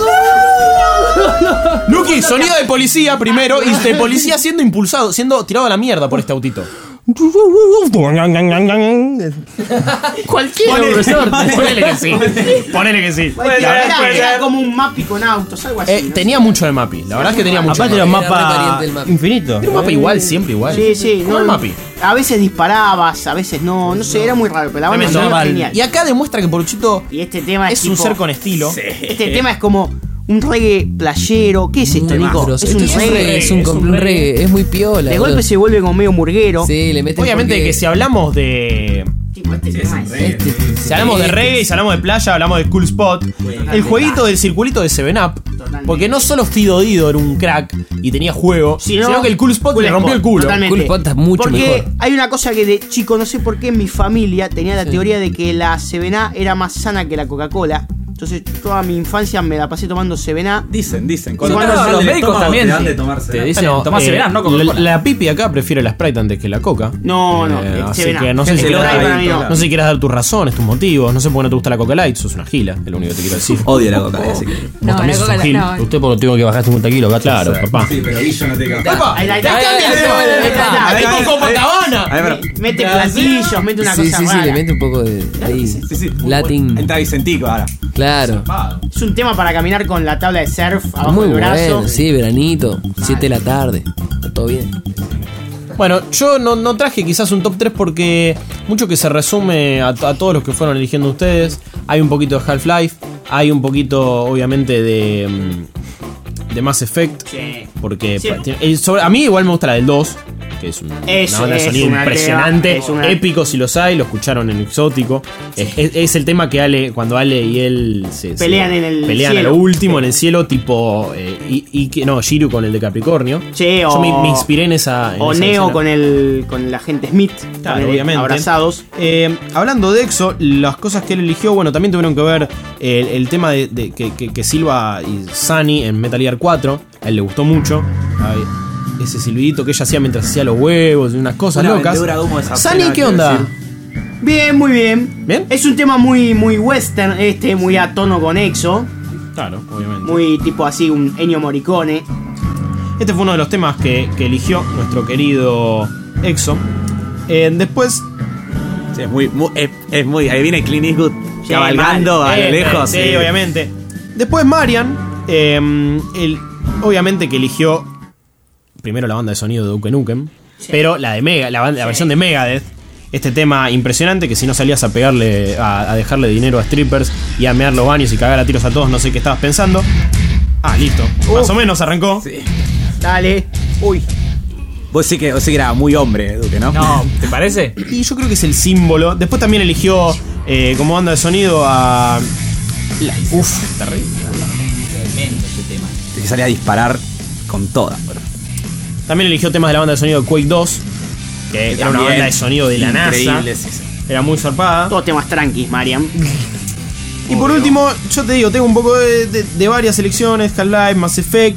Lucky, sonido de policía primero y de policía siendo impulsado, siendo tirado a la mierda por este autito. Cualquiera, Ponele, profesor. ponele que sí. Ponele que sí. Era, La verdad es que- era como un mapi con autos, algo así. Eh, ¿no? tenía mucho de mapi, la verdad es que tenía mucho. Aparte de los mapi. mapas infinitos. Era un mapa igual, siempre igual. Sí, sí. Como el mapi. A veces disparabas, a veces no. No sé, era muy raro, pero la banda Tremendo. sonora genial. Y acá demuestra que Poruchito Y este tema es, es un tipo- ser con estilo. Este tema es como un reggae playero. ¿Qué es esto, Nico? Grosso. Es un Esto reggae. Es un, es un un reggae. Es muy piola. De boludo. golpe se vuelve como medio murguero. Sí, le meten Obviamente porque- que si hablamos de. Tipo, este tema es- Este- Si hablamos de reggae, si hablamos de playa, hablamos de Cool Spot. El jueguito del circulito de seven up. Porque no solo Fido Dido era un crack y tenía juego, Sino- sino que el Cool Spot Cool le rompió Spot, el culo. totalmente. Cool Spot está mucho Porque mejor. hay una cosa que de chico, no sé por qué, en mi familia tenía la Sí. teoría de que la Seven A era más sana que la Coca-Cola. Entonces toda mi infancia me la pasé tomando seven A. Dicen, dicen. Cuando no, los médicos también te dan de tomarse. Te dicen, no, tomás eh, no, la, la pipi acá prefiere la Sprite antes que la coca. No, no, eh, así seven A. que no sé, si quieres, dar, no. no sé si quieres dar tus razones, tus motivos. No sé por qué no te gusta la Coca Light, sos una gila, es lo único que te quiero decir. Odio la Coca Light. No, la Coca Light no. Usted por lo tuvo que bajar cincuenta kilos, gato. Claro, papá. Sí, pero Guillo no te capaz. Ahí está, ahí está. Copacabana. Mete platillos, mete una sí, cosa sí, rara. Sí, le mete un poco de ahí. Sí, sí. Latin. Está Vicentico ahora. Claro. Es un tema para caminar con la tabla de surf abajo Muy del brazo. Bueno, sí, veranito, siete de la tarde. Está todo bien. Bueno, yo no, no traje quizás un top tres porque mucho que se resume a, a todos los que fueron eligiendo ustedes. Hay un poquito de Half-Life, hay un poquito obviamente de, de Mass Effect. Sí. Porque Sí. el sobre, a mí igual me gusta la del dos, que es, un, Es- una banda de es sonido una impresionante, tema, es una- épico si los hay, lo escucharon en Exótico. Es, es- es el tema que Ale, cuando Ale y él se, se- Pelean en el pelean cielo. a lo último en el cielo, tipo eh, y, y que no, Shiryu con el de Capricornio. Sí, Yo o- me, me inspiré en esa. En O esa Neo escena. con el con el agente Smith. Claro, también, obviamente. Abrazados. Eh, hablando de Exo, las cosas que él eligió, bueno, también tuvieron que ver el, el tema de, de que, que, que Silva y Sunny en Metal Gear cuatro. A él le gustó mucho. Ay, ese silbidito que ella hacía mientras hacía los huevos y unas cosas Una locas. vendedora de humo esa Sunny, pena, ¿qué quiero onda? decir. Bien, muy bien. ¿Bien? Es un tema muy, muy western, este, muy a tono con Exo. Claro, obviamente. Muy tipo así, un Ennio Morricone. Este fue uno de los temas que, que eligió nuestro querido Exo. Eh, después. Sí, es muy, muy, es, es muy. Ahí viene Clint Eastwood Sí, cabalgando mal. a lo Eh, lejos. Sí, sí, obviamente. Después Marian, eh, él, obviamente que eligió primero la banda de sonido de Duke Nukem, pero la de Mega, la, banda- la versión de Megadeth. Este tema impresionante que si no salías a pegarle, a, a dejarle dinero a strippers y a mear los baños y cagar a tiros a todos, no sé qué estabas pensando. Ah, listo. Más o menos arrancó. Sí. Dale. Uy. Vos sí que, vos sí que era muy hombre, Duque, ¿no? No, ¿te parece? Y yo creo que es el símbolo. Después también eligió eh, como banda de sonido a. La, uf, terrible. Tremendo ese tema. Que salía a disparar con toda. Bueno. También eligió temas de la banda de sonido de Quake dos, que era una También banda de sonido de la NASA. increíble, sí, sí. Era muy zarpada. Todos temas tranquis, Mariam. Y por último, yo te digo, tengo un poco de, de- de varias selecciones, Half-Life, Mass Effect.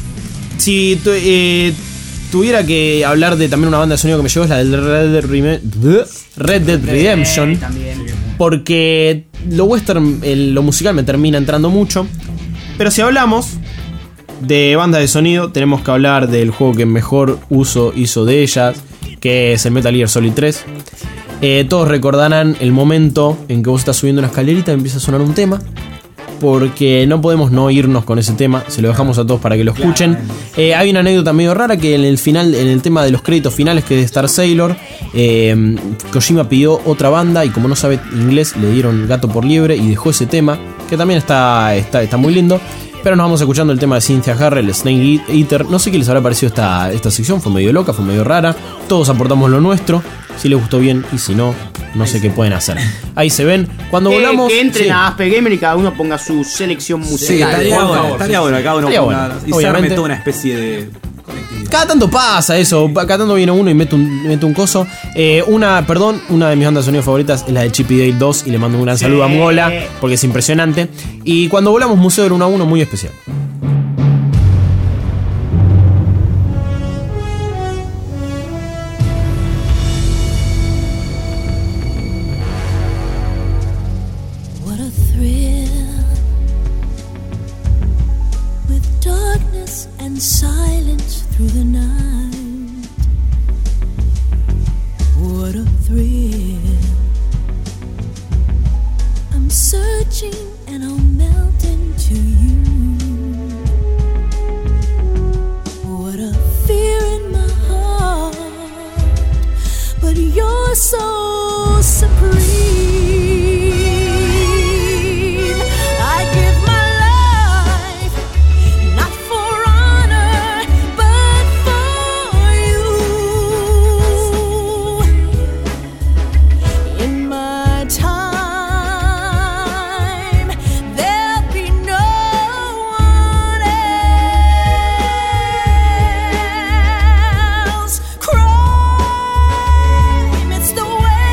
Si tu- eh, tuviera que hablar de también una banda de sonido que me llegó, es la del Red Dead, Reme- Red Dead Redemption. Porque lo western, el- lo musical me termina entrando mucho. Pero si hablamos de banda de sonido, tenemos que hablar del juego que mejor uso hizo de ellas, que es el Metal Gear Solid tres. Eh, todos recordarán el momento en que vos estás subiendo una escalerita y empieza a sonar un tema. Porque no podemos no irnos con ese tema. Se lo dejamos a todos para que lo escuchen. Eh, hay una anécdota medio rara que en el final, en el tema de los créditos finales, que es de Star Sailor, eh, Kojima pidió otra banda y como no sabe inglés le dieron gato por liebre y dejó ese tema, que también está, está, está muy lindo. Pero nos vamos escuchando el tema de Cynthia Harrell, Snake Eater. No sé qué les habrá parecido esta, esta sección. Fue medio loca, fue medio rara. Todos aportamos lo nuestro. Si les gustó bien y si no, no sé qué pueden hacer. Ahí se ven. Cuando Que, volamos. que entren sí. a Aspe Gamer y cada uno ponga su selección Sí, musical. estaría por bueno, favor. estaría bueno que cada uno Estaría ponga. bueno, Y se obviamente. arme toda una especie de. Cada tanto pasa eso, cada tanto viene uno y mete un, mete un coso. Eh, una, perdón, una de mis bandas de sonido favoritas es la de Chip y Dale dos y le mando un gran saludo a Mola porque es impresionante. Y cuando volamos, Museo del uno a uno muy especial. What a thrill, with darkness and silence through the night. What a thrill. I'm searching and I'll melt into you. What a fear in my heart, but you're so supreme. I give my life, not for honor, but for you. In my time, there'll be no one else. Crime, it's the way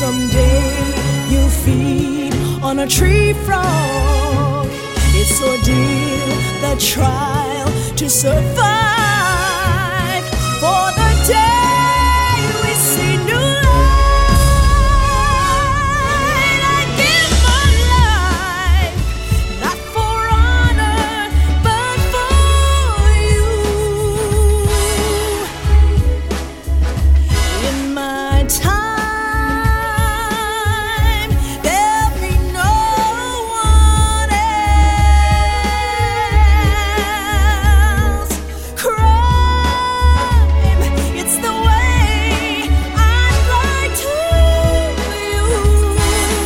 someday you feed on a tree frog. It's ordeal, the trial to survive. For the day we see new light, I give my life, not for honor, but for you. In my time, there'll be no one else. Crime, it's the way I'd like to use.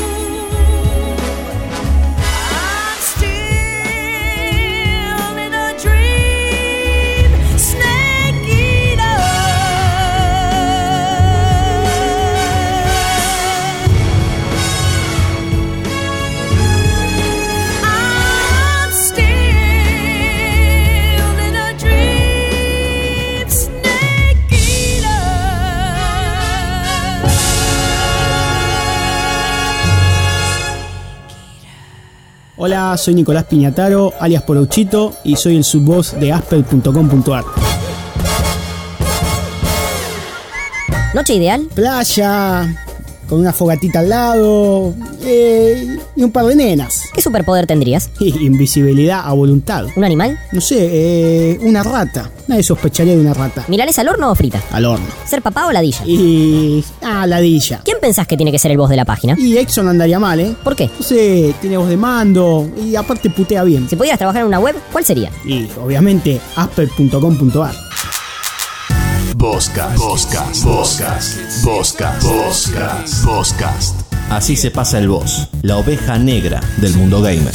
I'm still in a dream, snake eater. I'm still in a dream, snake eater. Hola, soy Nicolás Piñataro, alias Porouchito, y soy el subvoz de Aspel punto com punto ar. ¿Noche ideal? Playa, con una fogatita al lado, eh, y un par de nenas. ¿Qué superpoder tendrías? Invisibilidad a voluntad. ¿Un animal? No sé, eh, una rata. Nadie sospecharía de una rata. ¿Milanes al horno o frita? Al horno. ¿Ser papá o ladilla? Y... ah, ladilla. ¿Quién pensás que tiene que ser el voz de la página? Y Exxon andaría mal, ¿eh? ¿Por qué? No sé, tiene voz de mando y aparte putea bien. Si pudieras trabajar en una web, ¿cuál sería? Y obviamente Aspel punto com punto ar. Vozcast, Vozcast, Vozcast, Vozcast, Vozcast, Vozcast. Así se pasa el voz, la oveja negra del mundo gamer.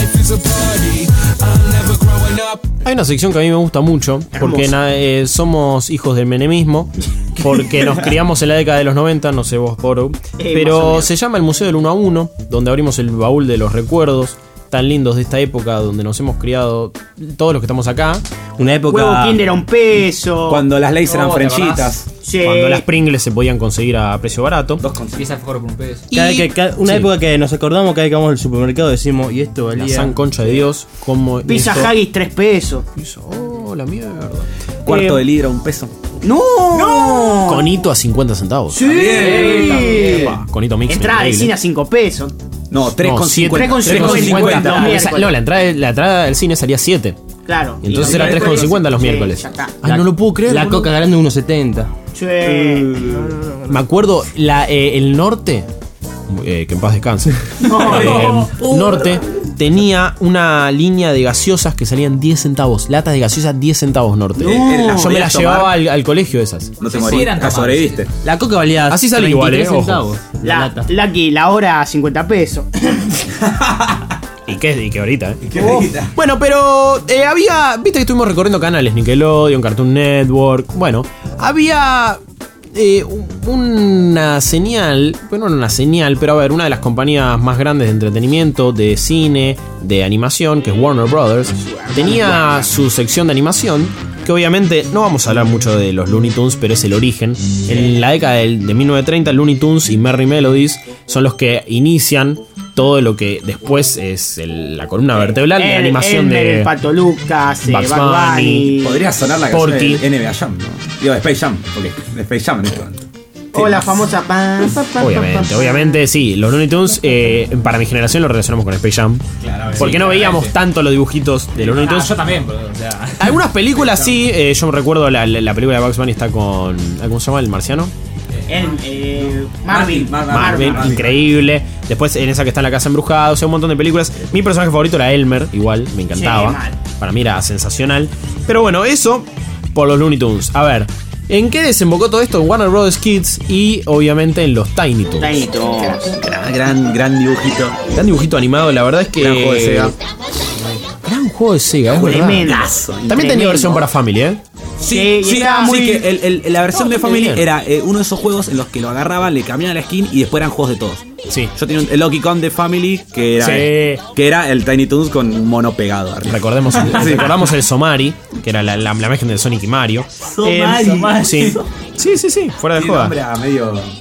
Hay una sección que a mí me gusta mucho, porque na- eh, somos hijos del menemismo, porque nos criamos en la década de los noventa, no sé vos, Poro, Eh, pero más o se llama el Museo del uno a uno, donde abrimos el baúl de los recuerdos tan lindos de esta época, donde nos hemos criado todos los que estamos acá. Una época... Huevo Kinder era un peso. Cuando las leyes eran Oh, ¿te frenchitas. acordás? Sí. Cuando las Pringles se podían conseguir a precio barato. Dos con Pieza de forro por un peso. Cada- que- cada- una Sí. época que nos acordamos cada vez que vamos al supermercado decimos, y esto valía. La san concha de Dios, como Pizza esto- Haggis, tres pesos. Oh, la mierda. Cuarto Eh, de libra, un peso. ¡No! ¡No! Conito a cincuenta centavos. ¡Sí! Epa, Conito mix. Entrada de increíble. cine a cinco pesos. No, tres con siete- cincuenta. tres con cincuenta. Los Esa- miércoles. No, la entrada, la entrada del cine salía siete. Claro. Y entonces Y era los tres con cincuenta los miércoles, miércoles. sí, ya está. Ay, no lo puedo creer. La boludo. coca grande uno setenta. Sí. Me acuerdo, la, eh, el norte, eh, que en paz descanse, eh, norte tenía una línea de gaseosas que salían diez centavos. Latas de gaseosas diez centavos norte. No. Eh, las Yo me las podías llevaba tomar. al, al colegio esas. No te Sí, morís, eran la sobreviviste. La coca valía Así sale igual, eh, ojo. centavos. La La, lata. Lucky, la hora a cincuenta pesos. Y qué, y qué ahorita, eh. Qué riquita. Bueno, pero eh, había. Viste que estuvimos recorriendo canales: Nickelodeon, Cartoon Network. Bueno, había eh, una señal. Bueno, no una señal, pero a ver, una de las compañías más grandes de entretenimiento, de cine, de animación, que es Warner Brothers, tenía su sección de animación. Que obviamente no vamos a hablar mucho de los Looney Tunes, pero es el origen. En la década del- de mil novecientos treinta, Looney Tunes y Merry Melodies son los que inician todo lo que después es el- la columna vertebral de El- animación Elmer, de el Pato Lucas, eh, Bugs Bugs Bunny. Bunny. Podría sonar la canción Porky. de N B A Jam, ¿no? Digo, de Space Jam, porque de Space Jam en este momento. O la famosa. pa, pa, pa, Obviamente, pa, pa. obviamente sí. Los Looney Tunes, eh, para mi generación, lo relacionamos con Space Jam. Porque no veíamos tanto los dibujitos de los Looney Ah, Tunes. yo también, pero, o sea. Algunas películas sí, eh, yo me recuerdo la, la- la película de Bugs Bunny está con. ¿Cómo se llama? ¿El marciano? El, eh, Marvin. Marvin, Marvel, Marvin. increíble. Después en esa que está en la casa embrujada, o sea, un montón de películas. Mi personaje favorito era Elmer, igual, me encantaba. Sí, mal. Para mí era sensacional. Pero bueno, eso por los Looney Tunes. A ver, ¿en qué desembocó todo esto? En Warner Bros. Kids y obviamente en los Tiny Toons. Tiny Toons. Gran, gran, gran dibujito. Gran dibujito animado, la verdad es que. Gran juego de Sega. Gran juego de Sega, es verdad. Tremendazo. También tenía tremendo. versión para Family, ¿eh? Sí, Sí, y sí, estaba sí, muy- que el- el- la versión No, de Family bien. era eh, uno de esos juegos en los que lo agarraban, le cambiaban la skin y después eran juegos de todos. Sí. Yo tenía un, el Donkey Kong de Family que era, Sí. que era el Tiny Toons con un mono pegado arriba. Recordemos, Sí. recordamos el Somari, que era la, la, la imagen de Sonic y Mario. Somari. Eh, sí. sí, sí, sí, fuera de Tiene joda. nombre a medio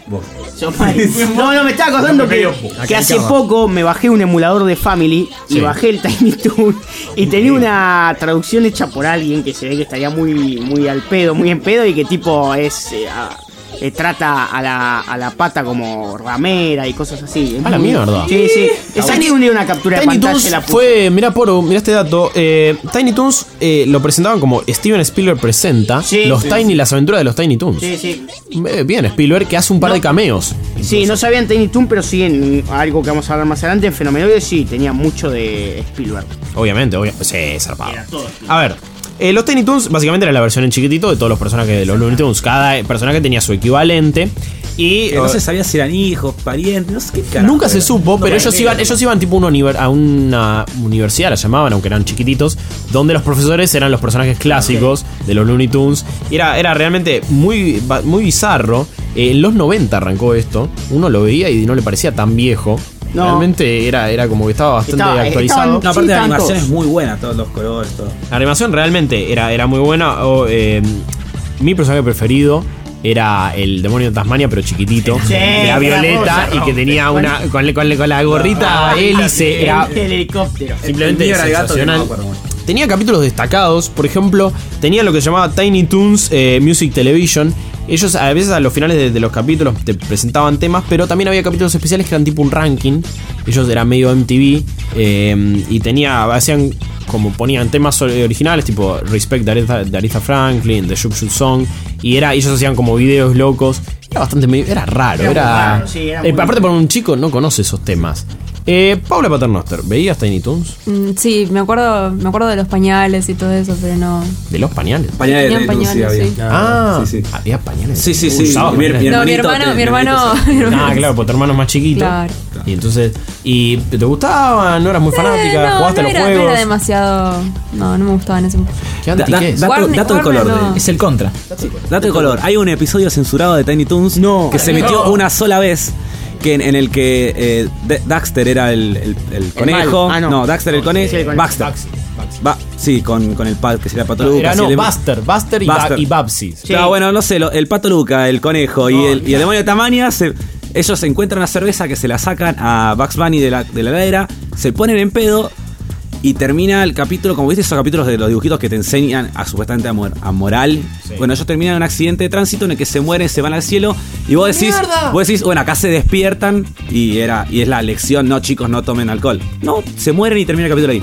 No, no, me estaba acordando que, que hace poco me bajé un emulador de Family y Sí. bajé el Tiny Toon y tenía una traducción hecha por alguien que se ve que estaría muy, muy al pedo, muy en pedo y que tipo es... eh, a- eh, trata a la, a la pata como ramera y cosas así. Es A la muy- mierda. Sí, sí. Esa ni un día una captura de Tiny pantalla Toons la puse. fue, mira Poro, mira este dato. eh, Tiny Toons eh, lo presentaban como Steven Spielberg presenta Sí, los sí, Tiny, sí. las aventuras de los Tiny Toons. Sí, sí. Eh, Bien, Spielberg que hace un par de cameos. Sí, no sabían Tiny Toon, pero sí en algo que vamos a hablar más adelante, en Fenomenoide sí, tenía mucho de Spielberg. Obviamente, obviamente. Sí, zarpado. A ver, eh, los Tiny Toons básicamente era la versión en chiquitito de todos los personajes de los Looney Tunes. Cada personaje tenía su equivalente. Y Que no se sabía si eran hijos, parientes, no sé qué carajo. nunca se era. supo, No pero me ellos acuerdo. iban, ellos iban tipo a una, univer- a una universidad, la llamaban, aunque eran chiquititos, donde los profesores eran los personajes clásicos de los Looney Tunes. Y era, era realmente muy, ba- muy bizarro. Eh, en los noventa arrancó esto. Uno lo veía y no le parecía tan viejo. No. Realmente era, era como que estaba bastante Estaba- actualizado. estaban- No, aparte Sí, la tantos. animación es muy buena, todos los colores, todo. La animación realmente era, era muy buena. O, eh, mi personaje preferido era el demonio de Tasmania, pero chiquitito. Sí, era violeta y que tenía una. Con, le- con, le- con la gorrita hélice. Era El, el helicóptero. simplemente El mío era el gato, que no sensacional. me acuerdo mucho. Tenía capítulos destacados. Por ejemplo, tenía lo que se llamaba Tiny Toons eh, Music Television. Ellos a veces a los finales de, de los capítulos te presentaban temas, pero también había capítulos especiales que eran tipo un ranking. Ellos eran medio M T V eh, y tenía, hacían como ponían temas originales tipo Respect de Aretha, de Aretha Franklin, The Shoop Shoot Song, y era ellos hacían como videos locos. Era bastante medio- era raro, Era era, muy raro, sí, era eh, muy- aparte para un chico no conoce esos temas. Eh, Paula Paternoster, ¿veías Tiny Toons? Mm, sí, me acuerdo, me acuerdo de los pañales y todo eso, pero no. De los pañales. Pañales Tenían de Lucy pañales, había. sí. Ah, sí, sí. había pañales. Sí, sí, sí. Usabas Mi- pañales. mi No, mi hermanito hermano, te- mi hermano. mi mi hermano- Ah, claro, porque tu hermano es más chiquito. Claro. Y entonces, ¿y te gustaban? ¿No eras muy fanática? Eh, no, ¿Jugaste no a los era, no juegos? era demasiado. No, no me gustaba en ese momento. ¿Qué Da- anti da- qué es? dato, Warner- dato de Warner color. no. de- Es el contra. Dato de color. Hay un episodio censurado de Tiny Toons que se metió una sola vez. Que en, en el que eh, D- Daxter era el, el- el conejo. malo. Ah, no. no. Daxter el conejo. Sí, el conejo. Baxter. Va, sí, con, con el pal que sería Pato Luca. Era sí, no, el- Buster, Buster y, Ba- Buster. y Babsy. Sí. No, bueno, no sé, lo- el Pato Luca, el conejo y, el, y el demonio de Tasmania, se- ellos encuentran una cerveza que se la sacan a Bugs Bunny de la, de la heladera, se ponen en pedo y termina el capítulo, como viste esos capítulos de los dibujitos que te enseñan a supuestamente a, mor- a moral. Bueno, ellos terminan en un accidente de tránsito en el que se mueren, se van al cielo y vos decís, ¡Mierda! vos decís, bueno, acá se despiertan y era y es la lección, no chicos, no tomen alcohol. No, se mueren y termina el capítulo ahí.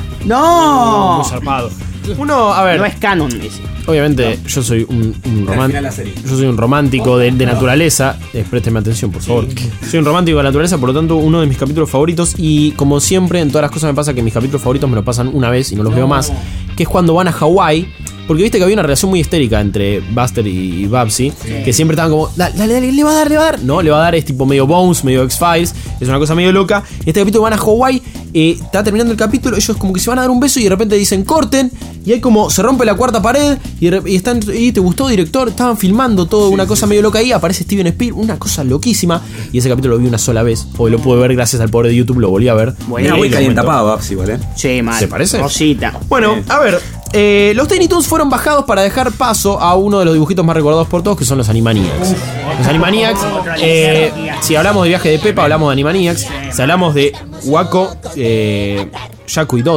¡No! Muy zarpado. Uno, a ver, No es canon ese. obviamente yo soy un, un Al román- final la serie. yo soy un romántico de, de naturaleza. Eh, présteme atención, por favor. Soy un romántico de la naturaleza, por lo tanto, uno de mis capítulos favoritos. Y como siempre, en todas las cosas me pasa que mis capítulos favoritos me lo pasan una vez y no los veo más. Que es cuando van a Hawái. Porque viste que había una relación muy histérica entre Buster y Babsy. Que siempre estaban como, dale, dale, dale, le va a dar, le va a dar. No, le va a dar, es tipo medio Bones, medio X-Files. Es una cosa medio loca. Este capítulo van a Hawái. Eh, está terminando el capítulo. Ellos como que se van a dar un beso y de repente dicen corten. Y hay como, se rompe la cuarta pared. Y, de rep- y están, y te gustó, director. Estaban filmando todo, una cosa medio loca ahí. Aparece Steven Spielberg, una cosa loquísima. Y ese capítulo lo vi una sola vez. Hoy lo pude ver gracias al poder de YouTube. Lo volví a ver. Bueno, Era muy Y lo caliente comento. tapado, Babs, igual, ¿eh? Sí, mal. ¿Se parece? Rosita. Bueno, a ver, eh, los Tiny Toons fueron bajados para dejar paso a uno de los dibujitos más recordados por todos, que son los Animaniacs. Los Animaniacs, eh, si hablamos de Viaje de Pepa, hablamos de Animaniacs. Si hablamos de Waco, eh, Jaco y Dot,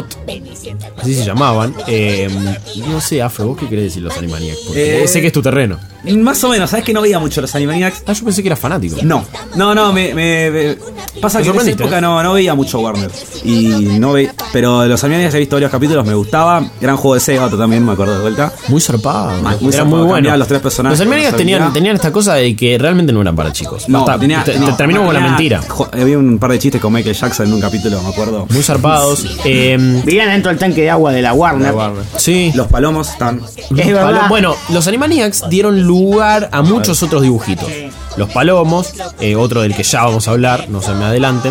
así se llamaban. Eh, no sé, Afro, ¿vos qué querés decir los Animaniacs? Porque Eh, sé que es tu terreno. Más o menos, ¿sabes que no veía mucho los Animaniacs? Ah, yo pensé que eras fanático. No, no, no, me, me- me- pasa ¿Te que en esa sorprendiste? época no, no veía mucho Warner. Y no ve, pero los Animaniacs he visto varios capítulos, me gustaba. Gran juego de Sega también, me acuerdo de vuelta. Muy zarpado. Muy Era zarpado, muy bueno. cambiaban los tres personajes. Los Animaniacs con tenían, habilidad. tenían esta cosa de que realmente no eran para chicos. No, Basta, tenía, te- no, te- terminamos con la tenía- mentira. jo- Había un par de chistes con Michael Jackson en un capítulo, me acuerdo. Muy zarpados. Eh, Vivían dentro del tanque de agua de la Warner. sí. Los palomos están. Es verdad. Palo- bueno, los Animaniacs dieron lugar a muchos otros dibujitos. Los Palomos, eh, otro del que ya vamos a hablar, no se me adelanten.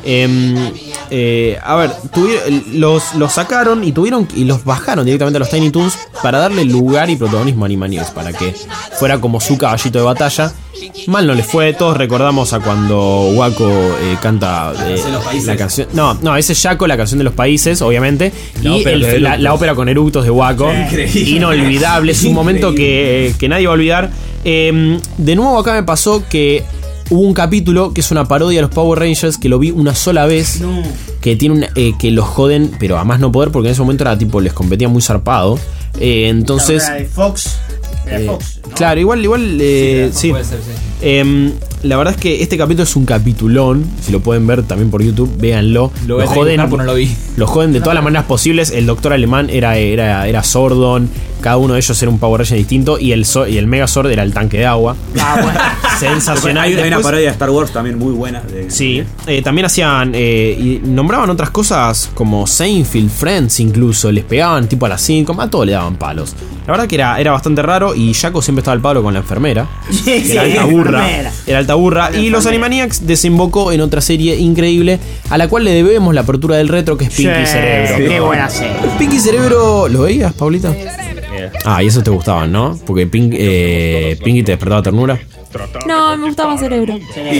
Eh, eh, a ver, tuvi- los, los sacaron y tuvieron y los bajaron directamente a los Tiny Toons para darle lugar y protagonismo a Animaniacs, para que fuera como su caballito de batalla. Mal no les fue, todos recordamos a cuando Waco eh, canta eh, la canción. No, no, ese es Jaco, la canción de los países, obviamente. La y ópera el- de la, eructos. la ópera con eructos de Waco. Increíble. Inolvidable, es un momento que, que nadie va a olvidar. Eh, de nuevo acá me pasó que hubo un capítulo que es una parodia de los Power Rangers que lo vi una sola vez. No. Que tiene una, eh, que los joden, pero a más no poder, porque en ese momento era tipo, les competía muy zarpado. Eh, entonces. Era de Fox. Era de eh, Fox, ¿no? Claro, igual, igual. Eh, sí. Puede ser, sí. Eh, la verdad es que este capítulo es un capitulón. Si lo pueden ver también por YouTube, véanlo. Lo voy a joden, buscar porque no lo vi. Lo joden de todas las maneras posibles. El doctor alemán era, era, era Zordon. Cada uno de ellos era un Power Ranger distinto. Y el, y el Megazord era el tanque de agua. Ah, bueno. Sensacional. Hay, hay una Después- parodia de Star Wars también muy buena. De, Sí, eh, también hacían eh, y nombraban otras cosas como Seinfeld, Friends incluso, les pegaban tipo a las cinco, a todo le daban palos. La verdad que era, era bastante raro y Jaco siempre estaba al palo con la enfermera. Sí, que sí, era alta burra. enfermera. Era alta burra. La Y los enfermera. Animaniacs desembocó en otra serie increíble a la cual le debemos la apertura del retro, que es Pinky Sí, Cerebro. qué buena serie. Pinky Cerebro, ¿lo veías, Paulita? Ah, y esos te gustaban, ¿no? Porque Pink, eh, Pinky te despertaba ternura. No, me gustaba Cerebro.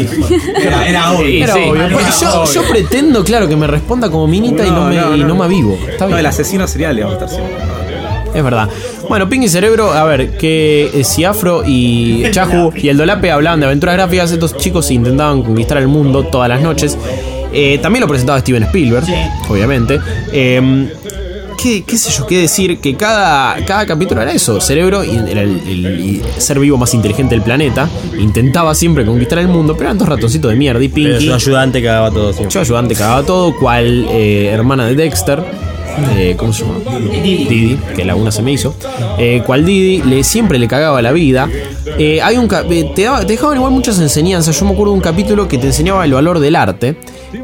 Era, era obvio. Era Sí, obvio. era Porque yo, obvio. yo pretendo, claro, que me responda como minita y no me, y no me avivo. Está No, bien. el asesino serial le va a estar siempre. Es verdad. Bueno, Pinky Cerebro, a ver, que eh, si Afro y Chahu y el Dolape hablaban de aventuras gráficas, estos chicos intentaban conquistar el mundo todas las noches. Eh, también lo presentaba Steven Spielberg, obviamente. Eh, ¿qué, ¿Qué sé yo? ¿Qué decir? Que cada, cada capítulo era eso. Cerebro y era el, el- el ser vivo más inteligente del planeta. Intentaba siempre conquistar el mundo, pero eran dos ratoncitos de mierda. Y Pero Pinky, su ayudante cagaba todo siempre. su ayudante cagaba todo, cual eh, hermana de Dexter. Eh, ¿Cómo se llama? Didi, que la una se me hizo. Eh, cual Didi le, siempre le cagaba la vida. Eh, hay un ca- eh, te, daba- te dejaban igual muchas enseñanzas. Yo me acuerdo de un capítulo que te enseñaba el valor del arte.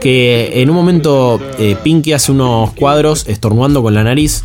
Que en un momento eh, Pinky hace unos cuadros estornudando con la nariz.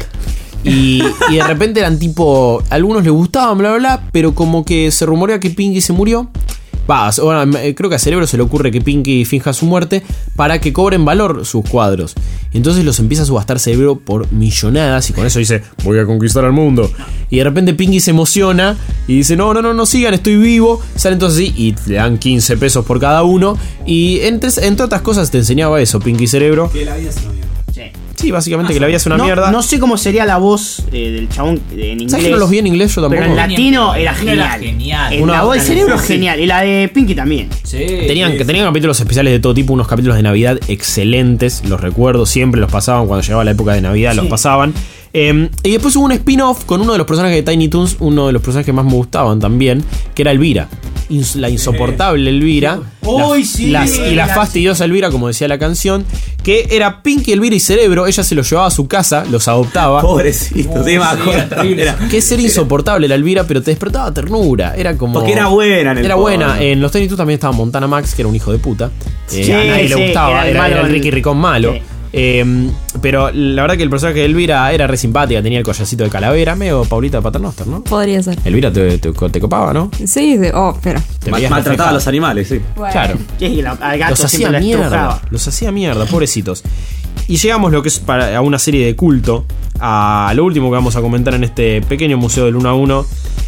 Y, y de repente eran tipo. A algunos les gustaban, bla, bla, bla. Pero como que se rumorea que Pinky se murió. Va, bueno, creo que a Cerebro se le ocurre que Pinky finja su muerte para que cobren valor sus cuadros. Entonces los empieza a subastar Cerebro por millonadas y con eso dice, voy a conquistar al mundo. Y de repente Pinky se emociona y dice, no, no, no, no sigan, estoy vivo. Sale entonces así y le dan quince pesos por cada uno. Y entre, entre otras cosas te enseñaba eso, Pinky Cerebro. Que la vida es una mierda. Sí, básicamente que la vida es una no, mierda. No sé cómo sería la voz eh, del chabón eh, en inglés. ¿Sabes que no los vi en inglés yo tampoco? Pero en latino era genial. Era genial. En Una- la voz del cerebro Sí. genial. Y la de Pinky también. Sí. Tenían, que tenían capítulos especiales de todo tipo, unos capítulos de Navidad excelentes, los recuerdo, siempre los pasaban cuando llegaba la época de Navidad, los pasaban. Eh, y después hubo un spin-off con uno de los personajes de Tiny Toons, uno de los personajes que más me gustaban también, que era Elvira. Ins- la insoportable Elvira. Uy, la- sí, las- y la la- fastidiosa Elvira, como decía la canción, que era Pinky, Elvira y Cerebro. Ella se los llevaba a su casa, los adoptaba. Pobrecito, sí, me acuerdo. Era- Que ser insoportable la Elvira, pero te despertaba ternura. Era como. Porque era buena en el Era juego, buena. ¿no? En los Tiny Toons también estaba Montana Max, que era un hijo de puta. Eh, Sí, a nadie le sí, gustaba. era Era, el era malo el en- Ricky Ricón malo. Sí. Eh, pero la verdad que el personaje de Elvira era re simpática. Tenía el collarcito de calavera, medio Paulita de Paternoster, ¿no? Podría ser. Elvira te, te, te copaba, ¿no? Sí, de, oh, espera. Te Mal- veías maltrataba reflejado. a los animales, sí. Claro. Sí, la- al gato Los hacía siempre la mierda. estrujaba. Los hacía mierda, pobrecitos. Y llegamos lo que es para, a una serie de culto. A lo último que vamos a comentar en este pequeño museo del uno a uno.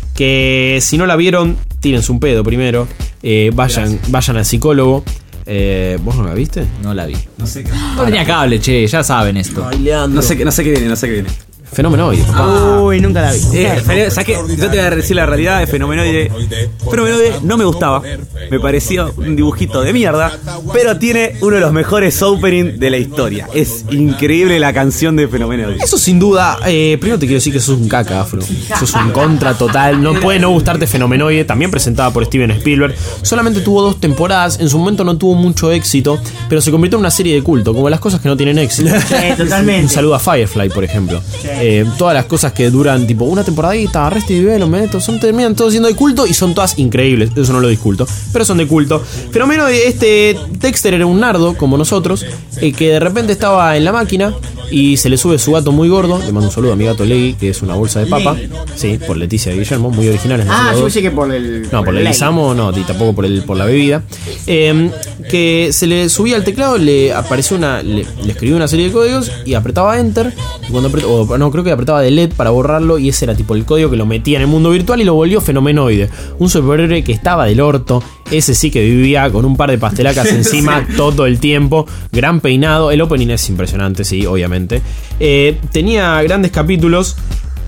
Que si no la vieron, tírense un pedo primero. Eh, vayan, vayan al psicólogo. Eh, ¿Vos no la viste? No la vi. No sé qué. No tenía cable, che, ya saben esto. No sé, qué- no sé qué viene, no sé qué viene. Fenomenoide. Uy, nunca la vi. Eh, Fene- ¿sabes qué? Yo te voy a decir la realidad de Fenomenoide. Fenomenoide no me gustaba. Me pareció un dibujito de mierda. Pero tiene uno de los mejores openings de la historia. Es increíble la canción de Fenomenoide. Eso sin duda. Eh, primero te quiero decir que sos un caca, Afro. Sos un contra total. No puede no gustarte Fenomenoide. También presentada por Steven Spielberg. Solamente tuvo dos temporadas. En su momento no tuvo mucho éxito. Pero se convirtió en una serie de culto. Como las cosas que no tienen éxito. Sí, totalmente. Un saludo a Firefly, por ejemplo. Eh, todas las cosas que duran tipo una temporadita, Arrested Development, esto, son, terminan todos siendo de culto y son todas increíbles. Eso no lo disculto, pero son de culto. Fenómeno de este Dexter era un nardo como nosotros, eh, que de repente estaba en la máquina y se le sube su gato muy gordo. Le mando un saludo a mi gato Leggy, que es una bolsa de papa. Sí, por Leticia y Guillermo, muy originales. Ah, nosotros yo dos. pensé que por el. No, por el ley. Guisamo, no, y tampoco por el por la bebida. Eh, que se le subía al teclado, le apareció una. Le, le escribió una serie de códigos y apretaba Enter. Y cuando apretó, o, no, creo que apretaba Delete para borrarlo. Y ese era tipo el código que lo metía en el mundo virtual y lo volvió Fenomenoide. Un superhéroe que estaba del orto. Ese sí que vivía con un par de pastelacas encima todo el tiempo. Gran peinado. El opening es impresionante, sí, obviamente. Eh, tenía grandes capítulos.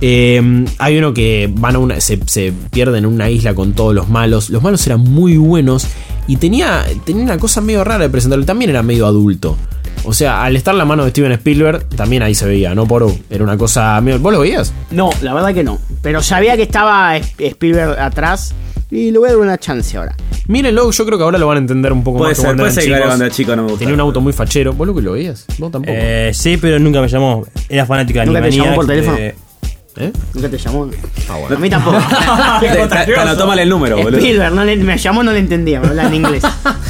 Eh, hay uno que van a una, se, se pierden en una isla con todos los malos. Los malos eran muy buenos. Y tenía, tenía una cosa medio rara de presentarlo. También era medio adulto. O sea, al estar la mano de Steven Spielberg, también ahí se veía, ¿no? Por era una cosa medio... ¿Vos lo veías? No, la verdad que no. Pero sabía que estaba Spielberg atrás y le voy a dar una chance ahora. Mírenlo, yo creo que ahora lo van a entender un poco Puede más. ser, Cuando puede eran ser que chicos. cuando era chico no me gustaba. Tenía un auto muy fachero. ¿Vos lo que lo veías? ¿Vos tampoco? Eh, sí, pero nunca me llamó. Era fanático de ¿Nunca te Animaniacs. llamó por teléfono? eh, ¿Eh? ¿Nunca te llamó? Ah, bueno. A mí tampoco. Te, te, te anotó mal el número, boludo. Spielberg, no le- me llamó, no le entendía, me hablaba en inglés.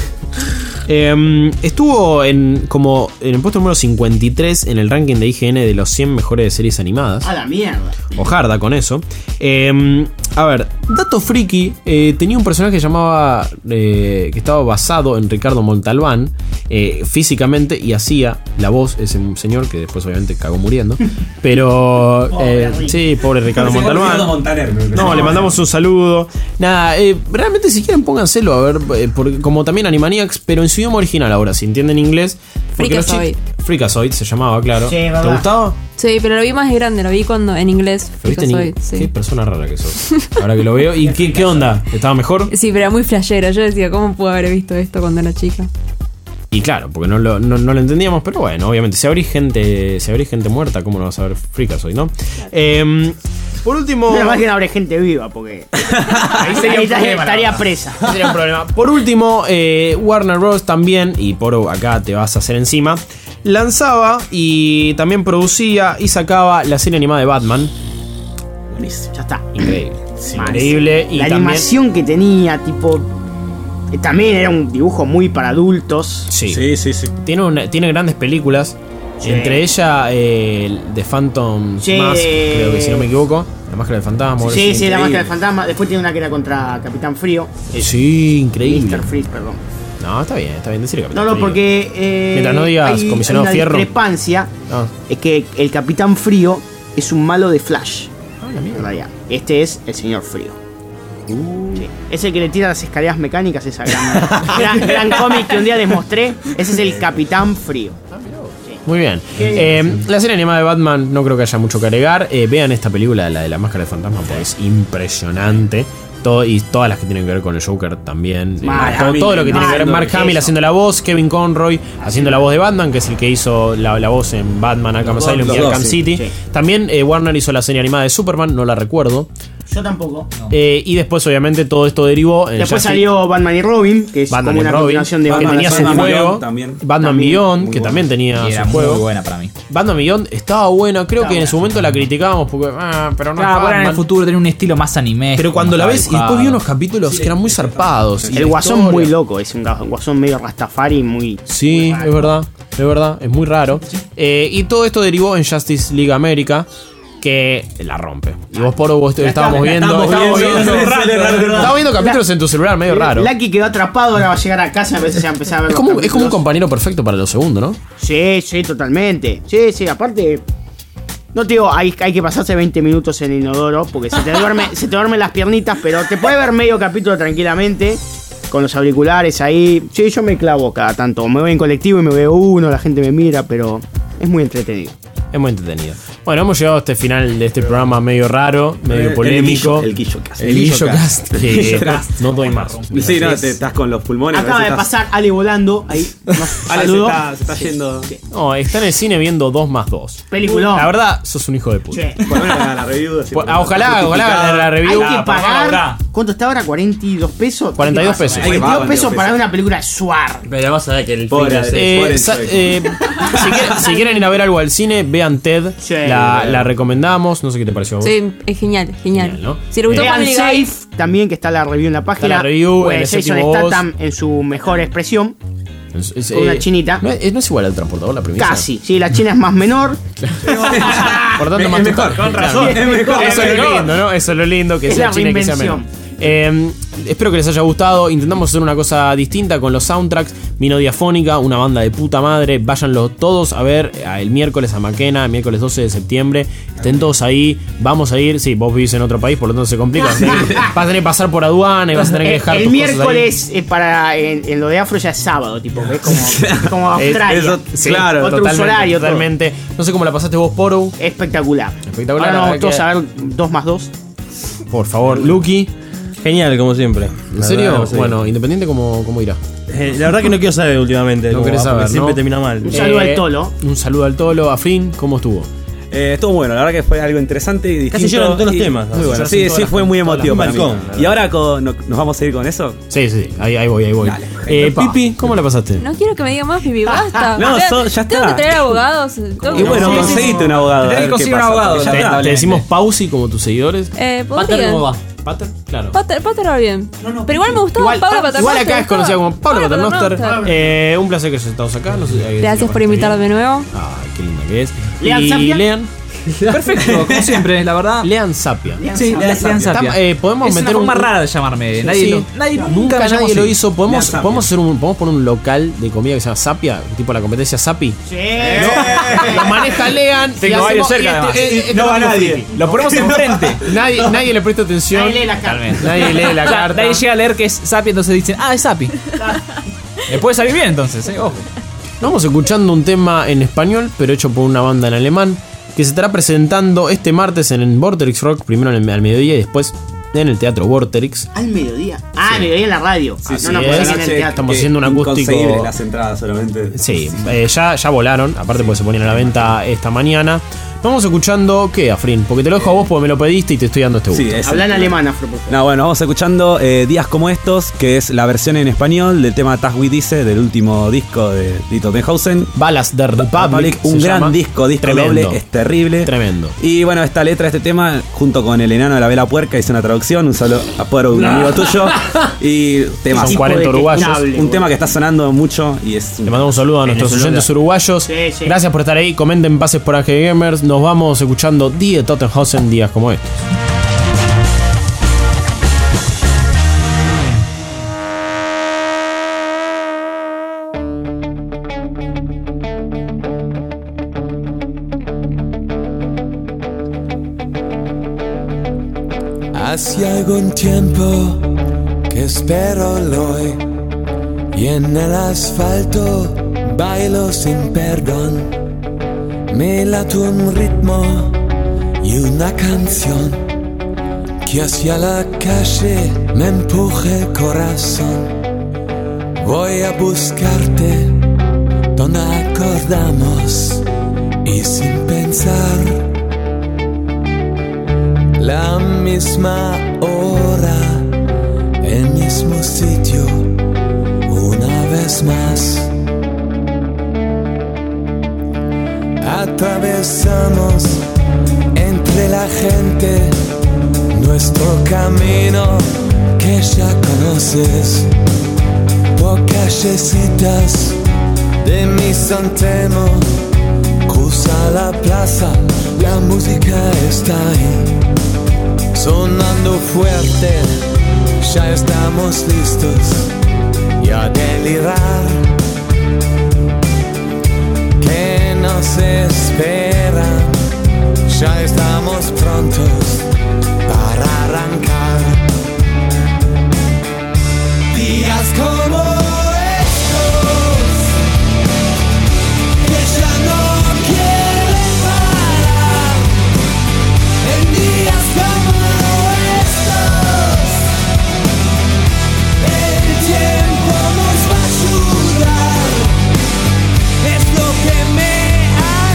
Eh, estuvo en como en el puesto número cincuenta y tres en el ranking de I G N de los cien mejores series animadas. A la mierda. Ojarda con eso. Eh, a ver, dato friki. eh, tenía un personaje que llamaba. Eh, que estaba basado en Ricardo Montalbán. eh, físicamente y hacía la voz. Ese señor que después obviamente cagó muriendo. Pero. eh, sí, pobre Ricardo Montalbán. No, le mandamos un saludo. Nada, eh, realmente si quieren pónganselo a ver. eh, porque, como también Animaniacs, pero en su idioma original ahora, si entienden inglés. Porque los Freakazoid. chi- Freakazoid se llamaba, claro. Sí, ¿Te verdad. gustaba? Sí, pero lo vi más grande, lo vi cuando en inglés. ¿Lo viste en Freakazoid, inglés? sí. Qué persona rara que sos. Ahora que lo veo. ¿Y qué, qué onda? ¿Estaba mejor? Sí, pero era muy flashero. Yo decía, ¿cómo pude haber visto esto cuando era chica? Y claro, porque no lo, no, no lo entendíamos, pero bueno, obviamente, si abrís gente, si abrís gente muerta, ¿cómo no vas a ver Freakazoid, no? Eh, por último. Menos mal que no habrá gente viva, porque ahí sería un estaría, problema, estaría la presa. Sería un problema. Por último, eh, Warner Bros. También, y por acá te vas a hacer encima, lanzaba y también producía y sacaba la serie animada de Batman. Buenísimo, ya está. Increíble. Mal. Increíble. Y la también, animación que tenía, tipo. eh, También era un dibujo muy para adultos. Sí. Sí, sí, sí. Tiene, una- tiene grandes películas. Sí. Entre ellas, eh, The Phantom Sí. Mask, creo que si no me equivoco. La máscara del fantasma. algo Sí, así. sí, la máscara del fantasma. Después tiene una que era contra Capitán Frío. Eh, Sí, increíble. mister Freeze, perdón. No, está bien, está bien decir No, no, porque. eh, Mientras no digas hay- Comisionado hay una Fierro. discrepancia. Ah. Es que el Capitán Frío es un malo de Flash. Ah, la mierda. En realidad. Este es el Señor Frío. Sí. Es el que le tira las escaleras mecánicas, esa gran, gran, gran cómic que un día les mostré. Ese es el Capitán Frío. Muy bien. Qué Eh, la serie animada de Batman no creo que haya mucho que agregar. Eh, vean esta película, la de la máscara de fantasma, porque es impresionante. Todo, y todas las que tienen que ver con el Joker también. Eh, Mark todo, Hamill, todo lo que tiene que ver. Mark Mark Hamill eso. haciendo la voz, Kevin Conroy haciendo la voz de Batman, que es el que hizo la, la voz en Batman Arkham Los dos, Asylum los y dos, Arkham sí, City. sí. También eh, Warner hizo la serie animada de Superman, no la recuerdo. Yo tampoco. Eh, y después, obviamente, todo esto derivó. en Después Justice- salió Batman y Robin, que es Batman como y una Robin, continuación de que Batman. tenía su Batman juego. Beyond también. Batman También, Beyond, muy que buena. también tenía Y era su muy juego. buena para mí. Batman Beyond estaba buena, creo que en su momento la criticábamos porque. Ah, pero no es Claro, ahora en el Batman. futuro tiene un estilo más anime. Pero cuando la ves, y después vi unos capítulos que eran muy zarpados. y El la guasón historia- muy loco, es un ga- un guasón medio rastafari, muy. Sí, es verdad, es verdad, es muy raro. Eh, y todo esto derivó en Justice League América, que la rompe. Y vos, por vos estábamos la viendo. estamos estábamos viendo, viendo- sí, sí, sí, sí, sí. estábamos viendo capítulos en tu celular, medio raro. Lucky quedó atrapado, ahora va a llegar a casa y a veces se va a empezar a ver Es los como, es como un capítulos. compañero perfecto para lo segundo, ¿no? Sí, sí, totalmente. Sí, sí, aparte. No te digo, hay, hay que pasarse veinte minutos en el inodoro porque se te duerme, se te duermen las piernitas, pero te puede ver medio capítulo tranquilamente. Con los auriculares ahí. Sí, yo me clavo cada tanto. Me voy en colectivo y me veo uno, la gente me mira, pero es muy entretenido. Es muy entretenido. Bueno, hemos llegado a este final de este programa medio raro, medio El- polémico. El Guillocast. El Guillocast. El Que Guillocast. no doy más. Sí, no, te estás con los pulmones. Acaba de parece que pasar Ale volando. Ahí. Nos estás- Ale se saludó. está, se está yendo. No, está en el cine viendo dos más dos. Peliculón. La verdad, sos un hijo de puta. Sí. Por lo menos la, la review. así, Pues, por- ah, ojalá, ojalá la, la review. Hay que por pagar. ahora. ¿Cuánto está ahora? ¿cuarenta y dos pesos? cuarenta y dos ¿Qué pasa? pesos. cuarenta y dos Hay que pesos pagar, para ver una película Suar. Pero vamos a ver que el Pobre, fin de- eh, Eh, Pobre sa- soy. eh, si, quieren, si quieren ir a ver algo al cine, vean Ted. Sí. la, la recomendamos. No sé qué te pareció a vos. Sí, es genial, genial. Genial, ¿no? Si le gustó Vean Family Guy, Safe también, que está la review en la página. la review, Pues en el Jason séptimo voz. Statham en su mejor expresión. Es- es- Con una eh, chinita. ¿No es, no es igual al transportador la premisa? Casi. Sí, la china es más menor. Por tanto, Es más mejor, total. con razón, Claro. es mejor, Eso es es lo mejor. lindo, ¿no? Eso es lo lindo, que Es sea la china y que sea reinvención. menor. Eh, espero que les haya gustado. Intentamos hacer una cosa distinta con los soundtracks. Vino Diafónica, una banda de puta madre. Váyanlo todos a ver eh, el miércoles a Maquena, el miércoles doce de septiembre. Estén todos ahí. Vamos a ir. Sí, vos vivís en otro país, por lo tanto se complica. Vas a tener que- vas a tener que pasar por aduana y vas a tener que El, dejar el tus cosas ahí. miércoles eh, para en, en lo de Afro ya es sábado, tipo, que es como, es como Es- Australia. eso- sí, claro, otro totalmente, uso horario, todo. totalmente. No sé cómo la pasaste vos, Poro. Espectacular. Espectacular, Ahora la vamos verdad todos que- a ver dos más dos. Por favor, Lucky. Genial, como siempre. ¿En serio? Bueno, Independiente, ¿cómo, cómo irá? Eh, la verdad que no quiero saber últimamente. No querés saber, ¿no? Siempre termina mal. Un saludo Eh, al Tolo. Un saludo al Tolo. Afrin, ¿cómo estuvo? Eh, estuvo bueno, la verdad que fue algo interesante y distinto. Casi lloran todos los y- temas. Muy bueno, Lloran sí, todas sí, las- fue muy todas emotivo las- para mí. balcón, la Y ahora con- no- nos vamos a ir con eso. Sí, sí, ahí, ahí voy, ahí voy. Dale, eh, epa. Pipi, ¿cómo la pasaste? No quiero que me diga más, Pipi, basta. No, Tengo- so- ya Tengo está. que traer abogados. tengo Y que- bueno, Sí, sí, conseguiste sí. un abogado. Tenés a que ver conseguir qué un pasa, abogado, porque ya ya Te, está. te decimos Pausi como tus seguidores. Eh, Pater, ¿cómo podría. va? ¿Pater? Claro. Pater, Pater va bien. Pero igual me gustaba Igual- Pablo Paternoster. Igual acá es conocida como Pablo Paternoster. Paternoster. Eh, un placer que estamos acá. No sé, hay- Gracias por invitarme de nuevo. Ay, qué linda que es. Lean y Sapia. Lean. Perfecto, como siempre, la verdad. Lean Sapia. Sí, Lean Sapia. Tam- eh, podemos es meter una forma un- rara de llamarme. Nadie, Sí. lo- nadie nunca, Nunca me llamó nadie lo así. hizo. ¿Podemos, Lean Sapia. podemos hacer un, podemos poner un local de comida que se llama Sapia, tipo la competencia Sapi. Sí. Lo maneja Lean. Tengo y varios hacemos- cerca, y además. este- este- No este va es nadie. friki. Lo ponemos enfrente. Nadie, nadie le presta atención. Nadie lee la carta. Nadie lee la O sea, carta. nadie llega a leer que es Sapi, entonces dicen, ah, es Sapi. Le puede salir bien entonces, eh, ojo. Vamos escuchando un tema en español, pero hecho por una banda en alemán, que se estará presentando este martes en el Vorterix Rock, primero en el- al mediodía y después en el Teatro Vorterix. Al mediodía. Ah, al mediodía en la radio. Así no, no, es. por aquí en el teatro. Estamos haciendo un acústico. Inconseguibles las entradas solamente. Sí, eh, ya, ya volaron, aparte porque se ponían a la venta esta mañana. Vamos escuchando, ¿qué, Afrin? Porque te lo dejo a vos porque me lo pediste y te estoy dando este gusto. Sí, es- Habla en alemán, Afro, por favor. No, bueno, vamos escuchando eh, Días como estos, que es la versión en español del tema Tag We Dice, del último disco de Dieter Tannhausen. Balas der Republic. Un se gran llama. disco, disco Tremendo. doble, es terrible. Tremendo. Y bueno, esta letra de este tema, junto con El enano de la vela puerca, hice una traducción, un solo apodo de un amigo tuyo. Y temas. Son cuarenta uruguayos. Un tema que está sonando mucho y es. Le mandamos un saludo a nuestros oyentes uruguayos. Sí, sí. Gracias por estar ahí. Comenten pases por A G Gamers. Nos vamos escuchando Die Tottenhausen, días como estos. Hace algún tiempo que espero el hoy y en el asfalto bailo sin perdón. Me late un ritmo y una canción que hacia la calle me empuje el corazón. Voy a buscarte donde acordamos y sin pensar. La misma hora, el mismo sitio, una vez más. Atravesamos entre la gente nuestro camino que ya conoces. Por callecitas de mi Santemo, cruza la plaza, la música está ahí. Sonando fuerte, ya estamos listos y a delirar. Que nos esperan, ya estamos prontos para arrancar. Días como estos, que ya no quieren parar. En días como estos, el tiempo nos va a ayudar. Es lo que me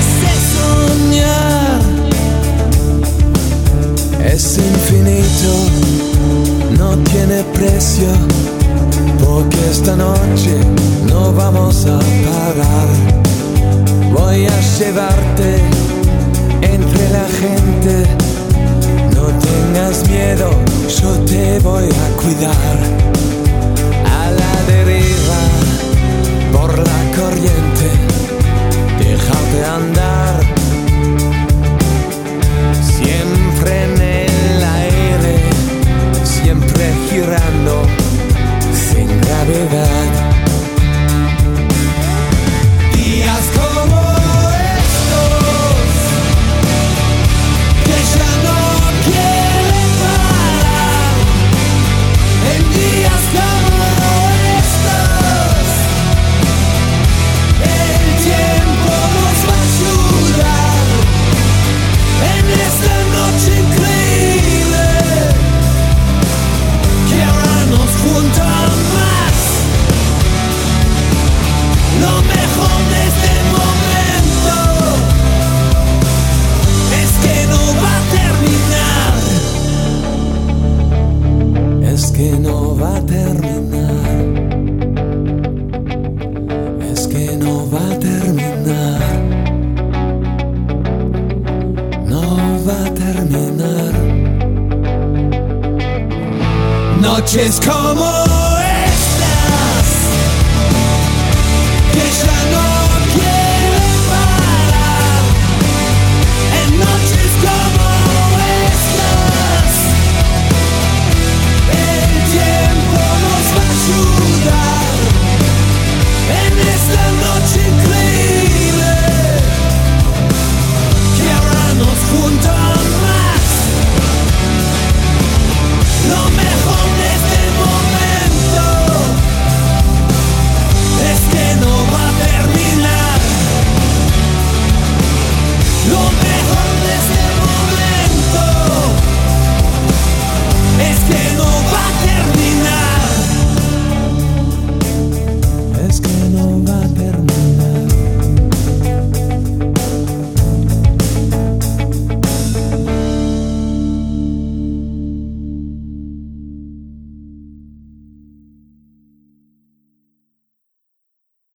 hace soñar. Es infinito, no tiene precio, porque esta noche no vamos a parar. Voy a llevarte entre la gente, no tengas miedo, yo te voy a cuidar. A la deriva, por la corriente, déjate andar. Siempre en el aire, siempre girando, sin gravedad. Días como estos, que ya no quieren parar. En días no va a terminar. No va a terminar. Noches como